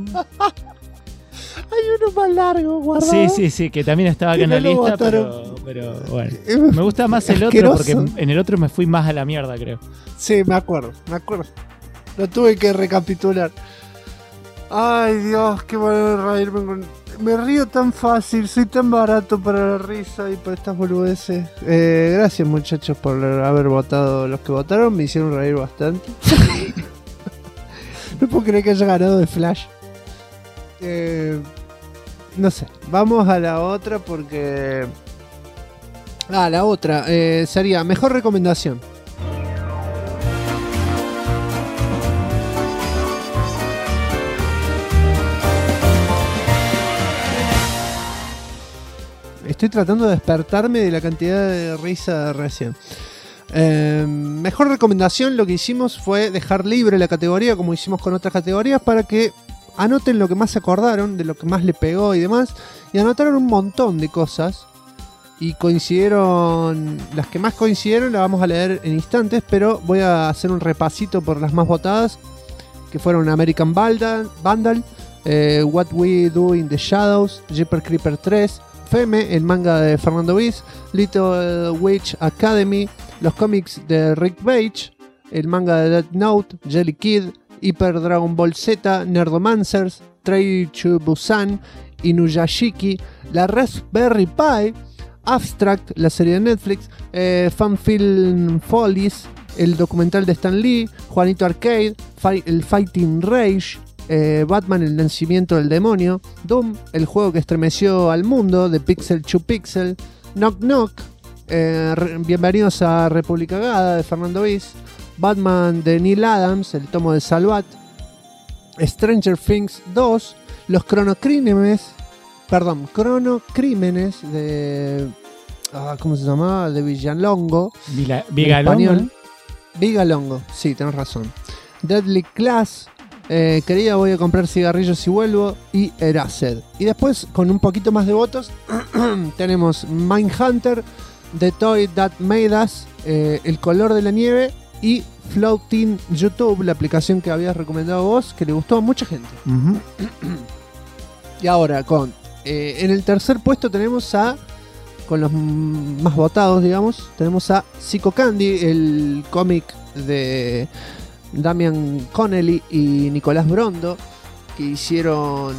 Hay uno más largo, guardado.
Sí, que también estaba acá en la lista, pero bueno. Me gusta más el otro porque en el otro me fui más a la mierda, creo.
Sí, me acuerdo. Lo tuve que recapitular. Ay, Dios, qué bueno reírme con... Me río tan fácil, soy tan barato para la risa y para estas boludeces. Gracias, muchachos, por haber votado. Los que votaron me hicieron reír bastante. No puedo creer que haya ganado de Flash. no sé. Vamos a la otra porque... la otra sería mejor recomendación. Estoy tratando de despertarme de la cantidad de risa recién. Mejor recomendación, lo que hicimos fue dejar libre la categoría, como hicimos con otras categorías, para que anoten lo que más se acordaron, de lo que más le pegó y demás. Y anotaron un montón de cosas. Y coincidieron, las que más coincidieron las vamos a leer en instantes, pero voy a hacer un repasito por las más votadas, que fueron American Vandal, What We Do in the Shadows, Jeepers Creepers 3, Feme, el manga de Fernando Viz, Little Witch Academy, los cómics de Rick Page, el manga de Death Note, Jelly Kid, Hyper Dragon Ball Z, Nerdomancers, Train to Busan, Inuyashiki, la Raspberry Pi, Abstract, la serie de Netflix, Fan Film Follies, el documental de Stan Lee, Juanito Arcade, el Fighting Rage, Batman, el nacimiento del demonio, Doom, el juego que estremeció al mundo, de Pixel to Pixel, Knock Knock, Bienvenidos a República Gada, de Fernando Viz, Batman de Neil Adams, el tomo de Salvat, Stranger Things 2, los Cronocrímenes de... ¿cómo se llamaba? De Villalongo.
Vigalongo.
Vigalongo, sí, tenés razón. Deadly Class, querida, voy a comprar cigarrillos y vuelvo, y Erased. Y después, con un poquito más de votos, tenemos Mindhunter, The Toy That Made Us, El color de la nieve y Floating YouTube, la aplicación que habías recomendado vos, que le gustó a mucha gente.
Uh-huh.
Y ahora, en el tercer puesto tenemos con los más votados, digamos, tenemos a Psycho Candy, el cómic de Damian Connelly y Nicolás Brondo, que hicieron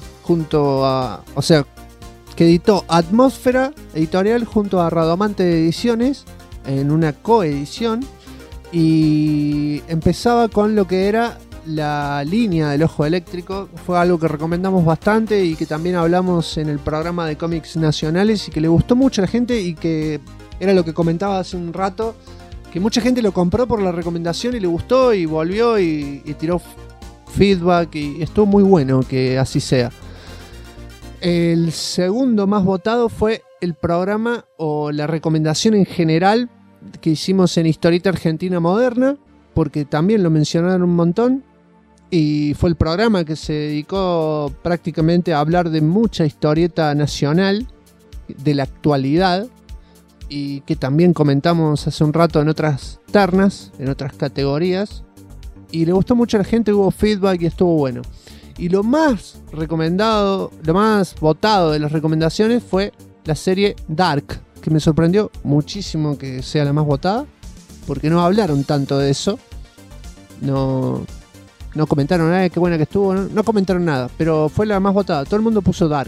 que editó Atmósfera Editorial junto a Radomante Ediciones en una coedición, y empezaba con lo que era la línea del Ojo Eléctrico. Fue algo que recomendamos bastante y que también hablamos en el programa de cómics nacionales y que le gustó mucho a la gente, y que era lo que comentaba hace un rato, que mucha gente lo compró por la recomendación y le gustó y volvió y tiró feedback, y estuvo muy bueno que así sea. El segundo más votado fue el programa o la recomendación en general que hicimos en Historieta Argentina Moderna, porque también lo mencionaron un montón, y fue el programa que se dedicó prácticamente a hablar de mucha historieta nacional, de la actualidad, y que también comentamos hace un rato en otras ternas, en otras categorías, y le gustó mucho a la gente, hubo feedback y estuvo bueno. Y lo más recomendado, lo más votado de las recomendaciones fue la serie Dark, que me sorprendió muchísimo que sea la más votada, porque no hablaron tanto de eso. No comentaron nada, qué buena que estuvo, no comentaron nada, pero fue la más votada. Todo el mundo puso Dark.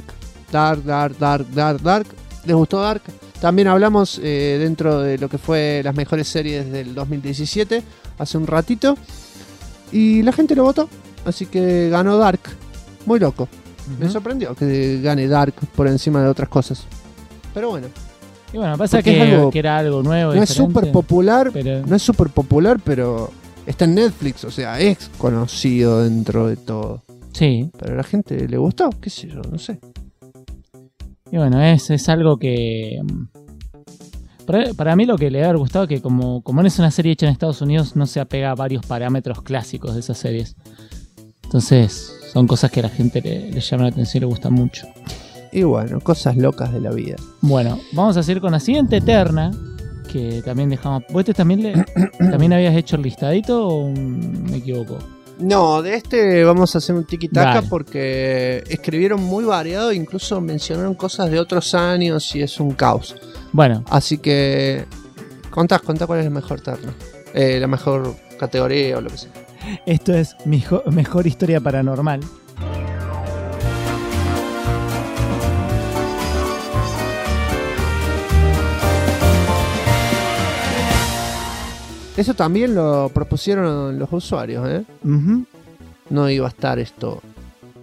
¿Les gustó Dark? También hablamos dentro de lo que fue las mejores series del 2017, hace un ratito, y la gente lo votó, así que ganó Dark. Muy loco. Uh-huh. Me sorprendió que gane Dark por encima de otras cosas. Pero bueno.
Y bueno, pasa que era algo nuevo.
No es súper popular,
pero...
pero está en Netflix, o sea, es conocido dentro de todo.
Sí.
Pero a la gente le gustó, qué sé yo, no sé.
Y bueno, es algo que... Para mí lo que le ha gustado es que como no es una serie hecha en Estados Unidos, no se apega a varios parámetros clásicos de esas series. Entonces, son cosas que a la gente le llaman la atención y le gustan mucho.
Y bueno, cosas locas de la vida.
Bueno, vamos a seguir con la siguiente terna, que también dejamos... ¿Vos también habías hecho el listadito o me equivoco?
No, de este vamos a hacer un tiki-taka porque escribieron muy variado, incluso mencionaron cosas de otros años y es un caos.
Bueno.
Así que contá cuál es la mejor terna, la mejor categoría o lo que sea.
Esto es mejor historia paranormal.
Eso también lo propusieron los usuarios, ¿eh?
Uh-huh.
No iba a estar esto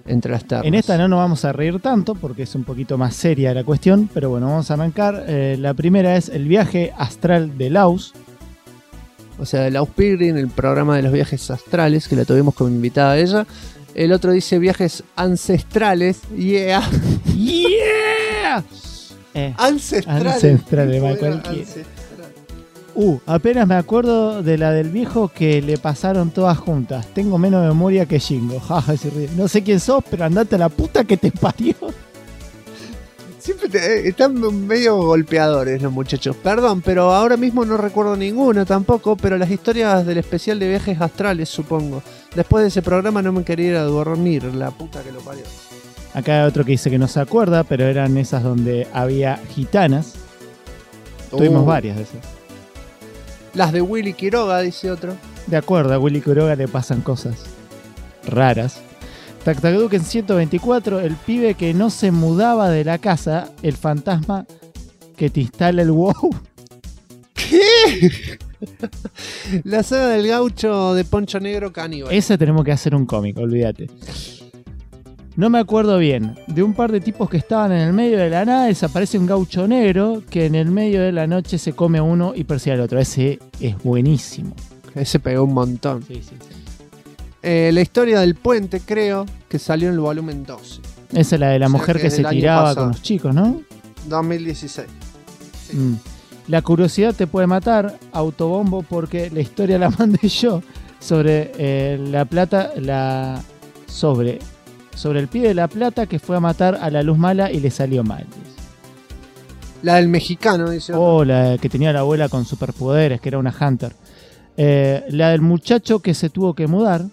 entre las ternas.
En esta no nos vamos a reír tanto porque es un poquito más seria la cuestión, pero bueno, vamos a arrancar. La primera es el viaje astral de Laus.
O sea, de Laus Pilgrim, el programa de los viajes astrales, que la tuvimos como invitada a ella. El otro dice viajes ancestrales. Yeah.
Yeah.
Ancestrales.
Ancestrales, va cualquiera. Apenas me acuerdo de la del viejo que le pasaron todas juntas. Tengo menos memoria que Jingo. Jaja, no sé quién sos, pero andate a la puta que te parió.
Siempre están medio golpeadores los muchachos. Perdón, pero ahora mismo no recuerdo ninguna tampoco. Pero las historias del especial de viajes astrales, supongo. Después de ese programa no me quería ir a dormir, la puta que lo parió.
Acá hay otro que dice que no se acuerda, pero eran esas donde había gitanas. Tuvimos varias de esas.
Las de Willy Quiroga, dice otro.
De acuerdo, a Willy Quiroga le pasan cosas raras. Tactaduque en 124, el pibe que no se mudaba de la casa, el fantasma que te instala el WoW.
¿Qué? La saga del gaucho de Poncho Negro Caníbal.
Ese tenemos que hacer un cómic, olvídate. No me acuerdo bien. De un par de tipos que estaban en el medio de la nada, desaparece un gaucho negro que en el medio de la noche se come a uno y persigue al otro. Ese es buenísimo.
Ese pegó un montón.
Sí.
La historia del puente, creo, que salió en el volumen 12.
Esa es la de la mujer que se tiraba con los chicos, ¿no?
2016. Sí.
La curiosidad te puede matar, Autobombo, porque la historia la mandé yo sobre la plata, sobre el pibe de La Plata que fue a matar a la luz mala y le salió mal.
La del mexicano, dice.
La que tenía la abuela con superpoderes, que era una Hunter. La del muchacho que se tuvo que mudar.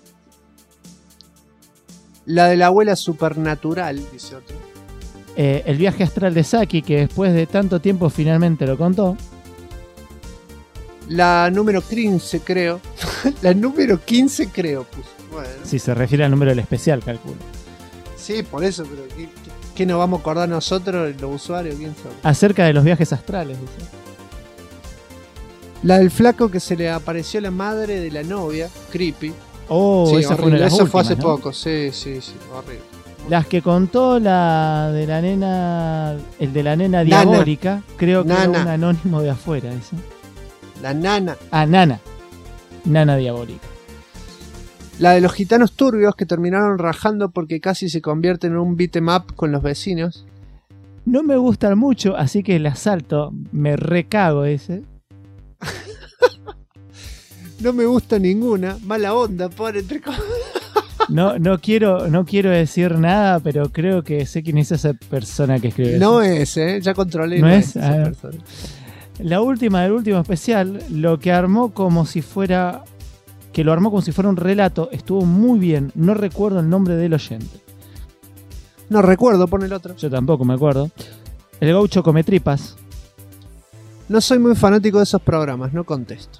La de la abuela supernatural, dice otro.
El viaje astral de Saki, que después de tanto tiempo finalmente lo contó.
La número 15, creo. La número 15, creo. Pues. Bueno.
Si se refiere al número del especial, calculo.
Sí, por eso, pero ¿qué nos vamos a acordar nosotros, los usuarios? ¿Quién sabe?
Acerca de los viajes astrales, dice.
La del flaco que se le apareció la madre de la novia, creepy.
Sí, esa fue una de las últimas,
fue hace
¿no?
poco, sí, horrible.
Las que contó la de la nena, el de la nena diabólica, creo que era un anónimo de afuera, eso.
La nana.
Nana diabólica.
La de los gitanos turbios que terminaron rajando porque casi se convierten en un beat 'em up con los vecinos.
No me gustan mucho, así que la salto, me recago ese.
No me gusta ninguna, mala onda, pobre entre comillas.
No quiero decir nada, pero creo que sé quién es esa persona que escribe
no
eso.
Ya controlé.
No es
esa persona.
La última del último especial, lo armó como si fuera un relato, estuvo muy bien. No recuerdo el nombre del oyente.
No recuerdo, pon el otro.
Yo tampoco me acuerdo. El gaucho come tripas.
No soy muy fanático de esos programas, no contesto.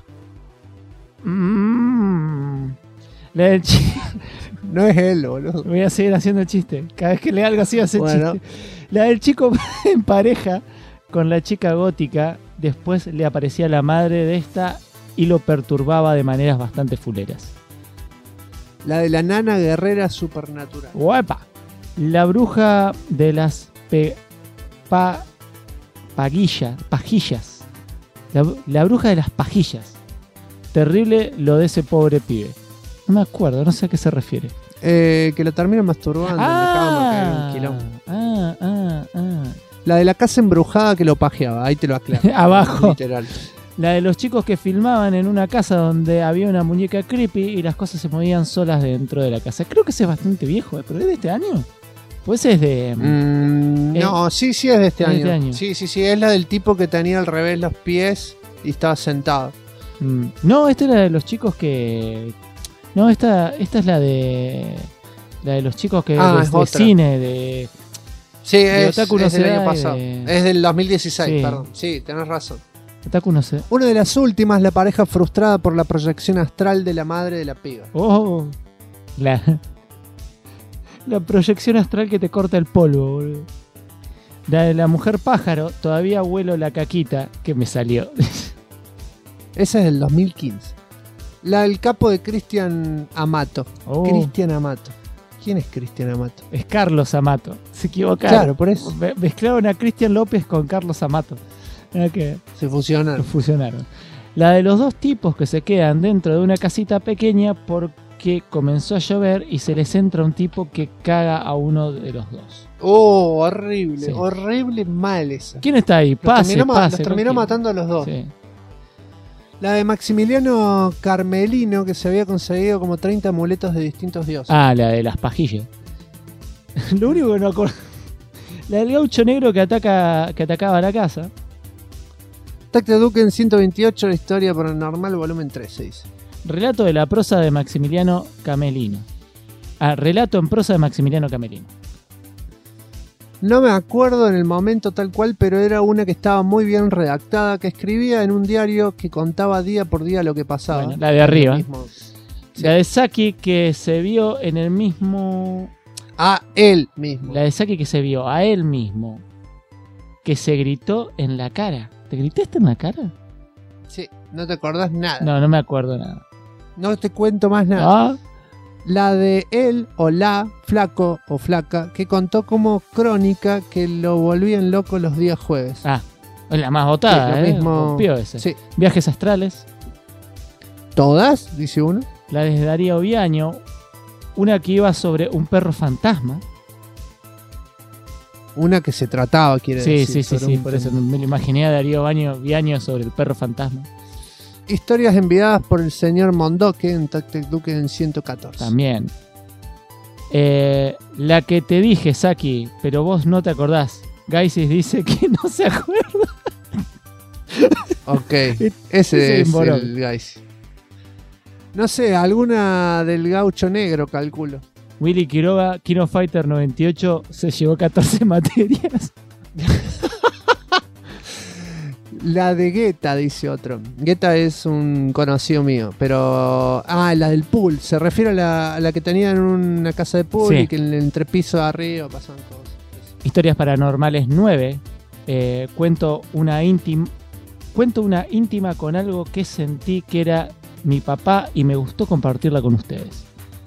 La del
no es él, boludo.
Voy a seguir haciendo el chiste. Cada vez que lea algo así va a hacer chiste. La del chico en pareja con la chica gótica. Después le aparecía la madre de esta y lo perturbaba de maneras bastante fuleras.
La de la nana guerrera supernatural.
¡Guapa! La bruja de las pajillas. La bruja de las pajillas. Terrible lo de ese pobre pibe. No me acuerdo, no sé a qué se refiere.
Que lo termina masturbando en la cama, que era un quilombo. La de la casa embrujada que lo pajeaba, ahí te lo aclaro.
Abajo.
Literal.
La de los chicos que filmaban en una casa donde había una muñeca creepy y las cosas se movían solas dentro de la casa. Creo que ese es bastante viejo, pero ¿es de este año? Pues es de...
no, sí es de este año. Sí, es la del tipo que tenía al revés los pies y estaba sentado.
No, esta es la de los chicos que... No, esta es la de los chicos que de cine, de...
Sí, es del año pasado. Es del 2016, perdón. Sí, tenés razón.
Otaku no sé.
Una de las últimas, la pareja frustrada por la proyección astral de la madre de la piba.
Oh, la proyección astral que te corta el polvo, boludo. La de la mujer pájaro, todavía huelo la caquita que me salió.
Esa es del 2015. La del capo de Cristian Amato. Cristian Amato. ¿Quién es Cristian Amato?
Es Carlos Amato. Se equivocaron.
Claro, por eso.
Mezclaron a Cristian López con Carlos Amato. Que
se fusionaron.
La de los dos tipos que se quedan dentro de una casita pequeña porque comenzó a llover y se les entra un tipo que caga a uno de los dos.
Oh, horrible.
Sí.
Horrible mal esa.
¿Quién está ahí? Pase.
Los terminó matando a los dos.
Sí.
La de Maximiliano Carmelino, que se había conseguido como 30 amuletos de distintos dioses.
Ah, la de las pajillas. Lo único que no acuerdo. La del gaucho negro que atacaba la casa.
Tacte Duque en 128, la historia paranormal, volumen 3, se dice.
Relato de la prosa de Maximiliano Camelino. Relato en prosa de Maximiliano Camelino.
No me acuerdo en el momento tal cual, pero era una que estaba muy bien redactada, que escribía en un diario que contaba día por día lo que pasaba.
Bueno, la de arriba.
Sí.
La de Saki que se vio en el mismo...
A él mismo.
La de Saki que se vio a él mismo. Que se gritó en la cara. ¿Te gritaste en la cara?
Sí, no te acordás nada.
No me acuerdo nada.
No te cuento más nada. La de él o la, flaco o flaca, que contó como crónica que lo volvían loco los días jueves.
Es la más votada,
sí, mismo...
Rompió ese.
Sí.
Viajes astrales.
¿Todas? Dice uno.
La de Darío Viaño. Una que iba sobre un perro fantasma.
Una que se trataba, quiere decir.
Sí, por eso me lo imaginé a Darío Viaño sobre el perro fantasma.
Historias enviadas por el señor Mondoque en Tacte Duque en 114.
También. La que te dije, Saki, pero vos no te acordás. Gaisis dice que no se acuerda.
Ok, ese es el Gaisis. No sé, alguna del gaucho negro, calculo.
Willy Quiroga, Kino Fighter 98, se llevó 14 materias.
La de Guetta, dice otro. Guetta es un conocido mío, pero... la del pool. Se refiere a la que tenía en una casa de pool y que en el entrepiso de arriba pasaban cosas.
Historias paranormales 9. Cuento una íntima con algo que sentí que era mi papá y me gustó compartirla con ustedes.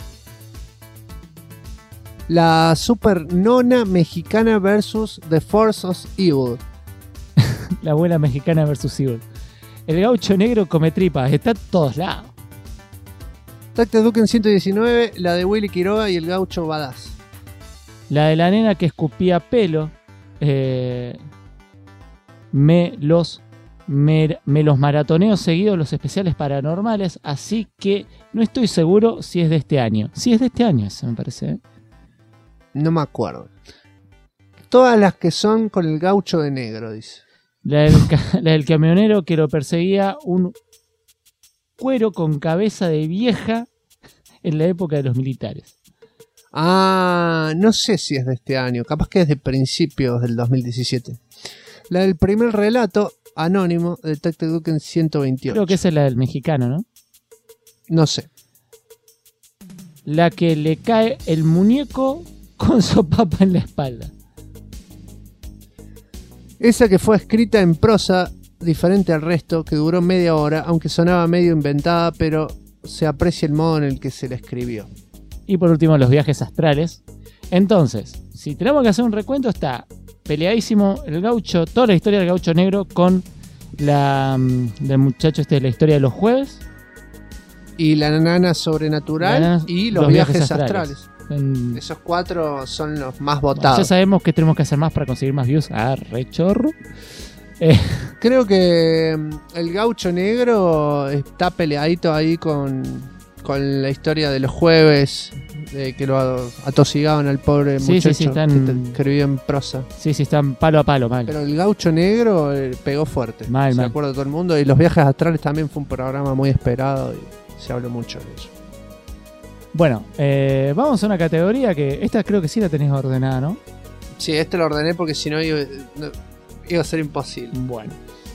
La super nona mexicana versus The Force of Evil.
La abuela mexicana versus Evil. El gaucho negro come tripas. Está a todos lados.
Tacte Duque en 119. La de Willy Quiroga y el gaucho badass.
La de la nena que escupía pelo. Me los maratoneo seguidos los especiales paranormales. Así que no estoy seguro si es de este año. Sí, es de este año, eso me parece.
No me acuerdo. Todas las que son con el gaucho de negro, dice.
La del camionero que lo perseguía un cuero con cabeza de vieja en la época de los militares.
No sé si es de este año. Capaz que es de principios del 2017. La del primer relato anónimo de Tacte Duque en 128.
Creo que esa es la del mexicano, ¿no?
No sé.
La que le cae el muñeco con sopapa en la espalda.
Esa que fue escrita en prosa, diferente al resto, que duró media hora, aunque sonaba medio inventada, pero se aprecia el modo en el que se la escribió.
Y por último, los viajes astrales. Entonces, si tenemos que hacer un recuento, está peleadísimo el gaucho, toda la historia del gaucho negro con del muchacho de la historia de los jueves.
Y la nana sobrenatural y los viajes astrales. Esos 4 son los más votados.
Ya sabemos que tenemos que hacer más para conseguir más views. Re chorro.
Creo que el gaucho negro está peleadito ahí con la historia de los jueves, que lo atosigaban al pobre muchacho que escribió en prosa.
Sí, están palo a palo, mal.
Pero el gaucho negro pegó fuerte. Se acuerda todo el mundo. Y los viajes astrales también fue un programa muy esperado y se habló mucho de eso.
Bueno, vamos a una categoría que esta creo que sí la tenés ordenada, ¿no?
Sí, lo ordené porque si no iba a ser imposible.
Bueno.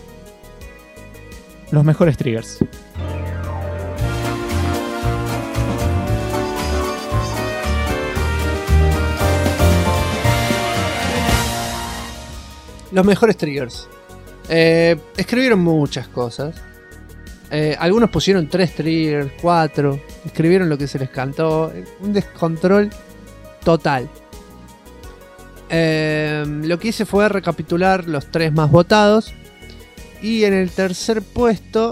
Los mejores triggers.
Los mejores triggers. Escribieron muchas cosas. Algunos pusieron 3 triggers, 4. Escribieron lo que se les cantó. Un descontrol total. Lo que hice fue recapitular los 3 más votados. Y en el tercer puesto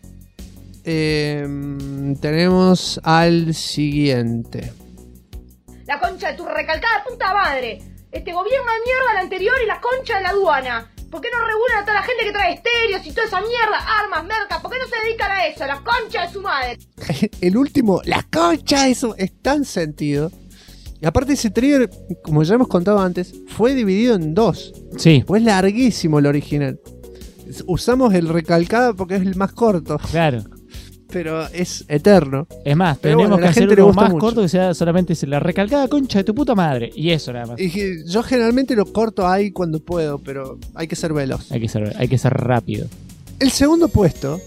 tenemos al siguiente.
La concha de tu recalcada puta madre. Este gobierno de mierda, el anterior y la concha de la aduana. ¿Por qué no regulan a toda la gente que trae estéreos y toda esa mierda, armas, merca? ¿Por qué no se dedican a eso? La concha de su madre.
El último, la concha, eso es tan sentido. Y aparte ese trigger, como ya hemos contado antes, fue dividido en 2.
Sí.
Pues larguísimo el original. Usamos el recalcado porque es el más corto.
Claro.
Pero es eterno.
Es más,
pero
tenemos
bueno,
que hacer
le
uno
gusta
más
mucho.
corto que sea solamente la recalcada concha de tu puta madre. Y eso nada más.
Y yo generalmente lo corto ahí cuando puedo, pero hay que ser veloz.
Hay que ser rápido.
El segundo puesto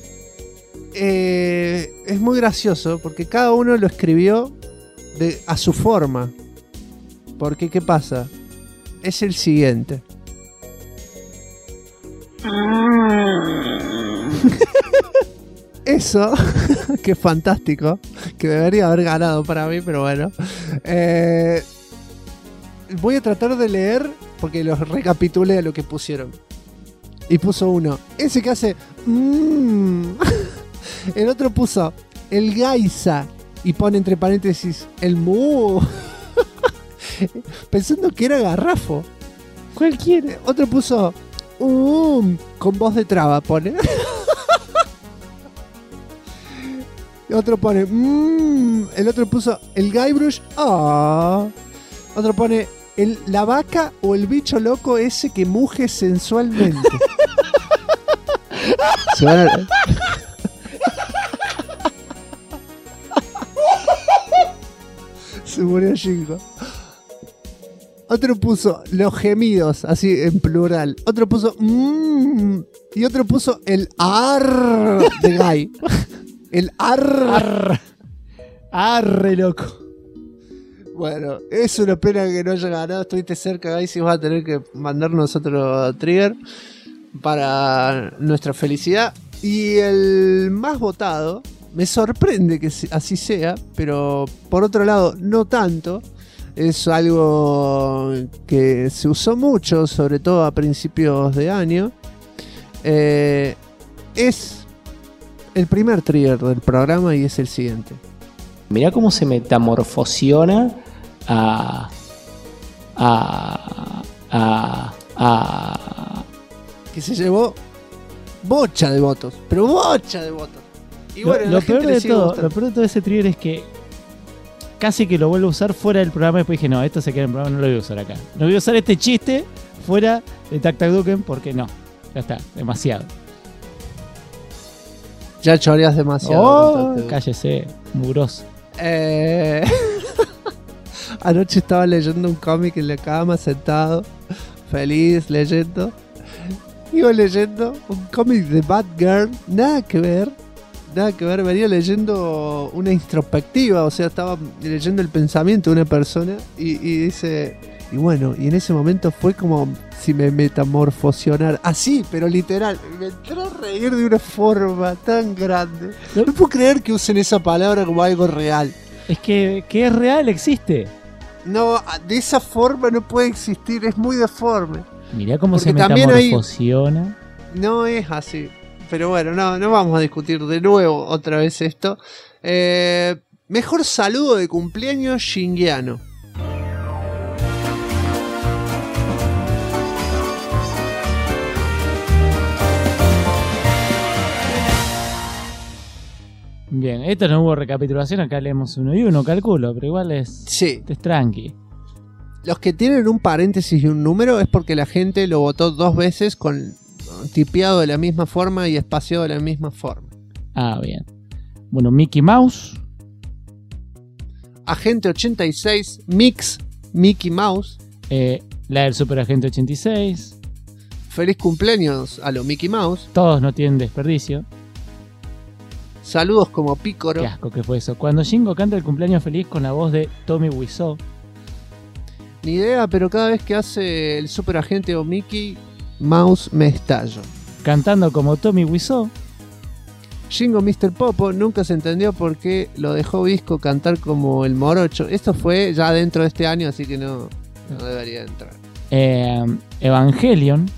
es muy gracioso porque cada uno lo escribió a su forma. Porque, ¿qué pasa? Es el siguiente. Eso, que es fantástico, que debería haber ganado para mí, pero bueno. Voy a tratar de leer, porque los recapitulé a lo que pusieron. Y puso uno, ese que hace... El otro puso, el Gaisa, y pone entre paréntesis, el Mu. Pensando que era Garrafo.
Cualquiera.
Otro puso, con voz de traba, pone. Otro pone, el otro puso el Guybrush, Otro pone la vaca o el bicho loco ese que muge sensualmente. Se van a... Se murió Shingo. Otro puso los gemidos, así en plural. Otro puso y otro puso el ar de Guy. El ar.
Arre, loco.
Bueno, es una pena que no haya ganado. Estuviste cerca, Guy. Si vas a tener que mandarnos otro trigger para nuestra felicidad. Y el más votado, me sorprende que así sea, pero por otro lado, no tanto. Es algo que se usó mucho, sobre todo a principios de año. Es el primer trigger del programa y es el siguiente.
Mirá cómo se metamorfosiona
que se llevó bocha de votos, pero bocha de votos. Y bueno,
lo peor de todo ese trigger es que casi que lo vuelvo a usar fuera del programa y después dije, no, esto se queda en el programa, no lo voy a usar acá. No voy a usar este chiste fuera de Tac Tac Duken porque no, ya está, demasiado.
Ya choreas demasiado.
Oh, cállese, mugroso.
Anoche estaba leyendo un cómic en la cama, sentado, feliz, leyendo. Iba leyendo un cómic de Batgirl, nada que ver. Venía leyendo una introspectiva, o sea, estaba leyendo el pensamiento de una persona y dice... Y bueno, y en ese momento fue como si me metamorfosionara. Así, pero literal. Me entró a reír de una forma tan grande. No puedo creer que usen esa palabra como algo real.
Es que es real, existe.
No, de esa forma no puede existir, es muy deforme.
Mirá cómo se metamorfosiona.
No es así. Pero bueno, no vamos a discutir de nuevo otra vez esto. Mejor saludo de cumpleaños shingiano.
Bien, esto no hubo recapitulación, acá leemos uno y uno, calculo, pero igual es tranqui.
Los que tienen un paréntesis y un número es porque la gente lo votó 2 veces con tipeado de la misma forma y espaciado de la misma forma.
Ah, bien. Bueno, Mickey Mouse.
Agente 86, Mix, Mickey Mouse.
La del Super Agente 86.
Feliz cumpleaños a lo Mickey Mouse.
Todos no tienen desperdicio.
Saludos como Pícoro.
Qué asco que fue eso. Cuando Shingo canta el cumpleaños feliz con la voz de Tommy Wiseau.
Ni idea, pero cada vez que hace el Super Agente o Mickey Mouse me estallo.
Cantando como Tommy Wiseau.
Shingo Mr. Popo nunca se entendió por qué lo dejó Visco cantar como el morocho. Esto fue ya dentro de este año, así que no debería entrar.
Evangelion.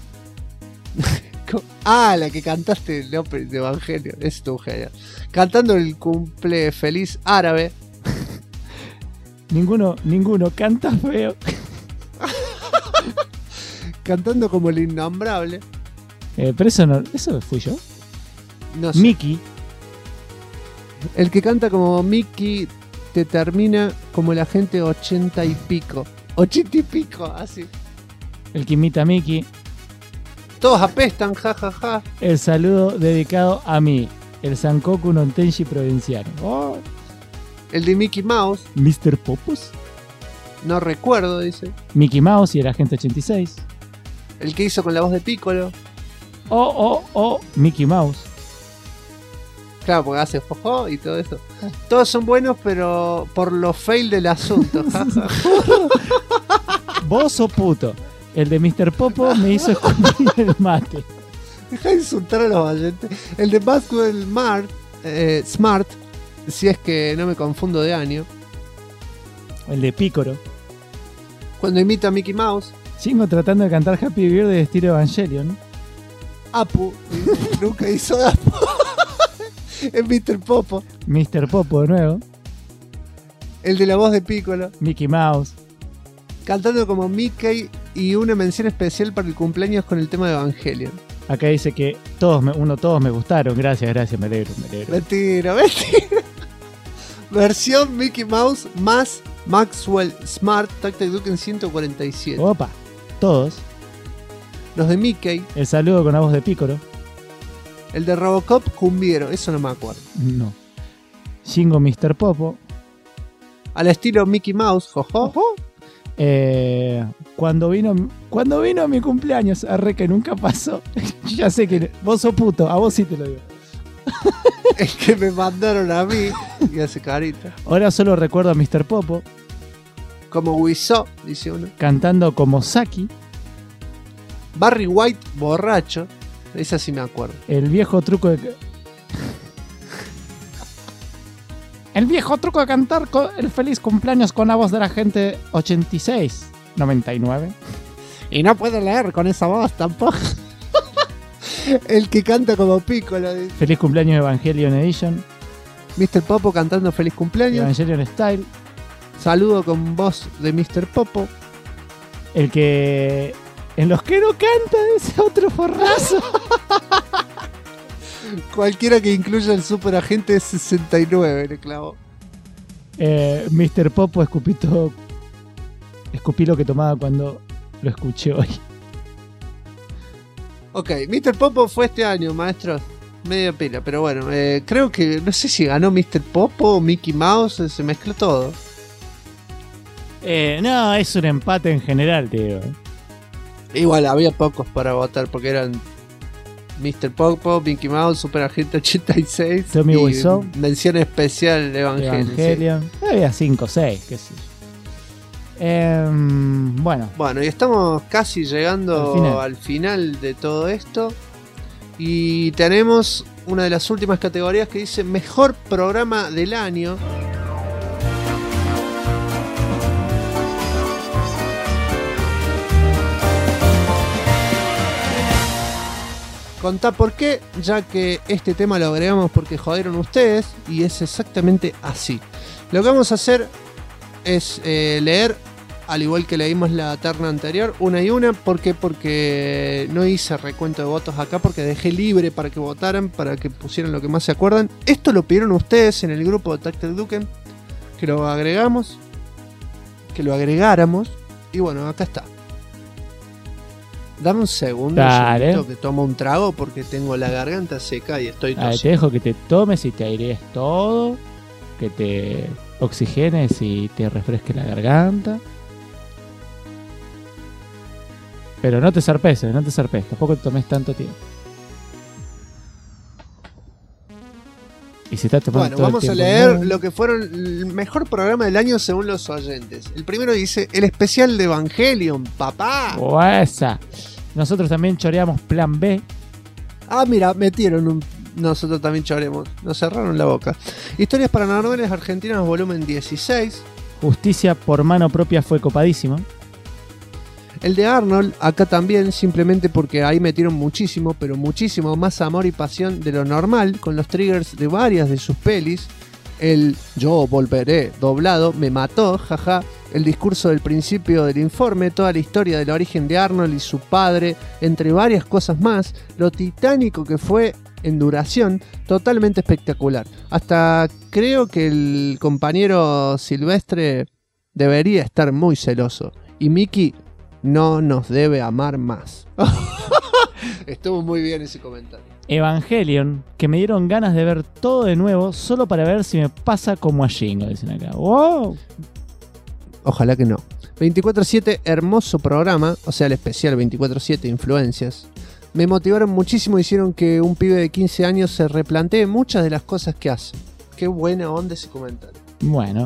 La que cantaste el opening de Evangelion. Es tu genial. Cantando el cumple feliz árabe.
Ninguno canta feo.
Cantando como el innombrable.
Pero eso fui yo.
No sé.
Mickey.
El que canta como Mickey te termina como la gente 80 y pico. 80 y pico, así.
El que imita a Mickey.
Todos apestan, jajaja.
El saludo dedicado a mí, el Sankoku no Tenshi provinciano. Oh.
El de Mickey Mouse.
Mr. Popos.
No recuerdo, dice.
Mickey Mouse y el agente 86.
El que hizo con la voz de Piccolo.
Mickey Mouse.
Claro, porque hace jojo y todo eso. Todos son buenos, pero por lo fail del asunto.
Vos sos puto. El de Mr. Popo me hizo escupir el mate.
Deja de insultar a los oyentes. El de Maxwell Smart, si es que no me confundo de año.
El de Picoro.
Cuando imita a Mickey Mouse.
Sigo tratando de cantar Happy Birthday de estilo Evangelion.
Apu. Nunca hizo Apu. Es Mr. Popo.
Mr. Popo de nuevo.
El de la voz de Piccolo.
Mickey Mouse.
Cantando como Mickey y una mención especial para el cumpleaños con el tema de Evangelion.
Acá dice que todos me gustaron. Gracias, me alegro.
Mentira. Versión Mickey Mouse más Maxwell Smart Tactic Duke en 147.
Opa, todos.
Los de Mickey.
El saludo con la voz de Picoro.
El de Robocop Cumbiero, eso no me acuerdo.
No. Shingo Mr. Popo.
Al estilo Mickey Mouse, jojo.
Cuando vino mi cumpleaños, arre que nunca pasó. Ya sé que vos sos puto, a vos sí te lo digo.
Es que me mandaron a mí y hace carita.
Ahora solo recuerdo a Mr. Popo.
Como Wiso, dice uno.
Cantando como Saki.
Barry White borracho. Esa sí me acuerdo.
El viejo truco de cantar el feliz cumpleaños con la voz de la gente 86, 99.
Y no puede leer con esa voz tampoco. El que canta como Piccolo.
Feliz cumpleaños Evangelion Edition.
Mr. Popo cantando feliz cumpleaños.
Evangelion Style.
Saludo con voz de Mr. Popo.
El que... En los que no canta ese otro forrazo.
Cualquiera que incluya el super agente 69 le clavó.
Mr. Popo escupí lo que tomaba cuando lo escuché hoy.
Ok, Mr. Popo fue este año, maestros. Media pila, pero bueno, creo que no sé si ganó Mr. Popo o Mickey Mouse, se mezcló todo.
No, es un empate en general, te digo.
Igual había pocos para votar porque eran Mr. Popo, Mickey Mouse, Super Agente 86
Tommy
y
Wiseau.
mención especial de Evangelion.
Sí. Había 5 o 6, qué sé yo. Bueno,
y estamos casi llegando al final de todo esto. Y tenemos una de las últimas categorías que dice Mejor Programa del Año. Contá por qué, ya que este tema lo agregamos porque jodieron ustedes y es exactamente así. Lo que vamos a hacer es leer, al igual que leímos la terna anterior, una y una. ¿Por qué? Porque no hice recuento de votos acá, porque dejé libre para que votaran, para que pusieran lo que más se acuerdan. Esto lo pidieron ustedes en el grupo de Tactic Duken, que lo agregamos, que lo agregáramos, y bueno, acá está. Dame un segundo, que tomo un trago porque tengo la garganta seca y estoy tosiendo.
Te dejo que te tomes y te airees todo, que te oxigenes y te refresque la garganta. Pero no te zarpeses, tampoco te tomes tanto tiempo. Y si estás tomando
bueno, vamos a leer lo que fueron el mejor programa del año según los oyentes. El primero dice, el especial de Evangelion, papá.
Esa. Nosotros también choreamos Plan B.
Ah, mira, metieron nosotros también choremos. Nos cerraron la boca. Historias Paranormales Argentinas, volumen 16.
Justicia por mano propia fue copadísimo.
El de Arnold, acá también, simplemente porque ahí metieron muchísimo, pero muchísimo más amor y pasión de lo normal, con los triggers de varias de sus pelis. El yo volveré doblado me mató, jaja. El discurso del principio del informe, toda la historia del origen de Arnold y su padre, entre varias cosas más. Lo titánico que fue en duración, totalmente espectacular. Hasta creo que el compañero Silvestre debería estar muy celoso. Y Mickey no nos debe amar más. Estuvo muy bien ese comentario.
Evangelion, que me dieron ganas de ver todo de nuevo solo para ver si me pasa como a Shingo, dicen acá. ¡Wow!
Ojalá que no. 24/7, hermoso programa, o sea, el especial 24/7 Influencias. Me motivaron muchísimo, hicieron que un pibe de 15 años se replantee muchas de las cosas que hace. Qué buena onda ese comentario.
Bueno,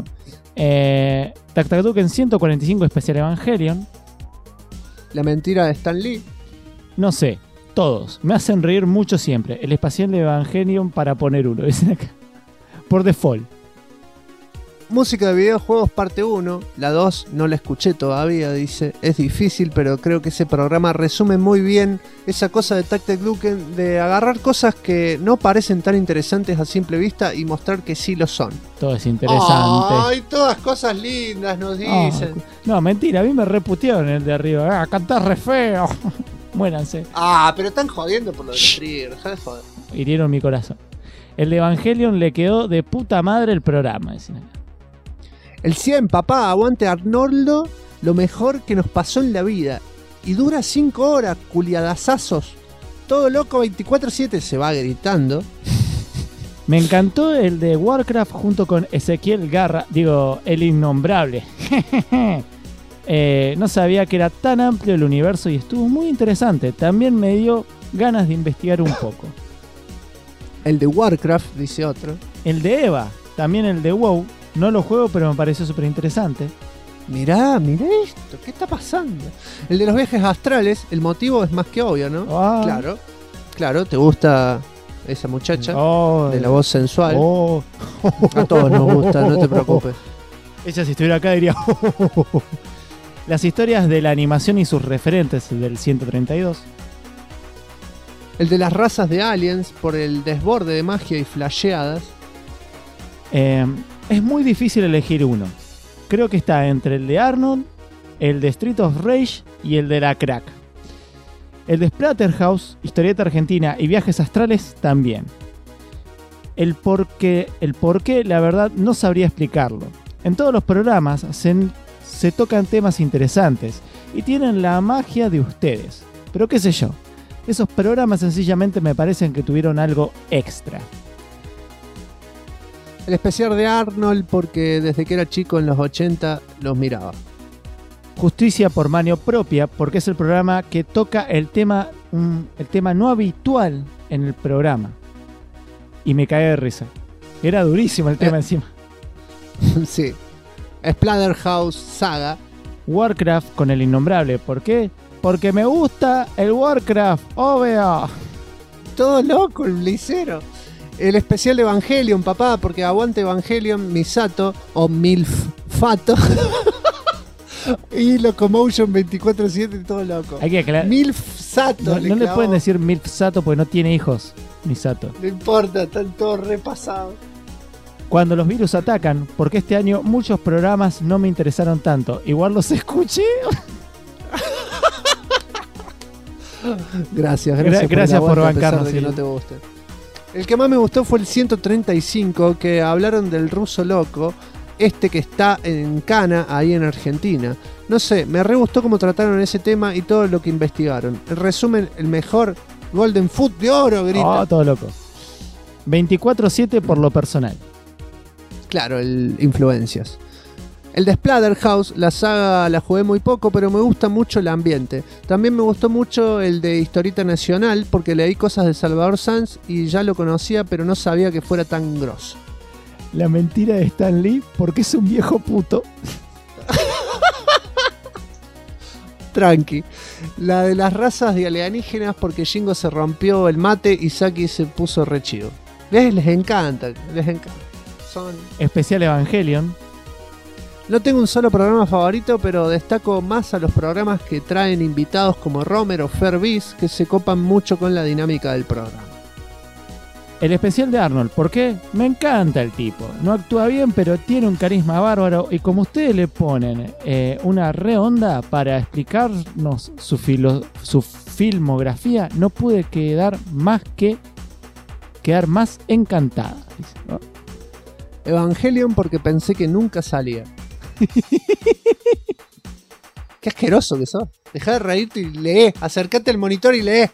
Tactaduken 145 especial Evangelion.
La mentira de Stan Lee.
No sé, todos. Me hacen reír mucho siempre. El especial de Evangelion para poner uno, dicen acá. Por default.
Música de videojuegos parte 1. La 2 no la escuché todavía, dice. Es difícil, pero creo que ese programa resume muy bien esa cosa de Tactaduken de agarrar cosas que no parecen tan interesantes a simple vista y mostrar que sí lo son.
Todo es interesante.
Ay, todas cosas lindas nos dicen.
No, mentira, a mí me reputearon el de arriba. Ah, cantás re feo. Muéranse.
Ah, pero están jodiendo por lo de Trigger, dejá de joder.
Hirieron mi corazón. El de Evangelion le quedó de puta madre el programa, decían acá.
El 100, papá, aguante Arnoldo, lo mejor que nos pasó en la vida. Y dura 5 horas, culiadazazos. Todo loco 24/7 se va gritando.
Me encantó el de Warcraft junto con Ezequiel Garra, digo, el innombrable. No sabía que era tan amplio el universo y estuvo muy interesante. También me dio ganas de investigar un poco.
El de Warcraft, dice otro.
El de Eva, también el de WoW. No lo juego, pero me pareció súper interesante.
Mirá esto, ¿qué está pasando? El de los viajes astrales, el motivo es más que obvio, ¿no? Claro, te gusta esa muchacha de la voz sensual. A todos nos gusta, no te preocupes.
Ella si estuviera acá diría... Las historias de la animación y sus referentes del 132.
El de las razas de aliens por el desborde de magia y flasheadas.
Es muy difícil elegir uno. Creo que está entre el de Arnold, el de Street of Rage y el de la Crack. El de Splatterhouse, historieta argentina y viajes astrales también. El por qué, la verdad, no sabría explicarlo. En todos los programas se tocan temas interesantes y tienen la magia de ustedes. Pero qué sé yo, esos programas sencillamente me parecen que tuvieron algo extra.
El especial de Arnold porque desde que era chico en los 80 los miraba.
Justicia por mano propia porque es el programa que toca el tema no habitual en el programa. Y me caí de risa. Era durísimo el tema encima.
Sí. Splatterhouse Saga.
Warcraft con el innombrable. ¿Por qué? Porque me gusta el Warcraft, obvio.
Todo loco el blicero. El especial de Evangelion, papá, porque aguante Evangelion, Misato o Milf-Fato. Y Locomotion 24/7, todo loco.
Hay que aclarar.
Milf-Sato.
No le pueden decir Milf-Sato porque no tiene hijos, Misato.
No importa, están todos repasados.
Cuando los virus atacan, porque este año muchos programas no me interesaron tanto. Igual los escuché.
Gracias por bancarnos. Que no te guste. El que más me gustó fue el 135, que hablaron del ruso loco, que está en Cana, ahí en Argentina. No sé, me re gustó cómo trataron ese tema y todo lo que investigaron. En resumen, el mejor Golden Foot de oro, grita.
Todo loco. 24/7 por lo personal.
Claro, el Influencias. El de Splatterhouse, la saga la jugué muy poco, pero me gusta mucho el ambiente. También me gustó mucho el de Historieta Nacional, porque leí cosas de Salvador Sanz y ya lo conocía, pero no sabía que fuera tan grosso.
La mentira de Stan Lee, porque es un viejo puto.
Tranqui. La de las razas de alienígenas porque Jingo se rompió el mate y Saki se puso re chido. ¿Ves? Les encanta. Son...
Especial Evangelion.
No tengo un solo programa favorito, pero destaco más a los programas que traen invitados como Romer o Ferbiz, que se copan mucho con la dinámica del programa.
El especial de Arnold, ¿por qué? Me encanta el tipo. No actúa bien, pero tiene un carisma bárbaro y como ustedes le ponen una re onda para explicarnos su filmografía, no pude quedar más encantada. Dice, ¿no?
Evangelion porque pensé que nunca salía. Qué asqueroso que sos. Dejá de reírte y lee. Acércate al monitor y lee.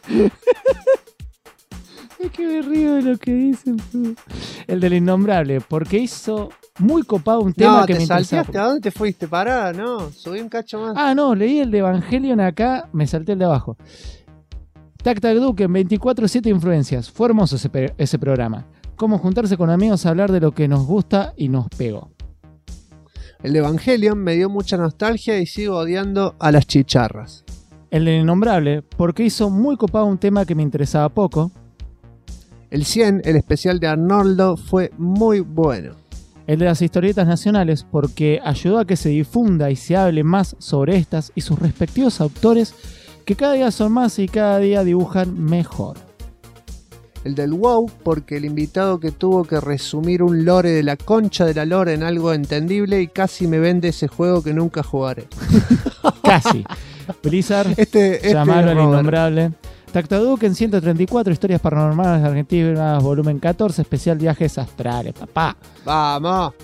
Es que me río de lo que dicen. El del Innombrable, porque hizo muy copado un tema que me interesaba.
No, te salteaste. ¿A dónde te fuiste? Pará, no. Subí un cacho más.
Ah, no, leí el de Evangelion acá, me salté el de abajo. Tac Tac Duke en 24/7 influencias. Fue hermoso ese programa. Cómo juntarse con amigos a hablar de lo que nos gusta y nos pegó.
El de Evangelion me dio mucha nostalgia y sigo odiando a las chicharras.
El del Innombrable, porque hizo muy copado un tema que me interesaba poco.
El 100, el especial de Arnoldo, fue muy bueno.
El de las historietas nacionales, porque ayudó a que se difunda y se hable más sobre estas y sus respectivos autores, que cada día son más y cada día dibujan mejor.
El del WoW, porque el invitado que tuvo que resumir un lore de la concha de la lore en algo entendible y casi me vende ese juego que nunca jugaré.
Casi. Blizzard, llamarlo al Innombrable. Tactaduque en 134, historias paranormales argentinas, volumen 14, especial viajes astrales, papá.
¡Vamos!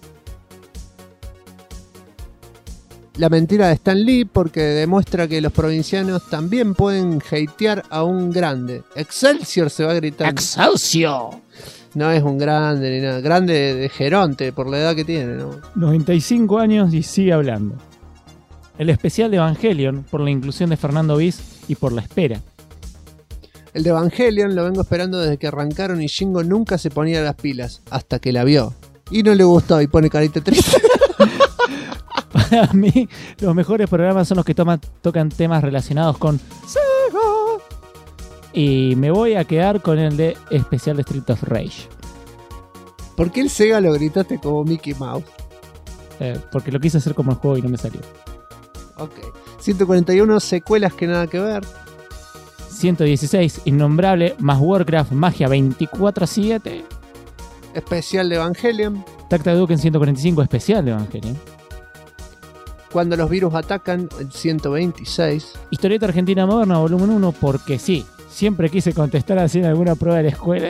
La mentira de Stan Lee, porque demuestra que los provincianos también pueden hatear a un grande. ¡Excelsior! Se va a gritar.
¡Excelsior!
No es un grande ni nada. Grande de Geronte, por la edad que tiene, ¿no?
95 años y sigue hablando. El especial de Evangelion, por la inclusión de Fernando Viz y por la espera.
El de Evangelion lo vengo esperando desde que arrancaron y Jingo nunca se ponía las pilas, hasta que la vio. Y no le gustó y pone carita triste.
Para mí, los mejores programas son los que tocan temas relacionados con Sega. Y me voy a quedar con el de especial de Street of Rage.
¿Por qué el Sega lo gritaste como Mickey Mouse?
Porque lo quise hacer como el juego y no me salió.
Ok. 141, secuelas que nada que ver.
116, Innombrable más Warcraft, magia 24/7.
Especial de Evangelion.
Tac Tac Duke en 145, especial de Evangelion.
Cuando los virus atacan, en 126.
Historieta Argentina Moderna, volumen 1, porque sí. Siempre quise contestar así en alguna prueba de la escuela.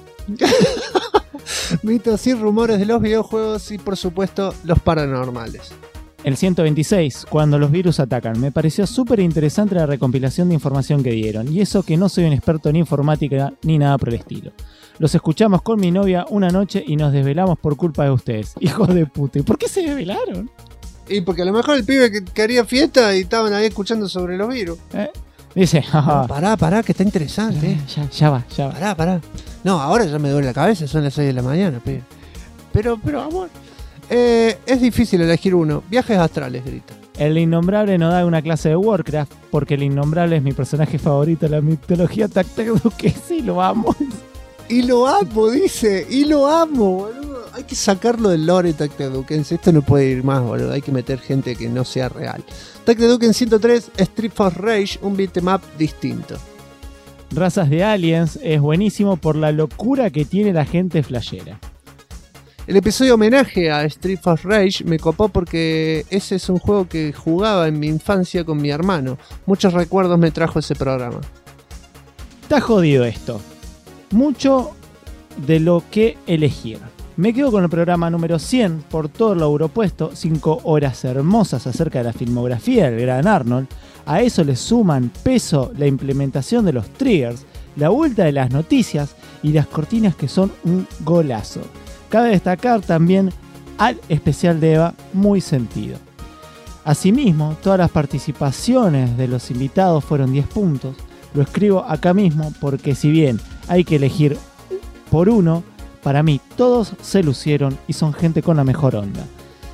Mitos y rumores de los videojuegos y, por supuesto, los paranormales.
El 126, cuando los virus atacan. Me pareció súper interesante la recompilación de información que dieron. Y eso que no soy un experto en informática ni nada por el estilo. Los escuchamos con mi novia una noche y nos desvelamos por culpa de ustedes. Hijos de puta. ¿Y por qué se desvelaron?
Y porque a lo mejor el pibe que haría fiesta y estaban ahí escuchando sobre los virus.
Dice,
no, pará, que está interesante.
Ya va.
Pará. No, ahora ya me duele la cabeza, son las 6 de la mañana, pibe. Pero amor. Es difícil elegir uno. Viajes astrales, grita.
El Innombrable no da una clase de Warcraft, porque el Innombrable es mi personaje favorito de la mitología Tac Tac Duke. Sí, lo amo.
Y lo amo, dice. Y lo amo, boludo. Hay que sacarlo del lore Tac Tac Duke. Esto no puede ir más, boludo. Hay que meter gente que no sea real. Tac Tac Duke en 103, Street of Rage, un beat'em up distinto.
Razas de Aliens es buenísimo por la locura que tiene la gente flashera.
El episodio homenaje a Street of Rage me copó porque ese es un juego que jugaba en mi infancia con mi hermano. Muchos recuerdos me trajo ese programa.
Está jodido esto. Mucho de lo que elegir. Me quedo con el programa número 100 por todo lo europuesto, 5 horas hermosas acerca de la filmografía del gran Arnold. A eso le suman peso la implementación de los triggers, la vuelta de las noticias y las cortinas que son un golazo. Cabe destacar también al especial de Eva, muy sentido. Asimismo, todas las participaciones de los invitados fueron 10 puntos. Lo escribo acá mismo porque si bien hay que elegir por uno, para mí todos se lucieron y son gente con la mejor onda.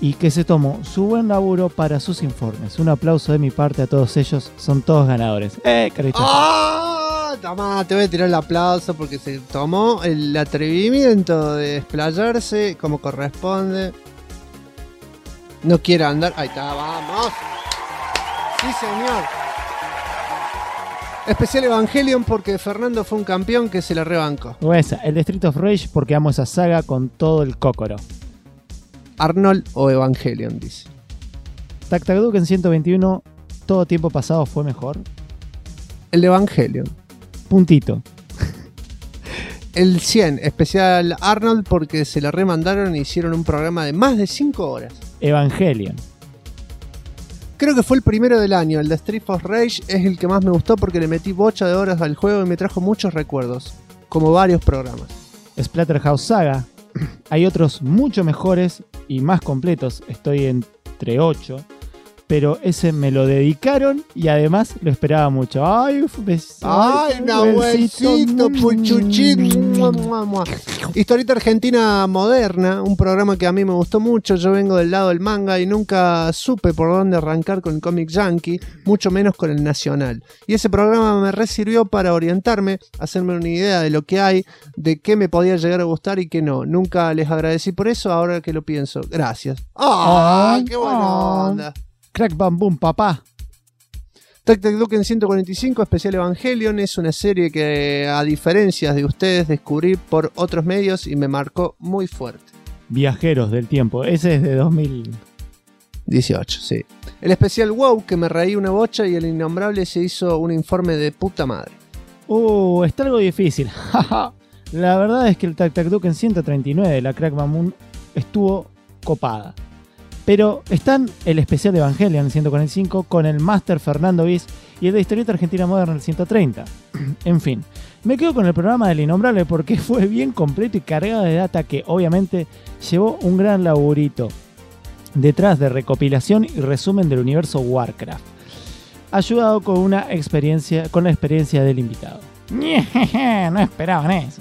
y que se tomó su buen laburo para sus informes. Un aplauso de mi parte a todos ellos, son todos ganadores. Carita.
¡Ah! Tomá, te voy a tirar el aplauso porque se tomó el atrevimiento de explayarse como corresponde. No quiere andar. Ahí está, vamos. Sí, señor. Especial Evangelion porque Fernando fue un campeón que se la rebancó.
O esa, el de Street of Rage porque amo esa saga con todo el cócoro.
Arnold o Evangelion, dice.
Tac Tac Duke en 121, todo tiempo pasado fue mejor.
El de Evangelion.
Puntito.
El 100, especial Arnold porque se la remandaron e hicieron un programa de más de 5 horas.
Evangelion.
Creo que fue el primero del año, el de Street of Rage es el que más me gustó porque le metí bocha de horas al juego y me trajo muchos recuerdos, como varios programas.
Splatterhouse Saga, hay otros mucho mejores y más completos, estoy entre 8, pero ese me lo dedicaron y además lo esperaba mucho. ¡Ay,
Nahuelcito, puchuchín! Historieta Argentina Moderna, un programa que a mí me gustó mucho. Yo vengo del lado del manga y nunca supe por dónde arrancar con el Comic Yankee, mucho menos con el Nacional. Y ese programa me sirvió para orientarme, hacerme una idea de lo que hay, de qué me podía llegar a gustar y qué no. Nunca les agradecí por eso, ahora que lo pienso. Gracias. ¡Qué buena onda!
Crack Bam Boom, papá.
Tac Tac Duke en 145, especial Evangelion, es una serie que, a diferencia de ustedes, descubrí por otros medios y me marcó muy fuerte.
Viajeros del tiempo, ese es de 2018,
sí. El especial WoW, que me reí una bocha y el innombrable se hizo un informe de puta madre.
Está algo difícil. La verdad es que el Tac Tac Duke en 139 de la Crack Bam Boom estuvo copada. Pero están el especial de Evangelion en 145 con el Master Fernando Bis y el de Historieta Argentina Moderna en 130. En fin, me quedo con el programa del Innombrable porque fue bien completo y cargado de data que obviamente llevó un gran laburito detrás de recopilación y resumen del universo Warcraft, ayudado con la experiencia del invitado. No esperaban eso.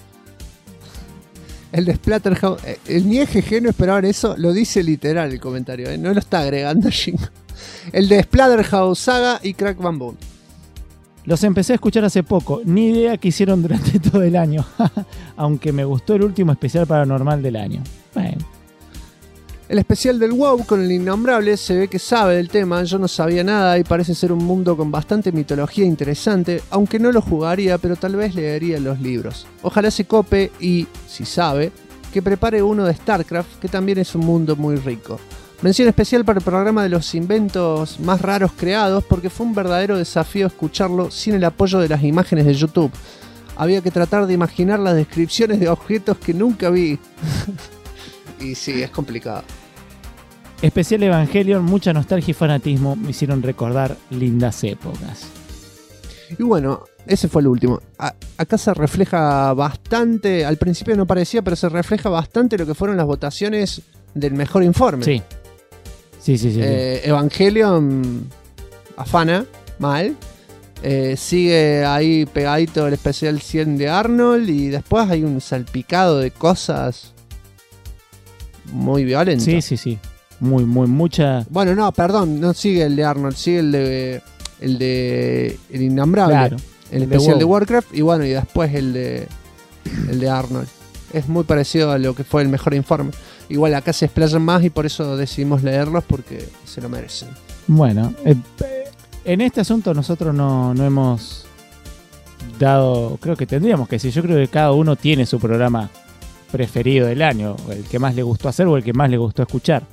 El de Splatterhouse, el Niejeje no esperaban eso, lo dice literal el comentario, no lo está agregando Shingo. El de Splatterhouse Saga y Crack Bam Boom.
Los empecé a escuchar hace poco, ni idea que hicieron durante todo el año, aunque me gustó el último especial paranormal del año. Bueno.
El especial del WoW con el Innombrable se ve que sabe del tema, yo no sabía nada y parece ser un mundo con bastante mitología interesante, aunque no lo jugaría, pero tal vez leería los libros. Ojalá se cope y, si sabe, que prepare uno de StarCraft, que también es un mundo muy rico. Mención especial para el programa de los inventos más raros creados, porque fue un verdadero desafío escucharlo sin el apoyo de las imágenes de YouTube. Había que tratar de imaginar las descripciones de objetos que nunca vi. Y sí, es complicado.
Especial Evangelion, mucha nostalgia y fanatismo me hicieron recordar lindas épocas.
Y bueno, ese fue el último. Acá se refleja bastante, al principio no parecía, pero se refleja bastante lo que fueron las votaciones del mejor informe.
Sí. Sí.
Evangelion afana, mal. Sigue ahí pegadito el especial 100 de Arnold y después hay un salpicado de cosas muy violentas.
Sí. Mucha.
Bueno, no, perdón, no sigue el de Arnold, sigue el de el Innombrable,
claro,
el especial de Warcraft y bueno, y después el de Arnold. Es muy parecido a lo que fue el mejor informe. Igual acá se explayan más y por eso decidimos leerlos porque se lo merecen.
Bueno, en este asunto nosotros no hemos dado, creo que tendríamos que decir, yo creo que cada uno tiene su programa preferido del año, el que más le gustó hacer o el que más le gustó escuchar.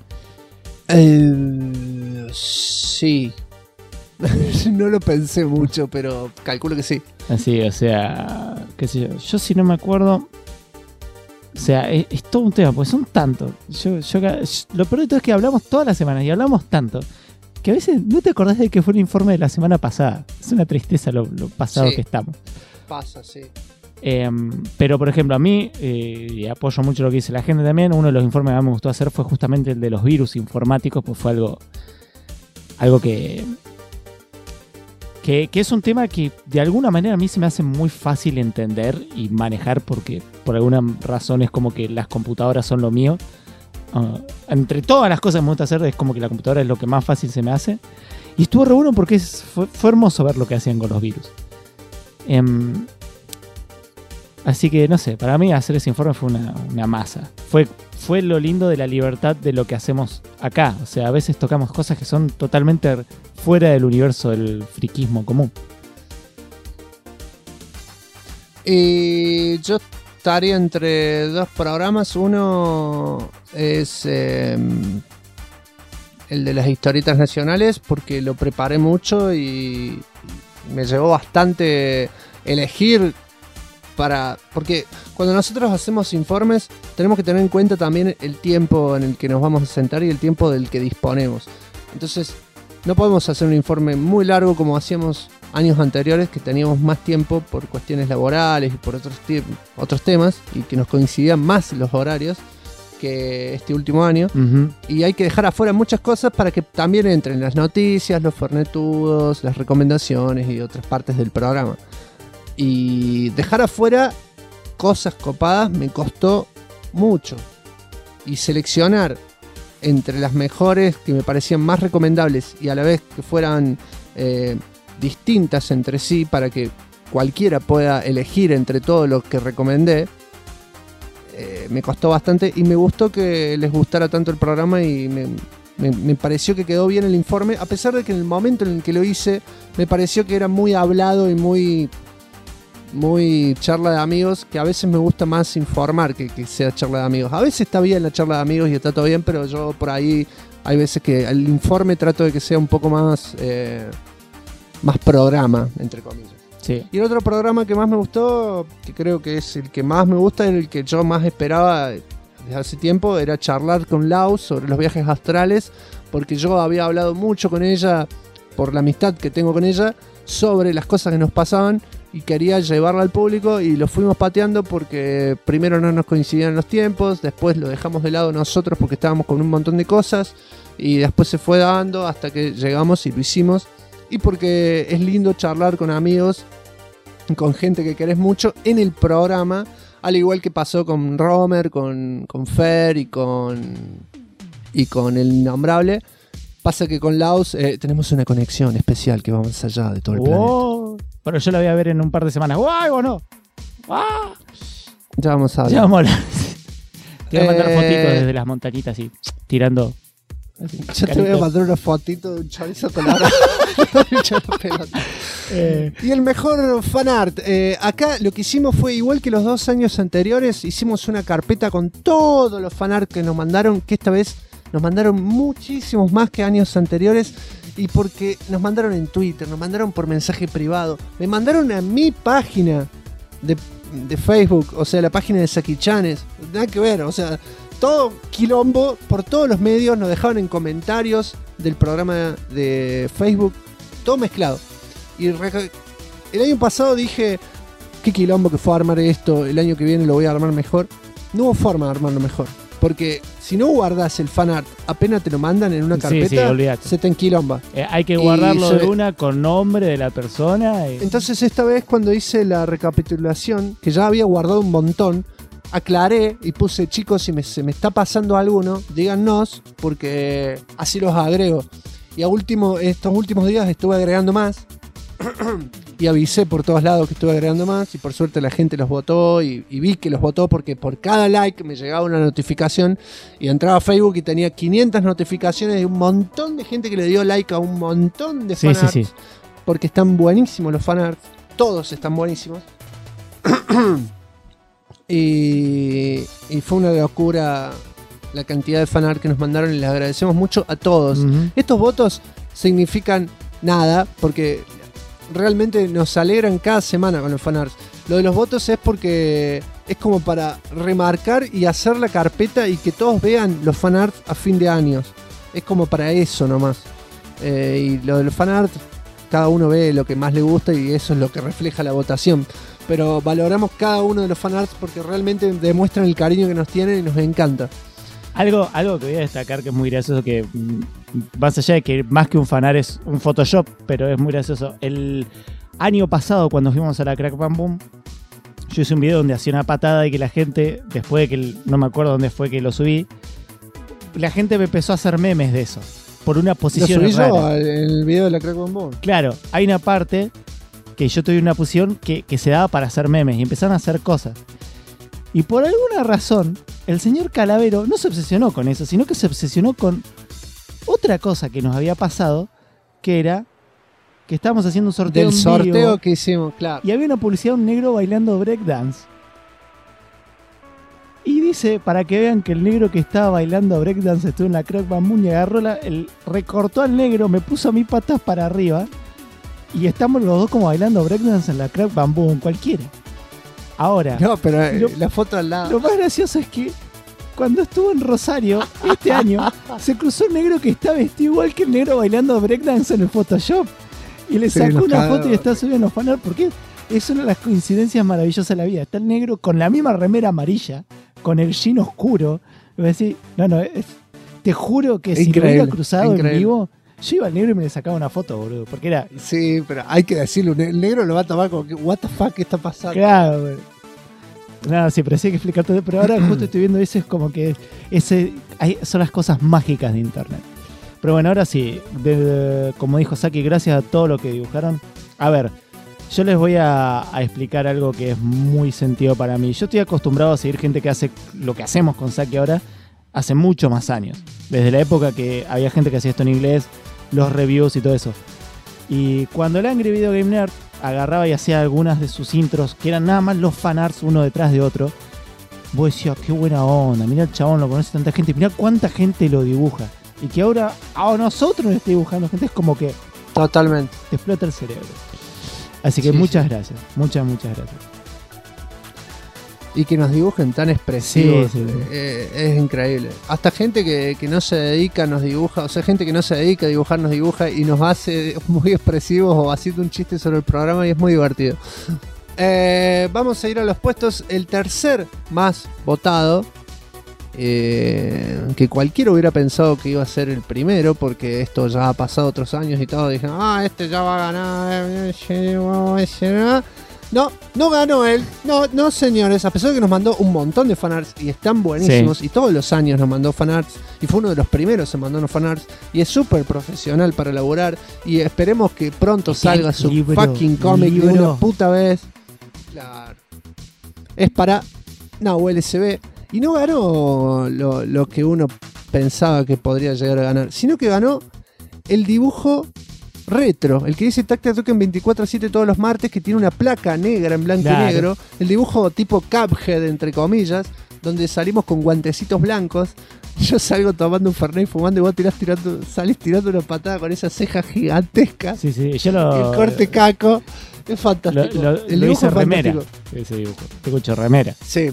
Sí. No lo pensé mucho, pero calculo que sí.
Así, o sea, qué sé yo. Yo si no me acuerdo, o sea, es todo un tema, porque son tantos. Lo peor de todo es que hablamos todas las semanas y hablamos tanto que a veces no te acordás de que fue el informe de la semana pasada. Es una tristeza lo pasado que estamos.
Pasa, sí.
Pero por ejemplo a mí, y apoyo mucho lo que dice la gente también, uno de los informes que más me gustó hacer fue justamente el de los virus informáticos, pues fue algo que es un tema que de alguna manera a mí se me hace muy fácil entender y manejar porque por alguna razón es como que las computadoras son lo mío Entre todas las cosas que me gusta hacer, es como que la computadora es lo que más fácil se me hace. Y estuvo re bueno porque fue hermoso ver lo que hacían con los virus. Así que, no sé, para mí hacer ese informe fue una masa. Fue lo lindo de la libertad de lo que hacemos acá. O sea, a veces tocamos cosas que son totalmente fuera del universo del friquismo común.
Y yo estaría entre dos programas. Uno es el de las historietas nacionales, porque lo preparé mucho y me llevó bastante elegir porque cuando nosotros hacemos informes tenemos que tener en cuenta también el tiempo en el que nos vamos a sentar y el tiempo del que disponemos. Entonces no podemos hacer un informe muy largo como hacíamos años anteriores, que teníamos más tiempo por cuestiones laborales y por otros temas, y que nos coincidían más los horarios que este último año.
Uh-huh.
Y hay que dejar afuera muchas cosas para que también entren las noticias, los fernetudos, las recomendaciones y otras partes del programa. Y dejar afuera cosas copadas me costó mucho. Y seleccionar entre las mejores, que me parecían más recomendables y a la vez que fueran distintas entre sí, para que cualquiera pueda elegir entre todo lo que recomendé, me costó bastante. Y me gustó que les gustara tanto el programa, y me pareció que quedó bien el informe, a pesar de que en el momento en el que lo hice me pareció que era muy hablado y muy charla de amigos, que a veces me gusta más informar que sea charla de amigos. A veces está bien la charla de amigos y está todo bien, pero yo por ahí hay veces que el informe trato de que sea un poco más programa, entre comillas.
Sí.
Y el otro programa que más me gustó, que creo que es el que más me gusta, el que yo más esperaba desde hace tiempo, era charlar con Lau sobre los viajes astrales, porque yo había hablado mucho con ella, por la amistad que tengo con ella, sobre las cosas que nos pasaban, y quería llevarla al público, y lo fuimos pateando porque primero no nos coincidían los tiempos, después lo dejamos de lado nosotros porque estábamos con un montón de cosas, y después se fue dando hasta que llegamos y lo hicimos. Y porque es lindo charlar con amigos, con gente que querés mucho en el programa, al igual que pasó con Romer, con Fer y con el Innombrable. Pasa que con Laos tenemos una conexión especial que va más allá de todo el planeta.
Pero yo la voy a ver en un par de semanas. ¡Guau! ¿O no? ¡Ah!
Ya vamos a hablar.
Ya vamos a hablar. Te voy a mandar fotitos desde las montañitas y tirando.
Yo te voy a mandar una fotito de un chorizo con la Y el mejor fanart. Acá lo que hicimos fue igual que los 2 años anteriores. Hicimos una carpeta con todos los fanart que nos mandaron, que esta vez nos mandaron muchísimos más que años anteriores. Y porque nos mandaron en Twitter, nos mandaron por mensaje privado, me mandaron a mi página de Facebook, o sea, la página de Saki-chanes. Nada que ver, o sea, todo quilombo por todos los medios. Nos dejaban en comentarios del programa de Facebook, todo mezclado. Y el año pasado dije, qué quilombo que fue a armar esto, el año que viene lo voy a armar mejor. No hubo forma de armarlo mejor, porque si no guardás el fanart, apenas te lo mandan en una carpeta, se te enquilomba.
Hay que guardarlo de una con nombre de la persona.
Entonces esta vez, cuando hice la recapitulación, que ya había guardado un montón, aclaré y puse, chicos, si se me está pasando alguno, díganos, porque así los agrego. Y estos últimos días estuve agregando más. Y avisé por todos lados que estuve agregando más, y por suerte la gente los votó, y vi que los votó porque por cada like me llegaba una notificación, y entraba a Facebook y tenía 500 notificaciones de un montón de gente que le dio like a un montón de fanarts. Sí. Porque están buenísimos los fanarts, todos están buenísimos. y fue una locura la cantidad de fanart que nos mandaron, y les agradecemos mucho a todos. Uh-huh. Estos votos significan nada, porque realmente nos alegran cada semana con los fanarts. Lo de los votos es porque es como para remarcar y hacer la carpeta y que todos vean los fanarts a fin de años. Es como para eso nomás. Y lo de los fanarts, cada uno ve lo que más le gusta y eso es lo que refleja la votación. Pero valoramos cada uno de los fanarts porque realmente demuestran el cariño que nos tienen y nos encanta.
Algo que voy a destacar que es muy gracioso, que más allá de que más que un fanart es un Photoshop, pero es muy gracioso. El año pasado, cuando fuimos a la Crack Bam Boom, yo hice un video donde hacía una patada y que la gente, después de que no me acuerdo dónde fue que lo subí, la gente me empezó a hacer memes de eso. Por una
Lo
posición
subí yo
rara.
en el video de la Crack Bombón.
Claro, hay una parte que yo tuve una posición que se daba para hacer memes y empezaron a hacer cosas. Y por alguna razón, el señor Calavero no se obsesionó con eso, sino que se obsesionó con otra cosa que nos había pasado, que era que estábamos haciendo un sorteo
Del
en
sorteo
vivo,
que hicimos, claro.
y había una publicidad de un negro bailando breakdance. Y dice, para que vean que el negro que estaba bailando breakdance estuvo en la Crack Bamboo y agarró recortó al negro, me puso a mí patas para arriba y estamos los dos como bailando breakdance en la Crack Bamboo, en cualquiera. Ahora,
No, pero la foto al lado.
lo más gracioso es que cuando estuvo en Rosario este año, se cruzó un negro que está vestido igual que el negro bailando breakdance en el Photoshop. Y le
Sí,
sacó
nos
una
cagó.
foto y está subiendo los fanart porque es una de las coincidencias maravillosas de la vida. Está el negro con la misma remera amarilla, con el jean oscuro. Y voy a decir, te juro que si lo
Increíble,
hubiera cruzado
increíble.
en vivo, yo iba al negro y me le sacaba una foto, boludo. Porque era...
Sí, pero hay que decirlo. El negro lo va a tomar como que, what the fuck, ¿qué está pasando?
Claro, güey. No, sí, pero sí hay que explicarte. Pero ahora justo estoy viendo eso, es como que son las cosas mágicas de internet. Pero bueno, ahora sí, como dijo Saki, gracias a todo lo que dibujaron. A ver, yo les voy a explicar algo que es muy sentido para mí. Yo estoy acostumbrado a seguir gente que hace lo que hacemos con Saki ahora hace muchos más años. Desde la época que había gente que hacía esto en inglés, los reviews y todo eso. Y cuando el Angry Video Game Nerd agarraba y hacía algunas de sus intros, que eran nada más los fanarts uno detrás de otro, vos decías, qué buena onda, mirá el chabón, lo conoce tanta gente, mirá cuánta gente lo dibuja. Y que ahora a nosotros nos esté dibujando gente, es como que
totalmente
te explota el cerebro. Así que muchas gracias, muchas gracias.
Y que nos dibujen tan expresivos,
Sí.
es increíble. Hasta gente que no se dedica nos dibuja, o sea, gente que no se dedica a dibujar nos dibuja y nos hace muy expresivos o haciendo un chiste sobre el programa y es muy divertido. Vamos a ir a los puestos. El tercer más votado, que cualquiera hubiera pensado que iba a ser el primero, porque esto ya ha pasado otros años y todo, dijeron, este ya va a ganar. No ganó él. No, señores. A pesar de que nos mandó un montón de fanarts y están buenísimos,
Sí.
y todos los años nos mandó fanarts, y fue uno de los primeros en mandarnos fanarts, y es súper profesional para elaborar, y esperemos que pronto salga su fucking cómic de una puta vez. Claro. Es para Nahuel SB. Y no ganó lo que uno pensaba que podría llegar a ganar, sino que ganó el dibujo retro, el que dice Tacta Token 24/7 todos los martes, que tiene una placa negra en blanco
Claro.
y negro, el dibujo tipo Cuphead entre comillas, donde salimos con guantecitos blancos, yo salgo tomando un Fernet fumando y vos salís tirando una patada con esa ceja gigantesca,
Sí, yo lo...
el corte caco, es fantástico. El
lo
dibujo
hice
es
remera,
fantástico.
ese dibujo. Te escucho remera.
Sí.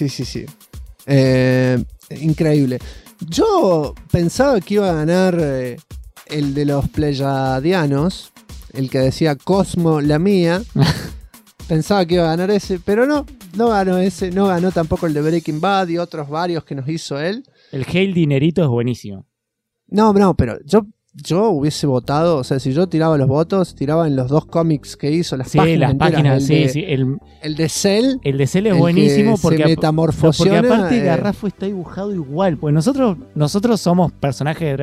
Increíble. Yo pensaba que iba a ganar el de los Pleyadianos, el que decía Cosmo la mía. Pensaba que iba a ganar ese, pero no ganó ese, no ganó tampoco el de Breaking Bad y otros varios que nos hizo él.
El Hail Dinerito es buenísimo.
No, pero yo hubiese votado, o sea, si yo tiraba los votos, tiraba en los dos cómics que hizo, las páginas enteras, el de Cell.
El de Cell es
el
buenísimo
que
porque
se metamorfosiona,
porque aparte Garrafo está dibujado igual. Pues nosotros somos personajes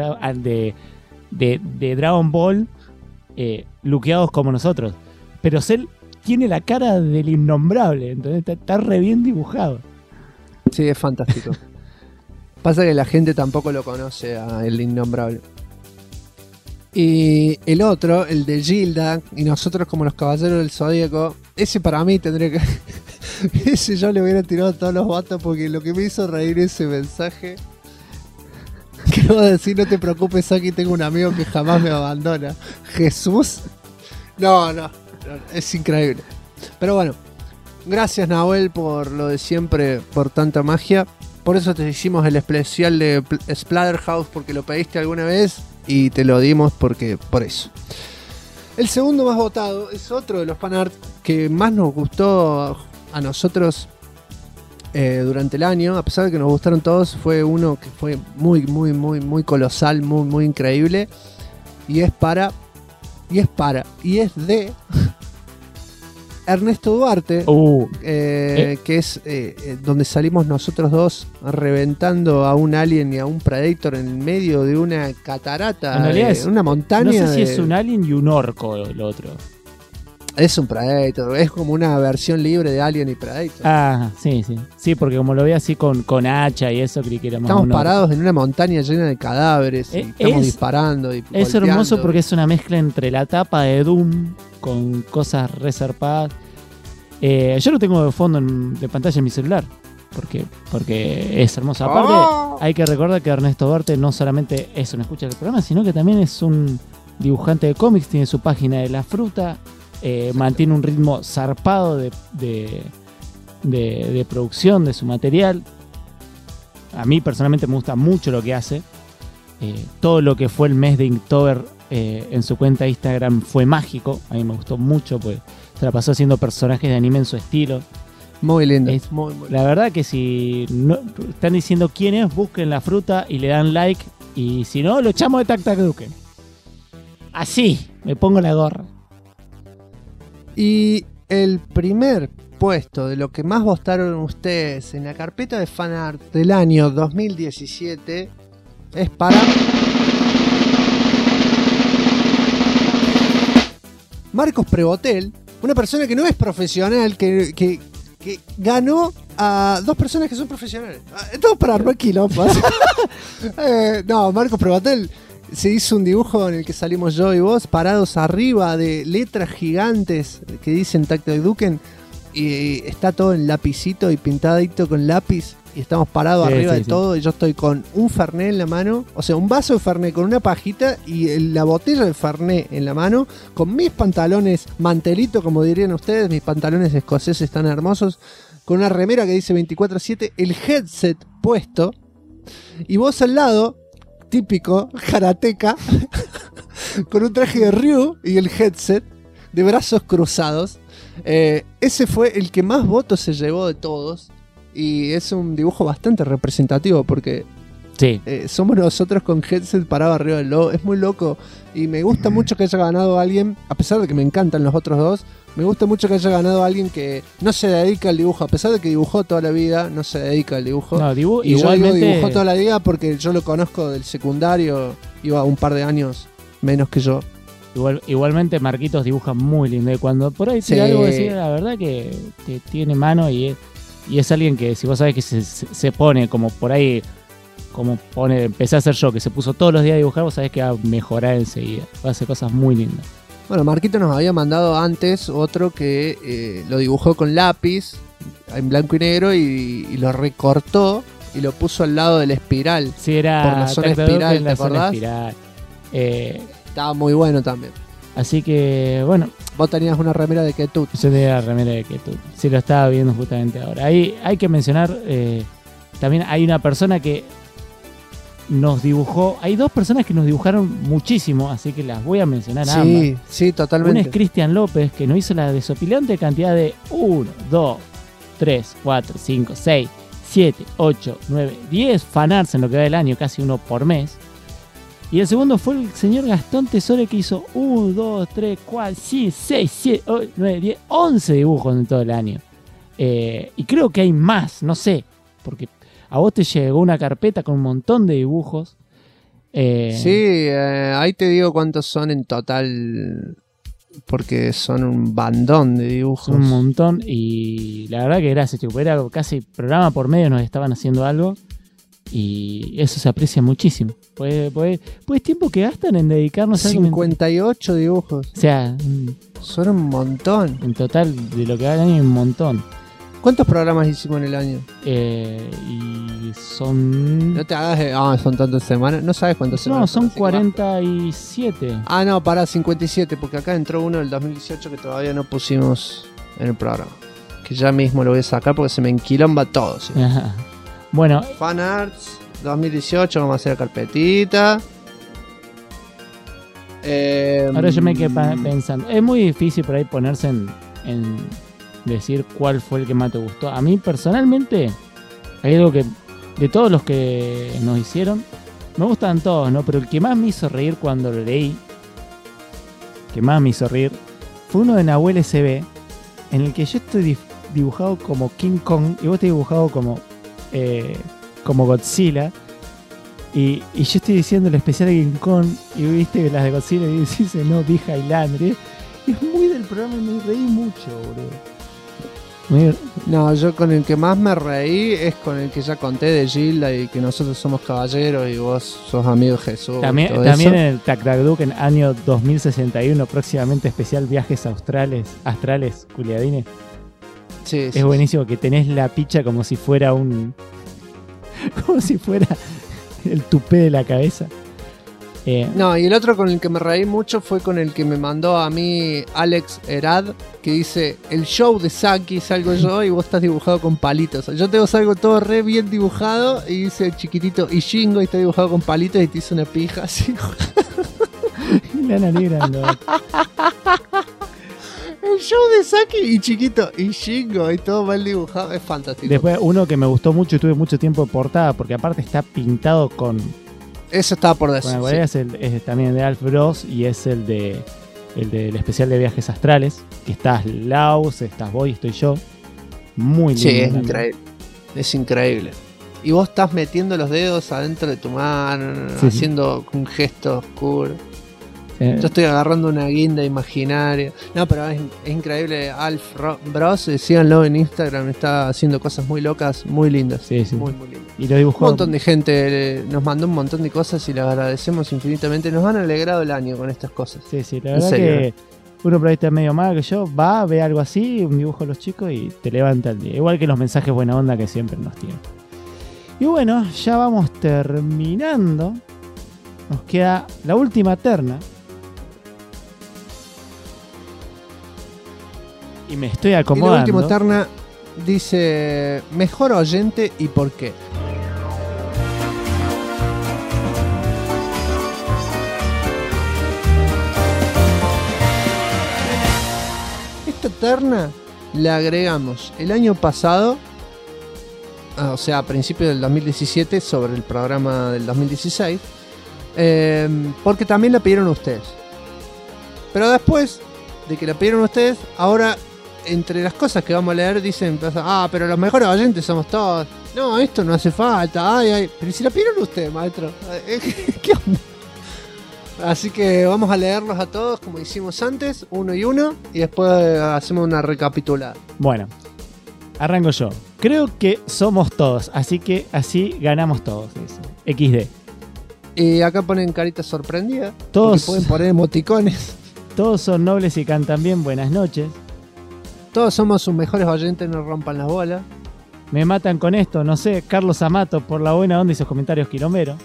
de Dragon Ball luqueados como nosotros. Pero Cell tiene la cara del innombrable, entonces está re bien dibujado.
Sí, es fantástico. Pasa que la gente tampoco lo conoce a el innombrable. Y el otro, el de Gilda, y nosotros como los caballeros del Zodíaco, ese para mí tendría que... ese yo le hubiera tirado todos los votos porque lo que me hizo reír ese mensaje... que vos decís, no te preocupes, aquí tengo un amigo que jamás me abandona. Jesús. No, es increíble. Pero bueno, gracias Nahuel por lo de siempre, por tanta magia. Por eso te hicimos el especial de Splatterhouse, porque lo pediste alguna vez y te lo dimos por eso. El segundo más votado es otro de los fanart que más nos gustó a nosotros durante el año. A pesar de que nos gustaron todos, fue uno que fue muy colosal, muy increíble. Y es de Ernesto Duarte, que es donde salimos nosotros dos reventando a un alien y a un predator en el medio de una catarata,
En realidad es
una montaña.
No sé si es un alien y un orco el otro.
Es un predator, es como una versión libre de Alien y Predator.
Ah, sí. Sí, porque como lo vi así con hacha y eso, creí que era más
Estamos
un orco.
parados en una montaña llena de cadáveres y estamos disparando y
Es
golpeando.
hermoso porque es una mezcla entre la tapa de Doom con cosas reservadas. Yo lo tengo de fondo de pantalla en mi celular porque es hermoso. Aparte, hay que recordar que Ernesto Duarte no solamente es un escucha del programa, sino que también es un dibujante de cómics, tiene su página de La Fruta, mantiene un ritmo zarpado de producción de su material. A mí personalmente me gusta mucho lo que hace. Todo lo que fue el mes de Inktober en su cuenta de Instagram fue mágico. A mí me gustó mucho, pues se la pasó haciendo personajes de anime en su estilo.
Muy lindo.
Muy la verdad que si no, están diciendo quién es, busquen La Fruta y le dan like. Y si no, lo echamos de Tac Tac Duken. Así, me pongo la gorra.
Y el primer puesto de lo que más votaron ustedes en la carpeta de fanart del año 2017 es para Marcos Prebotel, una persona que no es profesional, que ganó a dos personas que son profesionales. Todo para armar quilombos. No, Marcos Prebotel se hizo un dibujo en el que salimos yo y vos parados arriba de letras gigantes que dicen Tac Tac Duken, y está todo en lapicito y pintadito con lápiz, y estamos parados arriba de todo, y yo estoy con un Fernet en la mano, o sea, un vaso de Fernet con una pajita y la botella de Fernet en la mano, con mis pantalones mantelito, como dirían ustedes, mis pantalones escoceses tan hermosos, con una remera que dice 24/7, el headset puesto, y vos al lado, típico karateka, con un traje de Ryu y el headset, de brazos cruzados. Ese fue el que más votos se llevó de todos, y es un dibujo bastante representativo porque somos nosotros con headset parado arriba del logo. Es muy loco y me gusta mucho que haya ganado alguien, a pesar de que me encantan los otros dos. Me gusta mucho que haya ganado alguien que no se dedica al dibujo, a pesar de que dibujó toda la vida, no se dedica al dibujo.
No,
y yo
igualmente
digo dibujó toda la vida porque yo lo conozco del secundario, iba un par de años menos que yo.
Igualmente Marquitos dibuja muy lindo, y cuando por ahí tira algo así, la verdad que tiene mano, y es alguien que, si vos sabés que se pone como por ahí, como empecé a hacer yo, que se puso todos los días a dibujar, vos sabés que va a mejorar enseguida, va a hacer cosas muy lindas.
Bueno, Marquito nos había mandado antes otro que lo dibujó con lápiz en blanco y negro y lo recortó y lo puso al lado de la espiral.
Sí, era
por la zona espiral, ¿te acordás? Estaba muy bueno también.
Así que, bueno.
Vos tenías una remera de Ketut.
Yo tenía la remera de Ketut. Sí, lo estaba viendo justamente ahora. Ahí hay que mencionar, también hay una persona que nos dibujó. Hay dos personas que nos dibujaron muchísimo, así que las voy a mencionar ambas.
Sí, totalmente.
Una es Cristian López, que nos hizo la desopilante cantidad de 1, 2, 3, 4, 5, 6, 7, 8, 9, 10 fanarts en lo que va del año, casi uno por mes. Y el segundo fue el señor Gastón Tesore, que hizo 1, 2, 3, 4, 5, 6, 7, 8, 9, 10, 11 dibujos en todo el año. Y creo que hay más, no sé, porque a vos te llegó una carpeta con un montón de dibujos.
Ahí te digo cuántos son en total, porque son un bandón de dibujos.
Un montón, y la verdad que gracias, chico, era casi programa por medio, nos estaban haciendo algo. Y eso se aprecia muchísimo. Pues tiempo que gastan en dedicarnos a
58 dibujos.
O sea,
son un montón.
En total, de lo que va el año, un montón.
¿Cuántos programas hicimos en el año?
Y son...
No te hagas son tantas semanas. No sabes cuántas semanas.
No, son 47.
Ah, no, para 57, porque acá entró uno del 2018 que todavía no pusimos en el programa. Que ya mismo lo voy a sacar porque se me enquilomba todo. ¿Sí?
Ajá. Bueno,
Fanarts 2018, vamos a hacer la carpetita.
Ahora yo me quedé pensando. Es muy difícil por ahí ponerse en decir cuál fue el que más te gustó. A mí personalmente, hay algo que de todos los que nos hicieron, me gustan todos, ¿no? Pero el que más me hizo reír cuando lo leí, fue uno de Nahuel SB, en el que yo estoy dibujado como King Kong y vos estás dibujado como Godzilla. Y yo estoy diciendo el especial de King Kong y viste las de Godzilla y dice no, vi Highlander. Y es muy del programa y me reí mucho, boludo.
No, yo con el que más me reí es con el que ya conté de Gilda y que nosotros somos caballeros y vos sos amigo de Jesús.
También en el Tac Tac Duke en año 2061, próximamente especial viajes astrales, culiadines.
Sí,
es buenísimo que tenés la picha como si fuera como si fuera el tupé de la cabeza.
No, y el otro con el que me reí mucho fue con el que me mandó a mí Alex Herad, que dice, el show de Saki salgo yo y vos estás dibujado con palitos. Yo tengo salgo todo re bien dibujado y dice el chiquitito Ishingo y está dibujado con palitos y te hizo una pija así.
La narigrando.
El show de Saki y chiquito Ishingo y todo mal dibujado, es fantástico.
Después uno que me gustó mucho y tuve mucho tiempo de portada, porque aparte está pintado con...
Eso estaba por decir.
Bueno, sí. es también de Alf Bros y es el del especial de viajes astrales, que estás Laus, estás vos y estoy yo. Muy lindo.
Sí, es increíble. Es increíble. Y vos estás metiendo los dedos adentro de tu mano, haciendo un gesto oscuro. Yo estoy agarrando una guinda imaginaria. No, pero es increíble. Alf Bros, síganlo en Instagram, está haciendo cosas muy locas, muy lindas.
Sí.
Muy lindas.
Y lo dibujó.
Un montón de gente nos mandó un montón de cosas y le agradecemos infinitamente. Nos han alegrado el año con estas cosas.
Sí, la verdad que uno por ahí está medio mal que yo, ve algo así, un dibujo de los chicos y te levanta el día. Igual que los mensajes buena onda que siempre nos tienen. Y bueno, ya vamos terminando. Nos queda la última terna. Y me estoy acomodando.
Y la última terna dice mejor oyente y por qué. Esta terna la agregamos el año pasado, o sea, a principios del 2017, sobre el programa del 2016, porque también la pidieron ustedes. Pero después de que la pidieron ustedes, ahora entre las cosas que vamos a leer dicen, pero los mejores oyentes somos todos. No, esto no hace falta. Pero si la pidieron ustedes, maestro. ¿Qué onda? Así que vamos a leerlos a todos como hicimos antes, uno y uno, y después hacemos una recapitulada.
Bueno, arranco yo. Creo que somos todos, así que así ganamos todos. XD.
Y acá ponen caritas sorprendidas.
Todos
pueden poner emoticones.
Todos son nobles y cantan bien. Buenas noches.
Todos somos sus mejores oyentes, no rompan las bolas.
Me matan con esto, no sé. Carlos Amato por la buena onda y sus comentarios quilomeros.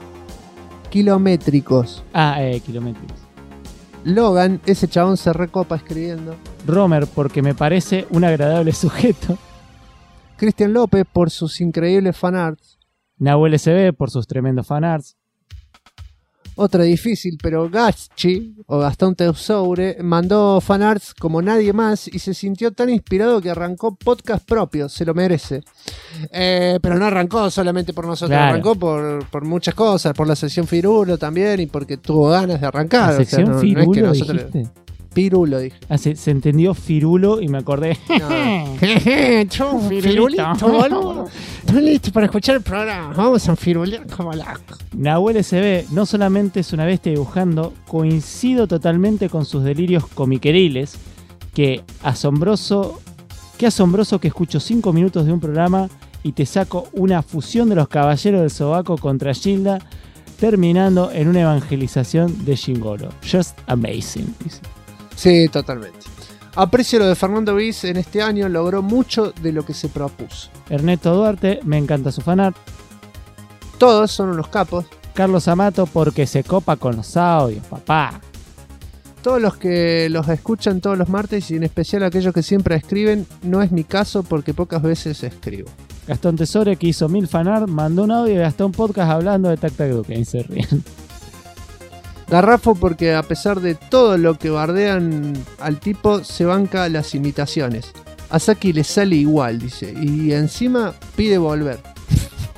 Kilométricos.
Kilométricos.
Logan, ese chabón se recopa escribiendo.
Romer, porque me parece un agradable sujeto.
Cristian López, por sus increíbles fanarts.
Nahuel SB, por sus tremendos fanarts.
Otra difícil, pero Gachi, o Gastón Teusoure, mandó fanarts como nadie más y se sintió tan inspirado que arrancó podcast propio, se lo merece. Pero no arrancó solamente por nosotros, claro. Arrancó por muchas cosas, por la sección Firulo también y porque tuvo ganas de arrancar.
¿La sección Firulo, no es que nosotros...
Pirulo, dije.
Se entendió Firulo y me acordé.
No. Firulito, boludo. Estoy listo para escuchar el programa. Vamos a firulear como la...
Nahuel SB no solamente es una bestia dibujando, coincido totalmente con sus delirios comiqueriles. Qué asombroso que escucho 5 minutos de un programa y te saco una fusión de los caballeros del sobaco contra Gilda, terminando en una evangelización de Shingolo. Just amazing, dice.
Sí, totalmente. Aprecio lo de Fernando Viz en este año, logró mucho de lo que se propuso.
Ernesto Duarte, me encanta su fanart.
Todos son unos capos.
Carlos Amato, porque se copa con los audios, papá.
Todos los que los escuchan todos los martes y en especial aquellos que siempre escriben, no es mi caso porque pocas veces escribo.
Gastón Tesore, que hizo 1000 fanart, mandó un audio y gastó un podcast hablando de Tac Tac Duke, y se ríen.
Garrafo, porque a pesar de todo lo que bardean al tipo, se banca las imitaciones. A Saki le sale igual, dice, y encima pide volver.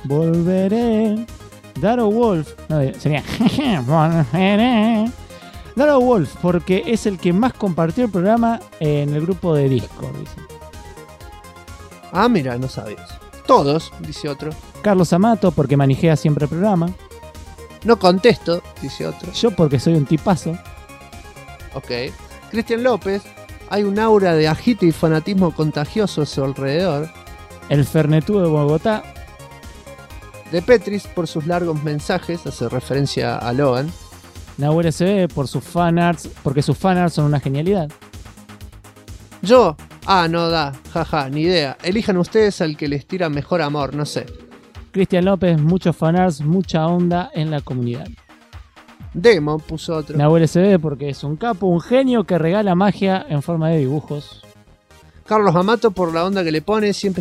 Volveré. Daro Wolf, no, sería volveré. Laro Wolf, porque es el que más compartió el programa en el grupo de Discord, dice.
Ah, mira, no sabías. Todos, dice otro.
Carlos Amato, porque manijea siempre el programa.
No contesto, dice otro.
Yo, porque soy un tipazo.
Ok. Cristian López, hay un aura de agite y fanatismo contagioso a su alrededor.
El Fernetú de Bogotá.
De Petris, por sus largos mensajes, hace referencia a Logan.
Nahuel SB, por sus fanarts, porque sus fanarts son una genialidad.
Yo, no da, jaja, ni idea. Elijan ustedes al que les tira mejor amor, no sé.
Cristian López, muchos fanarts, mucha onda en la comunidad.
Demo, puso otro.
Nahuel SB, porque es un capo, un genio que regala magia en forma de dibujos.
Carlos Amato, por la onda que le pone, siempre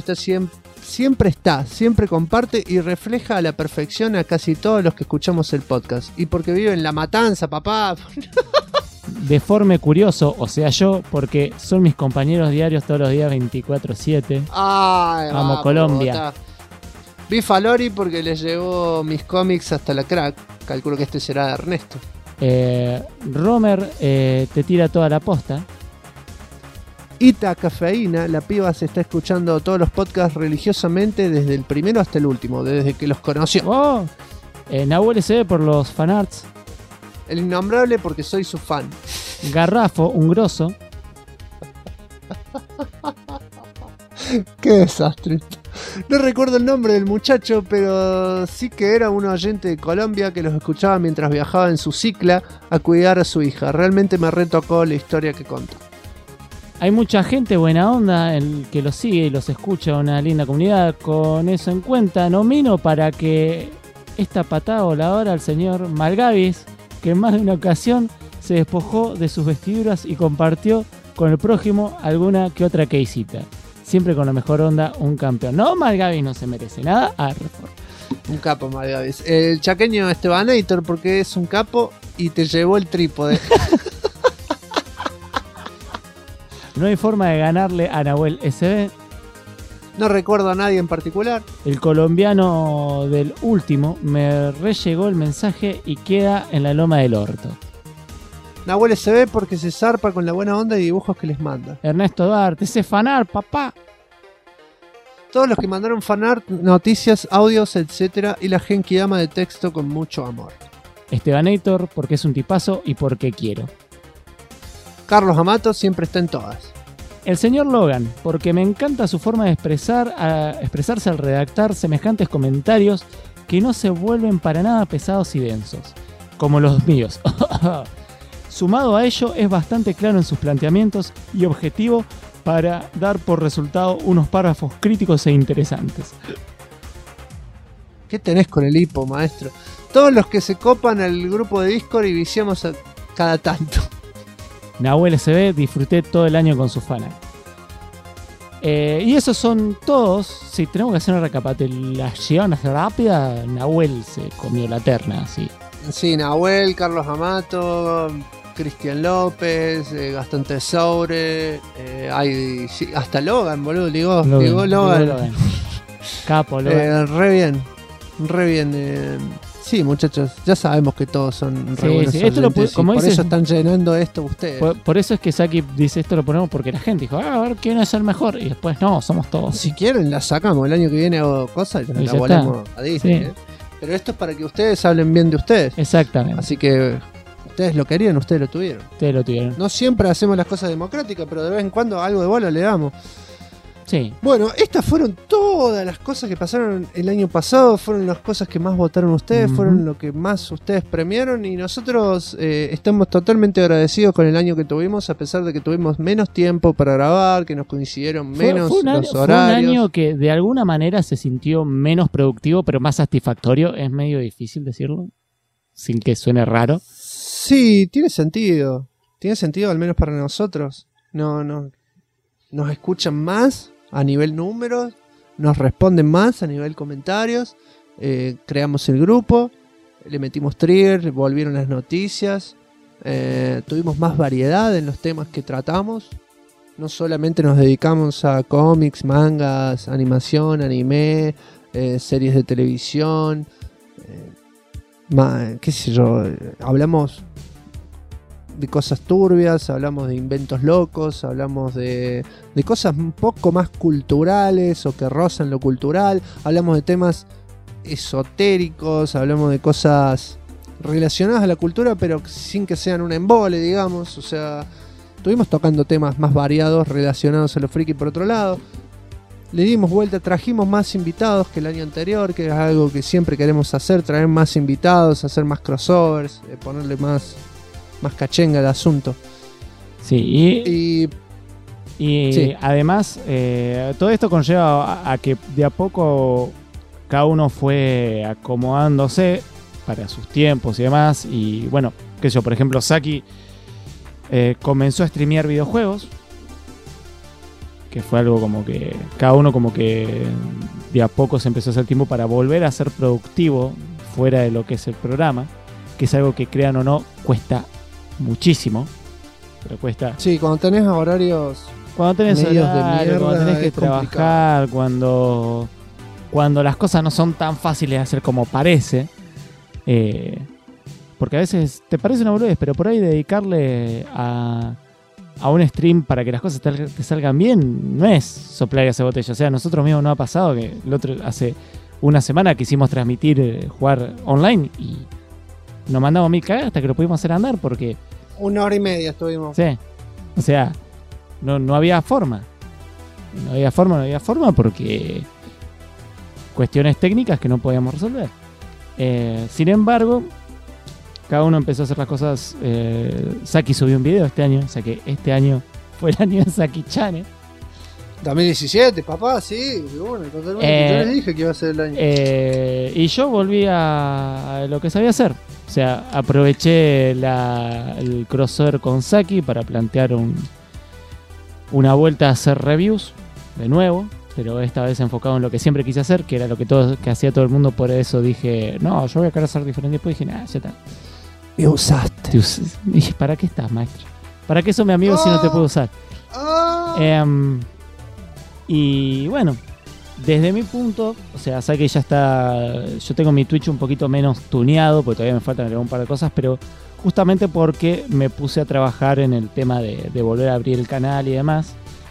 comparte y refleja a la perfección a casi todos los que escuchamos el podcast. Y porque vive en La Matanza, papá.
Deforme Curioso, o sea yo, porque son mis compañeros diarios todos los días 24/7.
Ay,
vamos Colombia.
Bogotá. Bifa Lori, porque les llevó mis cómics hasta la crack. Calculo que este será de Ernesto.
Romer te tira toda la posta.
Ita Cafeína, la piba se está escuchando todos los podcasts religiosamente desde el primero hasta el último, desde que los conoció.
Oh, Nahuel SB por los fanarts.
El Innombrable, porque soy su fan.
Garrafo, un grosso.
Qué desastre. No recuerdo el nombre del muchacho, pero sí que era un oyente de Colombia que los escuchaba mientras viajaba en su cicla a cuidar a su hija. Realmente me retocó la historia que contó.
Hay mucha gente buena onda el que los sigue y los escucha, una linda comunidad. Con eso en cuenta, nomino para que esta patada voladora al señor Malgavis, que en más de una ocasión se despojó de sus vestiduras y compartió con el prójimo alguna que otra queisita. Siempre con la mejor onda, un campeón. No, Malgavis no se merece nada.
Un capo, Malgavis. El chaqueño Estebanator, porque es un capo y te llevó el trípode.
No hay forma de ganarle a Nahuel SB.
No recuerdo a nadie en particular.
El colombiano del último me rellegó el mensaje y queda en la loma del orto.
Nahuel SB, porque se zarpa con la buena onda y dibujos que les manda.
Ernesto Duarte, ese fanart, papá.
Todos los que mandaron fanart, noticias, audios, etc. Y la genkidama de texto con mucho amor.
Estebanator, porque es un tipazo y porque quiero.
Carlos Amato siempre está en todas.
El señor Logan, porque me encanta su forma de expresarse al redactar semejantes comentarios que no se vuelven para nada pesados y densos, como los míos. Sumado a ello, es bastante claro en sus planteamientos y objetivo para dar por resultado unos párrafos críticos e interesantes.
¿Qué tenés con el hipo, maestro? Todos los que se copan al grupo de Discord y viciamos cada tanto.
Nahuel SB, disfruté todo el año con su fana. Y esos son todos. Si tenemos que hacer una recapitulación rápida, Nahuel se comió la terna, sí.
Sí, Nahuel, Carlos Amato, Cristian López, Gastón Tesaure, sí, hasta Logan, boludo, ligó Logan.
Capo, Logan.
Re bien. Sí, muchachos, ya sabemos que todos son re buenos
oyentes, como
por
dices,
eso están llenando esto ustedes.
Por eso es que Saki dice esto lo ponemos porque la gente dijo, a ver quién es el mejor, y después no, somos todos.
Si quieren la sacamos, el año que viene hago cosas y la volvemos a Disney. Sí. Pero esto es para que ustedes hablen bien de ustedes.
Exactamente.
Así que ustedes lo querían, ustedes lo tuvieron.
Ustedes lo tuvieron.
No siempre hacemos las cosas democráticas, pero de vez en cuando algo de bola le damos.
Sí.
Bueno, estas fueron todas las cosas que pasaron el año pasado, fueron las cosas que más votaron ustedes, fueron lo que más ustedes premiaron y nosotros estamos totalmente agradecidos con el año que tuvimos, a pesar de que tuvimos menos tiempo para grabar, que nos coincidieron menos los horarios.
Fue un año que de alguna manera se sintió menos productivo, pero más satisfactorio. Es medio difícil decirlo, sin que suene raro.
Sí, tiene sentido al menos para nosotros. Nos escuchan más a nivel números, nos responden más a nivel comentarios, creamos el grupo, le metimos trigger, volvieron las noticias, tuvimos más variedad en los temas que tratamos, no solamente nos dedicamos a cómics, mangas, animación, anime, series de televisión, qué sé yo, hablamos de cosas turbias, hablamos de inventos locos, hablamos de cosas un poco más culturales o que rozan lo cultural, hablamos de temas esotéricos, hablamos de cosas relacionadas a la cultura pero sin que sean un embole, digamos. O sea, estuvimos tocando temas más variados relacionados a lo friki por otro lado. Le dimos vuelta, trajimos más invitados que el año anterior, que es algo que siempre queremos hacer, traer más invitados, hacer más crossovers, ponerle más cachenga al asunto.
Sí, y
sí.
Además todo esto conlleva a que de a poco cada uno fue acomodándose para sus tiempos y demás. Y bueno, qué sé yo, por ejemplo, Saki comenzó a streamear videojuegos, que fue algo como que cada uno como que de a poco se empezó a hacer tiempo para volver a ser productivo fuera de lo que es el programa, que es algo que, crean o no, cuesta muchísimo, pero cuesta.
Sí, cuando tenés horarios,
cuando tenés
medios
horario,
de mierda,
cuando tenés que
es
trabajar, cuando las cosas no son tan fáciles de hacer como parece, porque a veces te parece una boludez, pero por ahí dedicarle a un stream para que las cosas te salgan bien no es soplar y hacer botella. O sea, a nosotros mismos nos ha pasado que hace una semana quisimos transmitir, jugar online y nos mandamos 1000 cagadas hasta que lo pudimos hacer andar porque
1 hora y media estuvimos.
Sí, o sea, no había forma. No había forma porque cuestiones técnicas que no podíamos resolver. Sin embargo, cada uno empezó a hacer las cosas. Saki subió un video este año, o sea que este año fue el año de Saki-chan.
2017, papá, sí, bueno, totalmente. Yo les dije que iba a ser el año.
Y yo volví a lo que sabía hacer. O sea, aproveché el crossover con Saki para plantear una vuelta a hacer reviews de nuevo, pero esta vez enfocado en lo que siempre quise hacer, que era lo que hacía todo el mundo. Por eso dije, no, yo voy a querer hacer diferente. Y después dije, ya está.
Me usaste.
Dije, ¿para qué estás, maestro? ¿Para qué sos mi amigo si no te puedo usar? Y bueno, desde mi punto, o sea, Saki ya está. Yo tengo mi Twitch un poquito menos tuneado, porque todavía me faltan agregar un par de cosas, pero justamente porque me puse a trabajar en el tema de volver a abrir el canal y demás.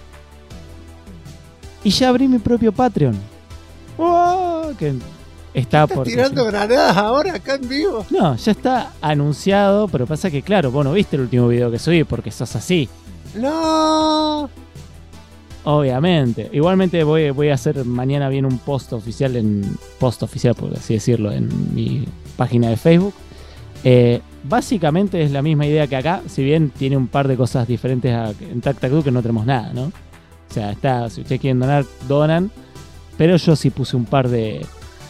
Y ya abrí mi propio Patreon. ¡Oh! Que está por.
¿Estás tirando granadas ahora acá en vivo?
No, ya está anunciado, pero pasa que, claro, vos no viste el último video que subí porque sos así.
¡No!
Obviamente. Igualmente voy a hacer mañana bien un post oficial, por así decirlo, en mi página de Facebook. Básicamente es la misma idea que acá, si bien tiene un par de cosas diferentes en TacTacDuke, que no tenemos nada, ¿no? O sea, si ustedes quieren donar, donan. Pero yo sí puse un par de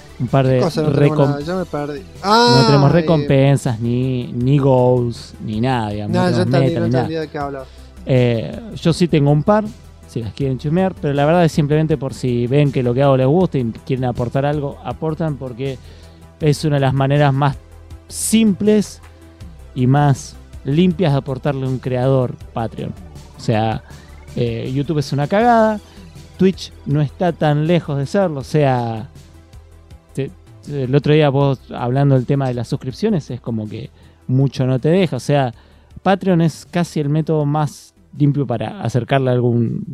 ya me perdí.
No tenemos recompensas, ni goals, ni nada, digamos.
No,
no
ya entendí
nada.
de qué hablas.
Yo sí tengo un par, si las quieren chusmear, pero la verdad es simplemente por si ven que lo que hago les gusta y quieren aportar algo, aportan, porque es una de las maneras más simples y más limpias de aportarle a un creador Patreon. O sea, YouTube es una cagada, Twitch no está tan lejos de serlo. O sea, el otro día vos hablando del tema de las suscripciones, es como que mucho no te deja. O sea, Patreon es casi el método más limpio para acercarle a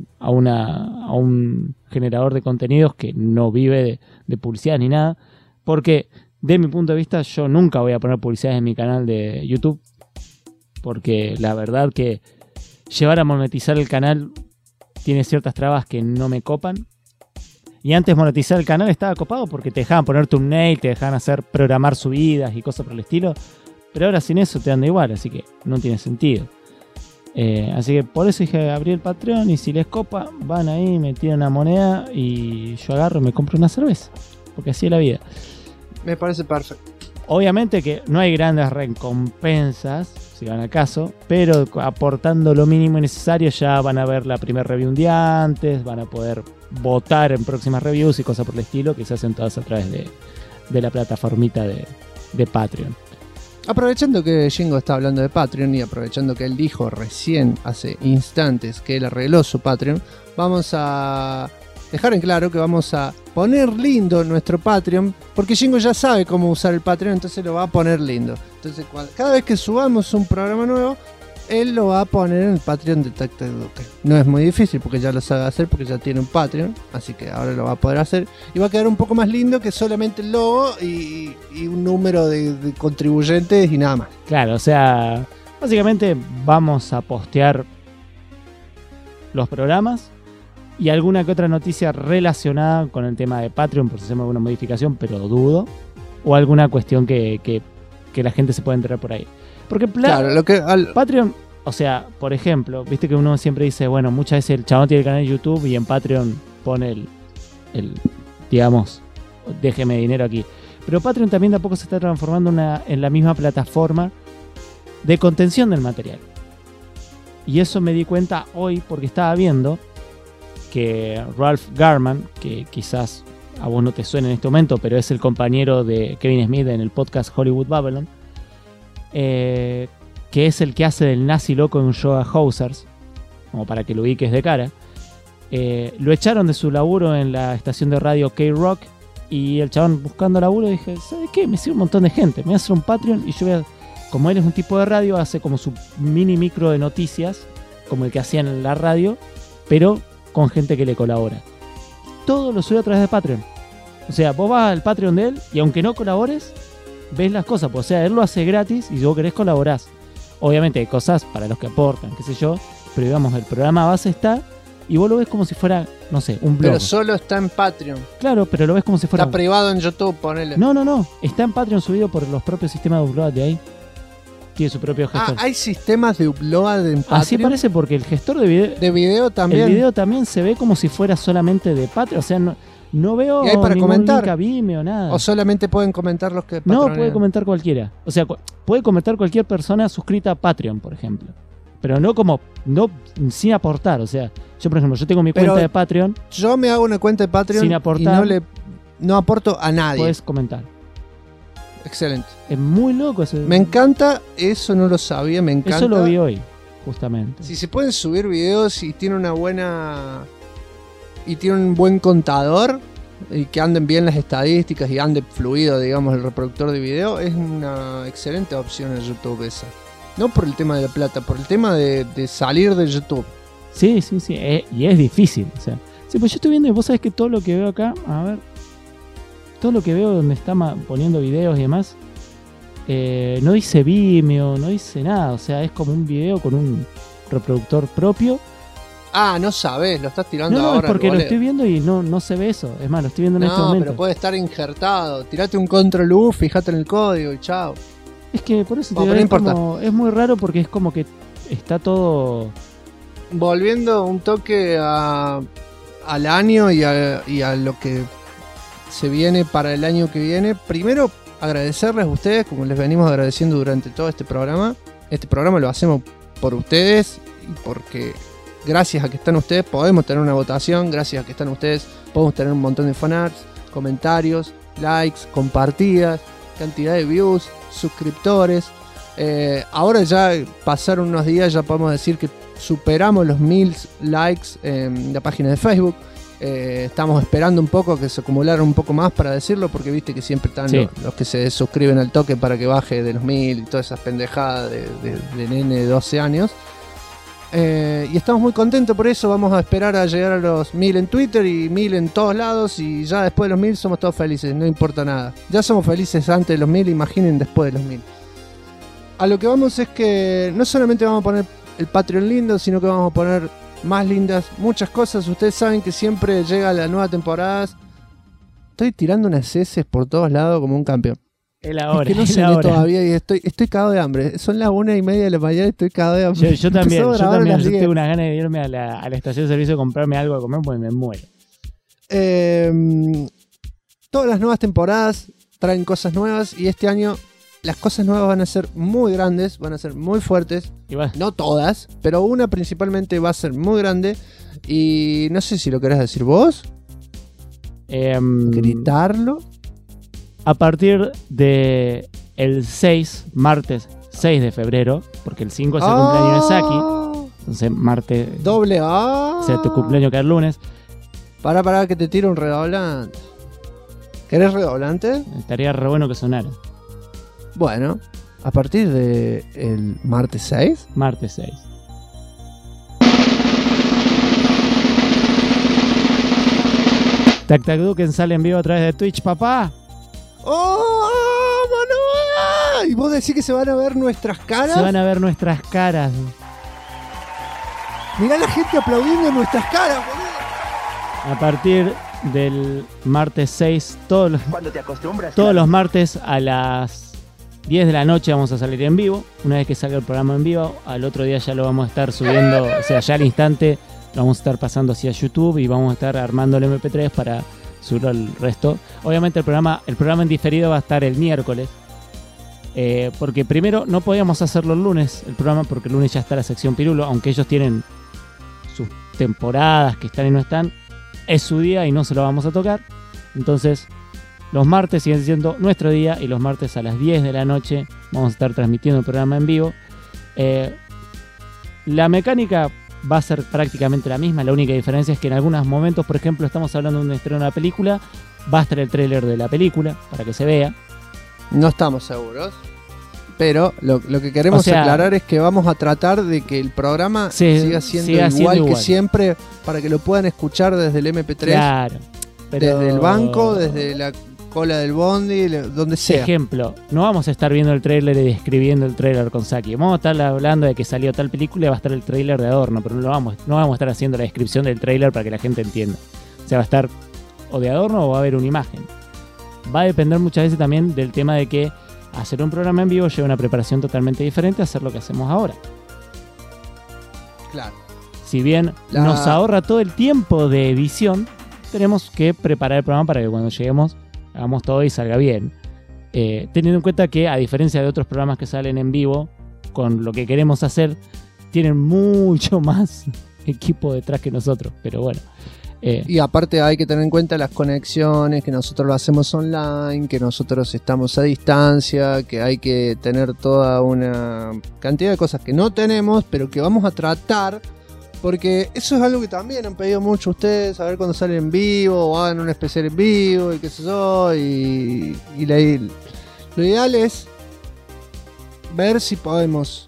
un generador de contenidos que no vive de publicidad ni nada. Porque de mi punto de vista yo nunca voy a poner publicidad en mi canal de YouTube, porque la verdad que llevar a monetizar el canal tiene ciertas trabas que no me copan. Y antes monetizar el canal estaba copado porque te dejaban poner thumbnail, te dejaban programar subidas y cosas por el estilo. Pero ahora sin eso te anda igual, así que no tiene sentido. Así que por eso dije abrir el Patreon, y si les copa, van ahí, me tiran una moneda y yo agarro y me compro una cerveza. Porque así es la vida.
Me parece perfecto.
Obviamente que no hay grandes recompensas, si van al caso, pero aportando lo mínimo necesario ya van a ver la primera review un día antes, van a poder votar en próximas reviews y cosas por el estilo, que se hacen todas a través de la plataformita de Patreon.
Aprovechando que Jingo está hablando de Patreon y aprovechando que él dijo recién, hace instantes, que él arregló su Patreon, vamos a dejar en claro que vamos a poner lindo nuestro Patreon, porque Jingo ya sabe cómo usar el Patreon, entonces lo va a poner lindo. Entonces cada vez que subamos un programa nuevo, él lo va a poner en el Patreon de Tac Tac Duque. No es muy difícil porque ya lo sabe hacer, porque ya tiene un Patreon, así que ahora lo va a poder hacer. Y va a quedar un poco más lindo que solamente el logo y un número de contribuyentes y nada más.
Claro, o sea, básicamente vamos a postear los programas y alguna que otra noticia relacionada con el tema de Patreon, por si hacemos alguna modificación, pero dudo. O alguna cuestión que la gente se puede enterar por ahí. Porque
claro,
Patreon, o sea, por ejemplo, viste que uno siempre dice, bueno, muchas veces el chabón tiene el canal de YouTube y en Patreon pone el digamos, déjeme dinero aquí. Pero Patreon también tampoco se está transformando en la misma plataforma de contención del material. Y eso me di cuenta hoy porque estaba viendo que Ralph Garman, que quizás a vos no te suena en este momento, pero es el compañero de Kevin Smith en el podcast Hollywood Babylon, que es el que hace del nazi loco en un show a Housers, como para que lo ubiques de cara. Lo echaron de su laburo en la estación de radio K-Rock y el chabón buscando laburo dije, ¿sabes qué? Me sigue un montón de gente, me voy a hacer un Patreon y yo voy a... Como él es un tipo de radio, hace como su mini micro de noticias, como el que hacían en la radio, pero con gente que le colabora. Todo lo sube a través de Patreon. O sea, vos vas al Patreon de él y aunque no colabores, ves las cosas. Pues, o sea, él lo hace gratis y si vos querés colaborás. Obviamente hay cosas para los que aportan, qué sé yo, pero digamos, el programa base está y vos lo ves como si fuera, no sé, un blog.
Pero solo está en Patreon.
Claro, pero lo ves como si fuera...
Está privado en YouTube, ponele.
No. Está en Patreon subido por los propios sistemas de upload de ahí. Tiene su propio gestor.
¿Hay sistemas de upload en Patreon?
Así parece porque el gestor de video...
¿De video también?
El video también se ve como si fuera solamente de Patreon. O sea, no veo
¿Y hay para
ningún
comentar?
link a Vimeo, nada.
¿O solamente pueden comentar los que
No,
patronean?
puede comentar cualquiera. O sea, puede comentar cualquier persona suscrita a Patreon, por ejemplo. Pero no sin aportar. O sea, yo por ejemplo, yo tengo mi cuenta de Patreon.
Yo me hago una cuenta de Patreon
sin aportar,
y no aporto a nadie.
Puedes comentar.
Excelente.
Es muy loco eso.
Me encanta, eso no lo sabía, me encanta.
Eso lo vi hoy, justamente.
Si se pueden subir videos y tiene una buena... y tiene un buen contador y que anden bien las estadísticas y ande fluido, digamos, el reproductor de video, es una excelente opción en YouTube esa. No por el tema de la plata, por el tema de salir de YouTube.
Sí. Y es difícil. O sea, sí, pues yo estoy viendo y vos sabés que todo lo que veo acá, a ver, todo lo que veo donde está poniendo videos y demás, no dice Vimeo, no dice nada. O sea, es como un video con un reproductor propio.
Ah, no sabes, lo estás tirando ahora.
No, es porque lo estoy viendo y no se ve eso. Es más, lo estoy viendo en este momento.
No, pero puede estar injertado. Tirate un control U, fíjate en el código y chao.
Es que por eso te
digo,
no importa. Es muy raro porque es como que está todo...
Volviendo un toque al año y a lo que se viene para el año que viene. Primero, agradecerles a ustedes, como les venimos agradeciendo durante todo este programa. Este programa lo hacemos por ustedes y porque gracias a que están ustedes podemos tener una votación. Gracias a que están ustedes podemos tener un montón de fanarts, comentarios, likes, compartidas, cantidad de views, suscriptores. Ahora ya pasaron unos días, ya podemos decir que superamos los 1000 likes en la página de Facebook. Estamos esperando un poco que se acumularan un poco más para decirlo, porque viste que siempre están los que se suscriben al toque para que baje de los 1000 y todas esas pendejadas de nene de 12 años. Y estamos muy contentos por eso. Vamos a esperar a llegar a los 1000 en Twitter y 1000 en todos lados, y ya después de los 1000 somos todos felices, no importa nada. Ya somos felices antes de los 1000, imaginen después de los 1000. A lo que vamos es que no solamente vamos a poner el Patreon lindo, sino que vamos a poner más lindas, muchas cosas. Ustedes saben que siempre llega la nueva temporada. Estoy tirando unas heces por todos lados como un campeón.
Es la hora,
es que no cené todavía y estoy cagado de hambre. Son las 1:30 de la mañana y estoy cagado de hambre.
Yo también yo tengo unas ganas de irme a la estación de servicio a comprarme algo de comer porque me muero.
Todas las nuevas temporadas traen cosas nuevas y este año las cosas nuevas van a ser muy grandes, van a ser muy fuertes. No todas, pero una principalmente va a ser muy grande. Y no sé si lo querés decir vos. Gritarlo.
A partir de el martes 6 de febrero, porque el 5 es el cumpleaños de Saki. Entonces, martes.
Doble A.
O sea, tu cumpleaños que es el lunes.
Para que te tire un redoblante. ¿Querés redoblante?
Estaría re bueno que sonara.
Bueno, a partir de el martes 6.
Martes 6. Tac Tac Duken sale en vivo a través de Twitch, papá.
¡Oh, Manuel! ¿Y vos decís que se van a ver nuestras caras?
Se van a ver nuestras caras.
Mirá la gente aplaudiendo nuestras caras, boludo.
A partir del martes 6, todos los martes a las 10 de la noche vamos a salir en vivo. Una vez que salga el programa en vivo, al otro día ya lo vamos a estar subiendo, o sea, ya al instante lo vamos a estar pasando hacia YouTube y vamos a estar armando el MP3 para subirlo al resto. Obviamente el programa en diferido va a estar el miércoles. Porque primero no podíamos hacerlo el lunes, el programa, porque el lunes ya está la sección Pirulo, aunque ellos tienen sus temporadas que están y no están. Es su día y no se lo vamos a tocar. Entonces, los martes siguen siendo nuestro día y los martes a las 10 de la noche vamos a estar transmitiendo el programa en vivo. La mecánica va a ser prácticamente la misma. La única diferencia es que en algunos momentos, por ejemplo, estamos hablando de un estreno de una película, va a estar el tráiler de la película para que se vea.
No estamos seguros. Pero lo que queremos aclarar es que vamos a tratar de que el programa siga siendo igual que siempre, para que lo puedan escuchar desde el MP3,
claro, pero
desde el banco, desde la cola del bondi, donde sea.
Ejemplo, no vamos a estar viendo el tráiler y describiendo el tráiler con Saki. Vamos a estar hablando de que salió tal película y va a estar el tráiler de adorno, pero no vamos a estar haciendo la descripción del tráiler para que la gente entienda. O sea, va a estar o de adorno o va a haber una imagen. Va a depender muchas veces también del tema de que hacer un programa en vivo lleva una preparación totalmente diferente a hacer lo que hacemos ahora.
Claro.
Si bien nos ahorra todo el tiempo de edición, tenemos que preparar el programa para que cuando lleguemos hagamos todo y salga bien. Teniendo en cuenta que, a diferencia de otros programas que salen en vivo, con lo que queremos hacer, tienen mucho más equipo detrás que nosotros. Pero bueno.
Y aparte hay que tener en cuenta las conexiones, que nosotros lo hacemos online, que nosotros estamos a distancia, que hay que tener toda una cantidad de cosas que no tenemos, pero que vamos a tratar, porque eso es algo que también han pedido mucho ustedes, a ver cuando salen en vivo, o hagan un especial en vivo, y qué sé yo, y lo ideal es ver si podemos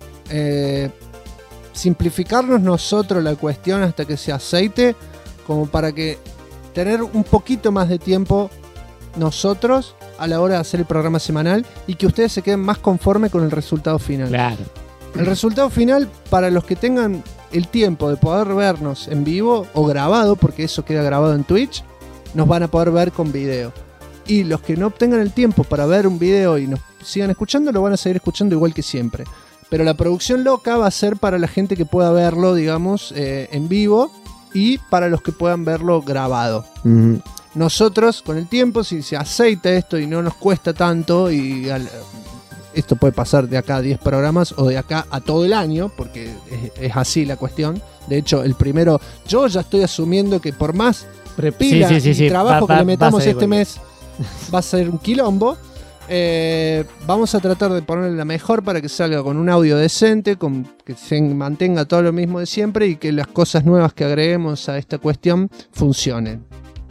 simplificarnos nosotros la cuestión hasta que se aceite, como para que tener un poquito más de tiempo nosotros a la hora de hacer el programa semanal y que ustedes se queden más conformes con el resultado final.
Claro.
El resultado final, para los que tengan el tiempo de poder vernos en vivo o grabado, porque eso queda grabado en Twitch, nos van a poder ver con video. Y los que no tengan el tiempo para ver un video y nos sigan escuchando, lo van a seguir escuchando igual que siempre. Pero la producción loca va a ser para la gente que pueda verlo, digamos, en vivo, y para los que puedan verlo grabado. Nosotros, con el tiempo, si se aceita esto y no nos cuesta tanto, y esto puede pasar de acá a 10 programas o de acá a todo el año, porque es así la cuestión. De hecho, el primero, yo ya estoy asumiendo que por más pila y trabajo que le metamos este mes, va a ser un quilombo. Vamos a tratar de ponerle la mejor para que salga con un audio decente, con que se mantenga todo lo mismo de siempre y que las cosas nuevas que agreguemos a esta cuestión funcionen.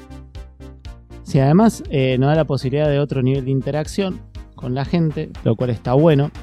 Sí, además nos da la posibilidad de otro nivel de interacción con la gente, lo cual está bueno.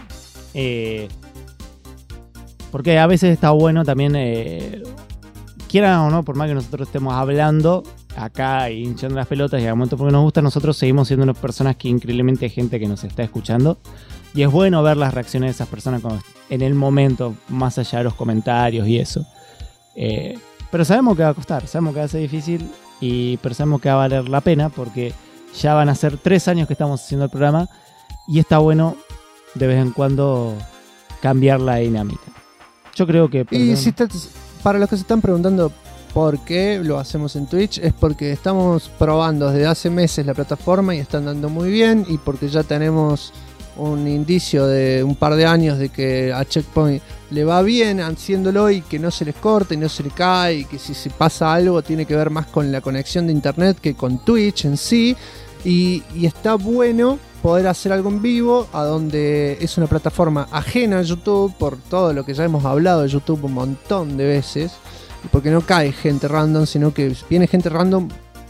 Porque a veces está bueno también, quieran o no, por más que nosotros estemos hablando acá y hinchando las pelotas y al momento porque nos gusta, nosotros seguimos siendo unas personas que increíblemente hay gente que nos está escuchando y es bueno ver las reacciones de esas personas en el momento, más allá de los comentarios y eso. Pero sabemos que va a costar, sabemos que va a ser difícil, pero sabemos que va a valer la pena porque ya van a ser 3 años que estamos haciendo el programa y está bueno de vez en cuando cambiar la dinámica. Yo creo que...
Y si para los que se están preguntando por qué lo hacemos en Twitch, es porque estamos probando desde hace meses la plataforma y están dando muy bien, y porque ya tenemos un indicio de un par de años de que a Checkpoint le va bien haciéndolo y que no se les corta y no se le cae, y que si se pasa algo tiene que ver más con la conexión de internet que con Twitch en sí, y está bueno poder hacer algo en vivo, a donde es una plataforma ajena a YouTube, por todo lo que ya hemos hablado de YouTube un montón de veces, porque no cae gente random, sino que viene gente random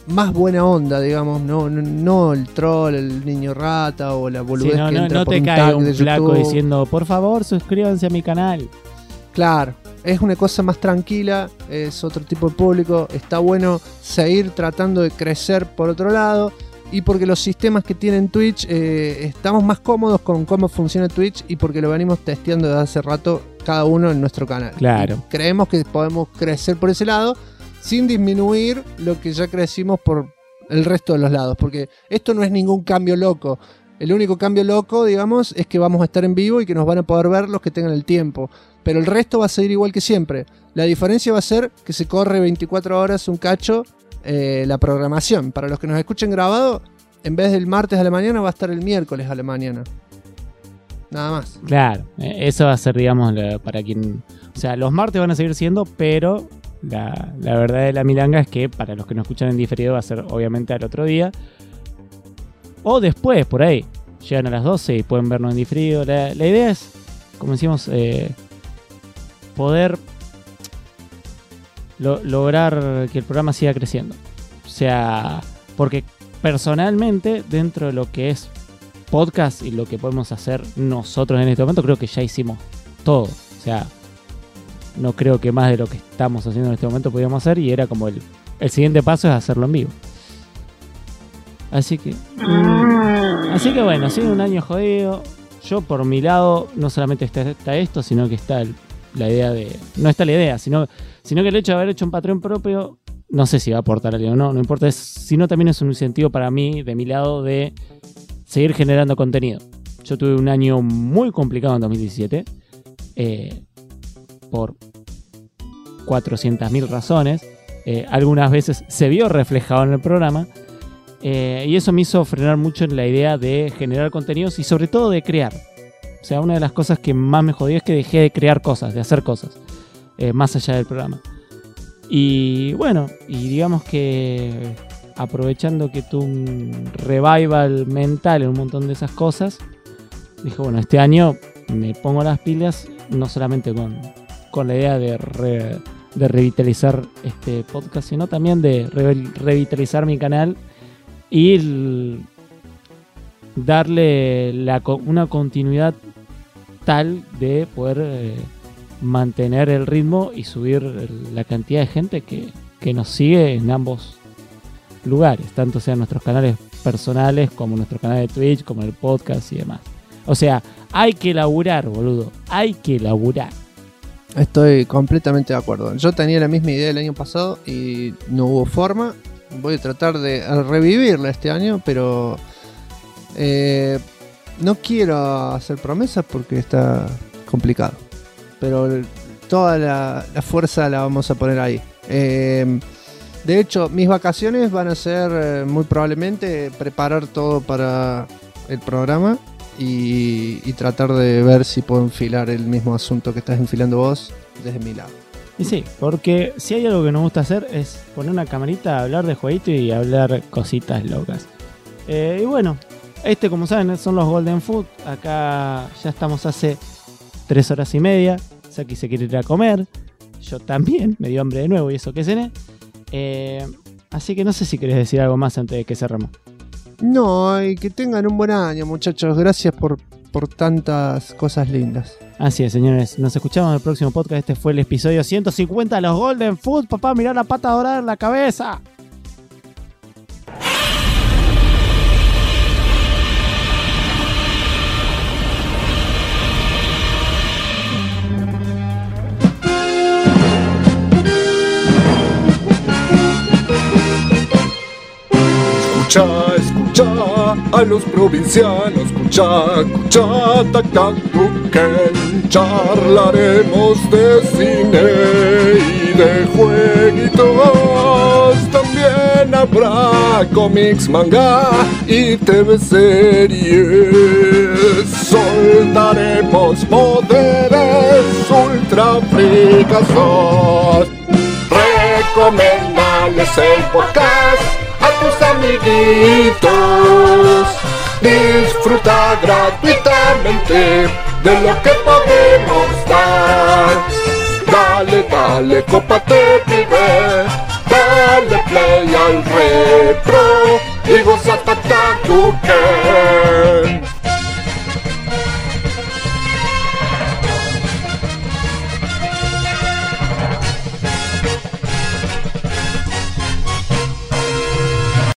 más buena onda, digamos, no el troll, el niño rata o la boludez
sí,
que entra
no
por
te
un
cae
tag
un
de
flaco
YouTube.
diciendo, por favor, suscríbanse a mi canal.
Claro, es una cosa más tranquila, es otro tipo de público, está bueno seguir tratando de crecer por otro lado, y porque los sistemas que tienen Twitch, estamos más cómodos con cómo funciona Twitch y porque lo venimos testeando desde hace rato cada uno en nuestro canal.
Claro.
Y creemos que podemos crecer por ese lado sin disminuir lo que ya crecimos por el resto de los lados, porque esto no es ningún cambio loco. El único cambio loco, digamos, es que vamos a estar en vivo y que nos van a poder ver los que tengan el tiempo. Pero el resto va a seguir igual que siempre. La diferencia va a ser que se corre 24 horas un cacho la programación. Para los que nos escuchen grabado, en vez del martes a la mañana va a estar el miércoles a la mañana. Nada más.
Claro, eso va a ser, digamos, para quien... O sea, los martes van a seguir siendo, pero la verdad de la milanga es que para los que nos escuchan en diferido va a ser obviamente al otro día. O después, por ahí. Llegan a las 12 y pueden vernos en diferido. La idea es, como decimos, poder lograr que el programa siga creciendo. O sea, porque personalmente, dentro de lo que es podcast y lo que podemos hacer nosotros en este momento, creo que ya hicimos todo. O sea, no creo que más de lo que estamos haciendo en este momento podíamos hacer, y era como el siguiente paso es hacerlo en vivo. Así que bueno, ha sido un año jodido. Yo por mi lado, no solamente está esto, sino que está la idea de... No está la idea, sino que el hecho de haber hecho un Patreon propio, no sé si va a aportar algo o no importa, sino también es un incentivo para mí, de mi lado, de seguir generando contenido. Yo tuve un año muy complicado en 2017, por 400.000 razones. Algunas veces se vio reflejado en el programa, y eso me hizo frenar mucho en la idea de generar contenidos y sobre todo de crear. O sea, una de las cosas que más me jodió es que dejé de crear cosas, de hacer cosas, más allá del programa. Y bueno, y digamos que aprovechando que tuve un revival mental en un montón de esas cosas, dije, bueno, este año me pongo las pilas, no solamente con la idea de revitalizar este podcast, sino también de revitalizar mi canal y darle una continuidad tal de poder mantener el ritmo y subir la cantidad de gente que nos sigue en ambos lugares, tanto sean nuestros canales personales como nuestro canal de Twitch, como el podcast y demás. O sea, hay que laburar, boludo, hay que laburar.
Estoy completamente de acuerdo. Yo tenía la misma idea el año pasado y no hubo forma. Voy a tratar de revivirla este año, pero no quiero hacer promesas porque está complicado. Pero toda la fuerza la vamos a poner ahí. De hecho, mis vacaciones van a ser muy probablemente preparar todo para el programa y tratar de ver si puedo enfilar el mismo asunto que estás enfilando vos desde mi lado.
Y sí, porque si hay algo que nos gusta hacer es poner una camarita, hablar de jueguito y hablar cositas locas. Y bueno, como saben, son los Golden Food. Acá ya estamos hace 3 horas y media. Saki se quiere ir a comer. Yo también, me dio hambre de nuevo y eso que cené. Así que no sé si querés decir algo más antes de que cerremos.
No, y que tengan un buen año, muchachos. Gracias por tantas cosas lindas.
Así es, señores. Nos escuchamos en el próximo podcast. Este fue el episodio 150 de los Golden Food. Papá, mirá la pata dorada en la cabeza.
Escucha a los provincianos, escucha, tac, tac, Duken. Charlaremos de cine y de jueguitos. También habrá cómics, manga y TV series. Soltaremos poderes ultra fricazos. Recomendales el podcast a tus amiguitos. Disfruta gratuitamente de lo que podemos dar. Dale, cópate, pibe. Dale play al repro y goza Tac Tac Duque.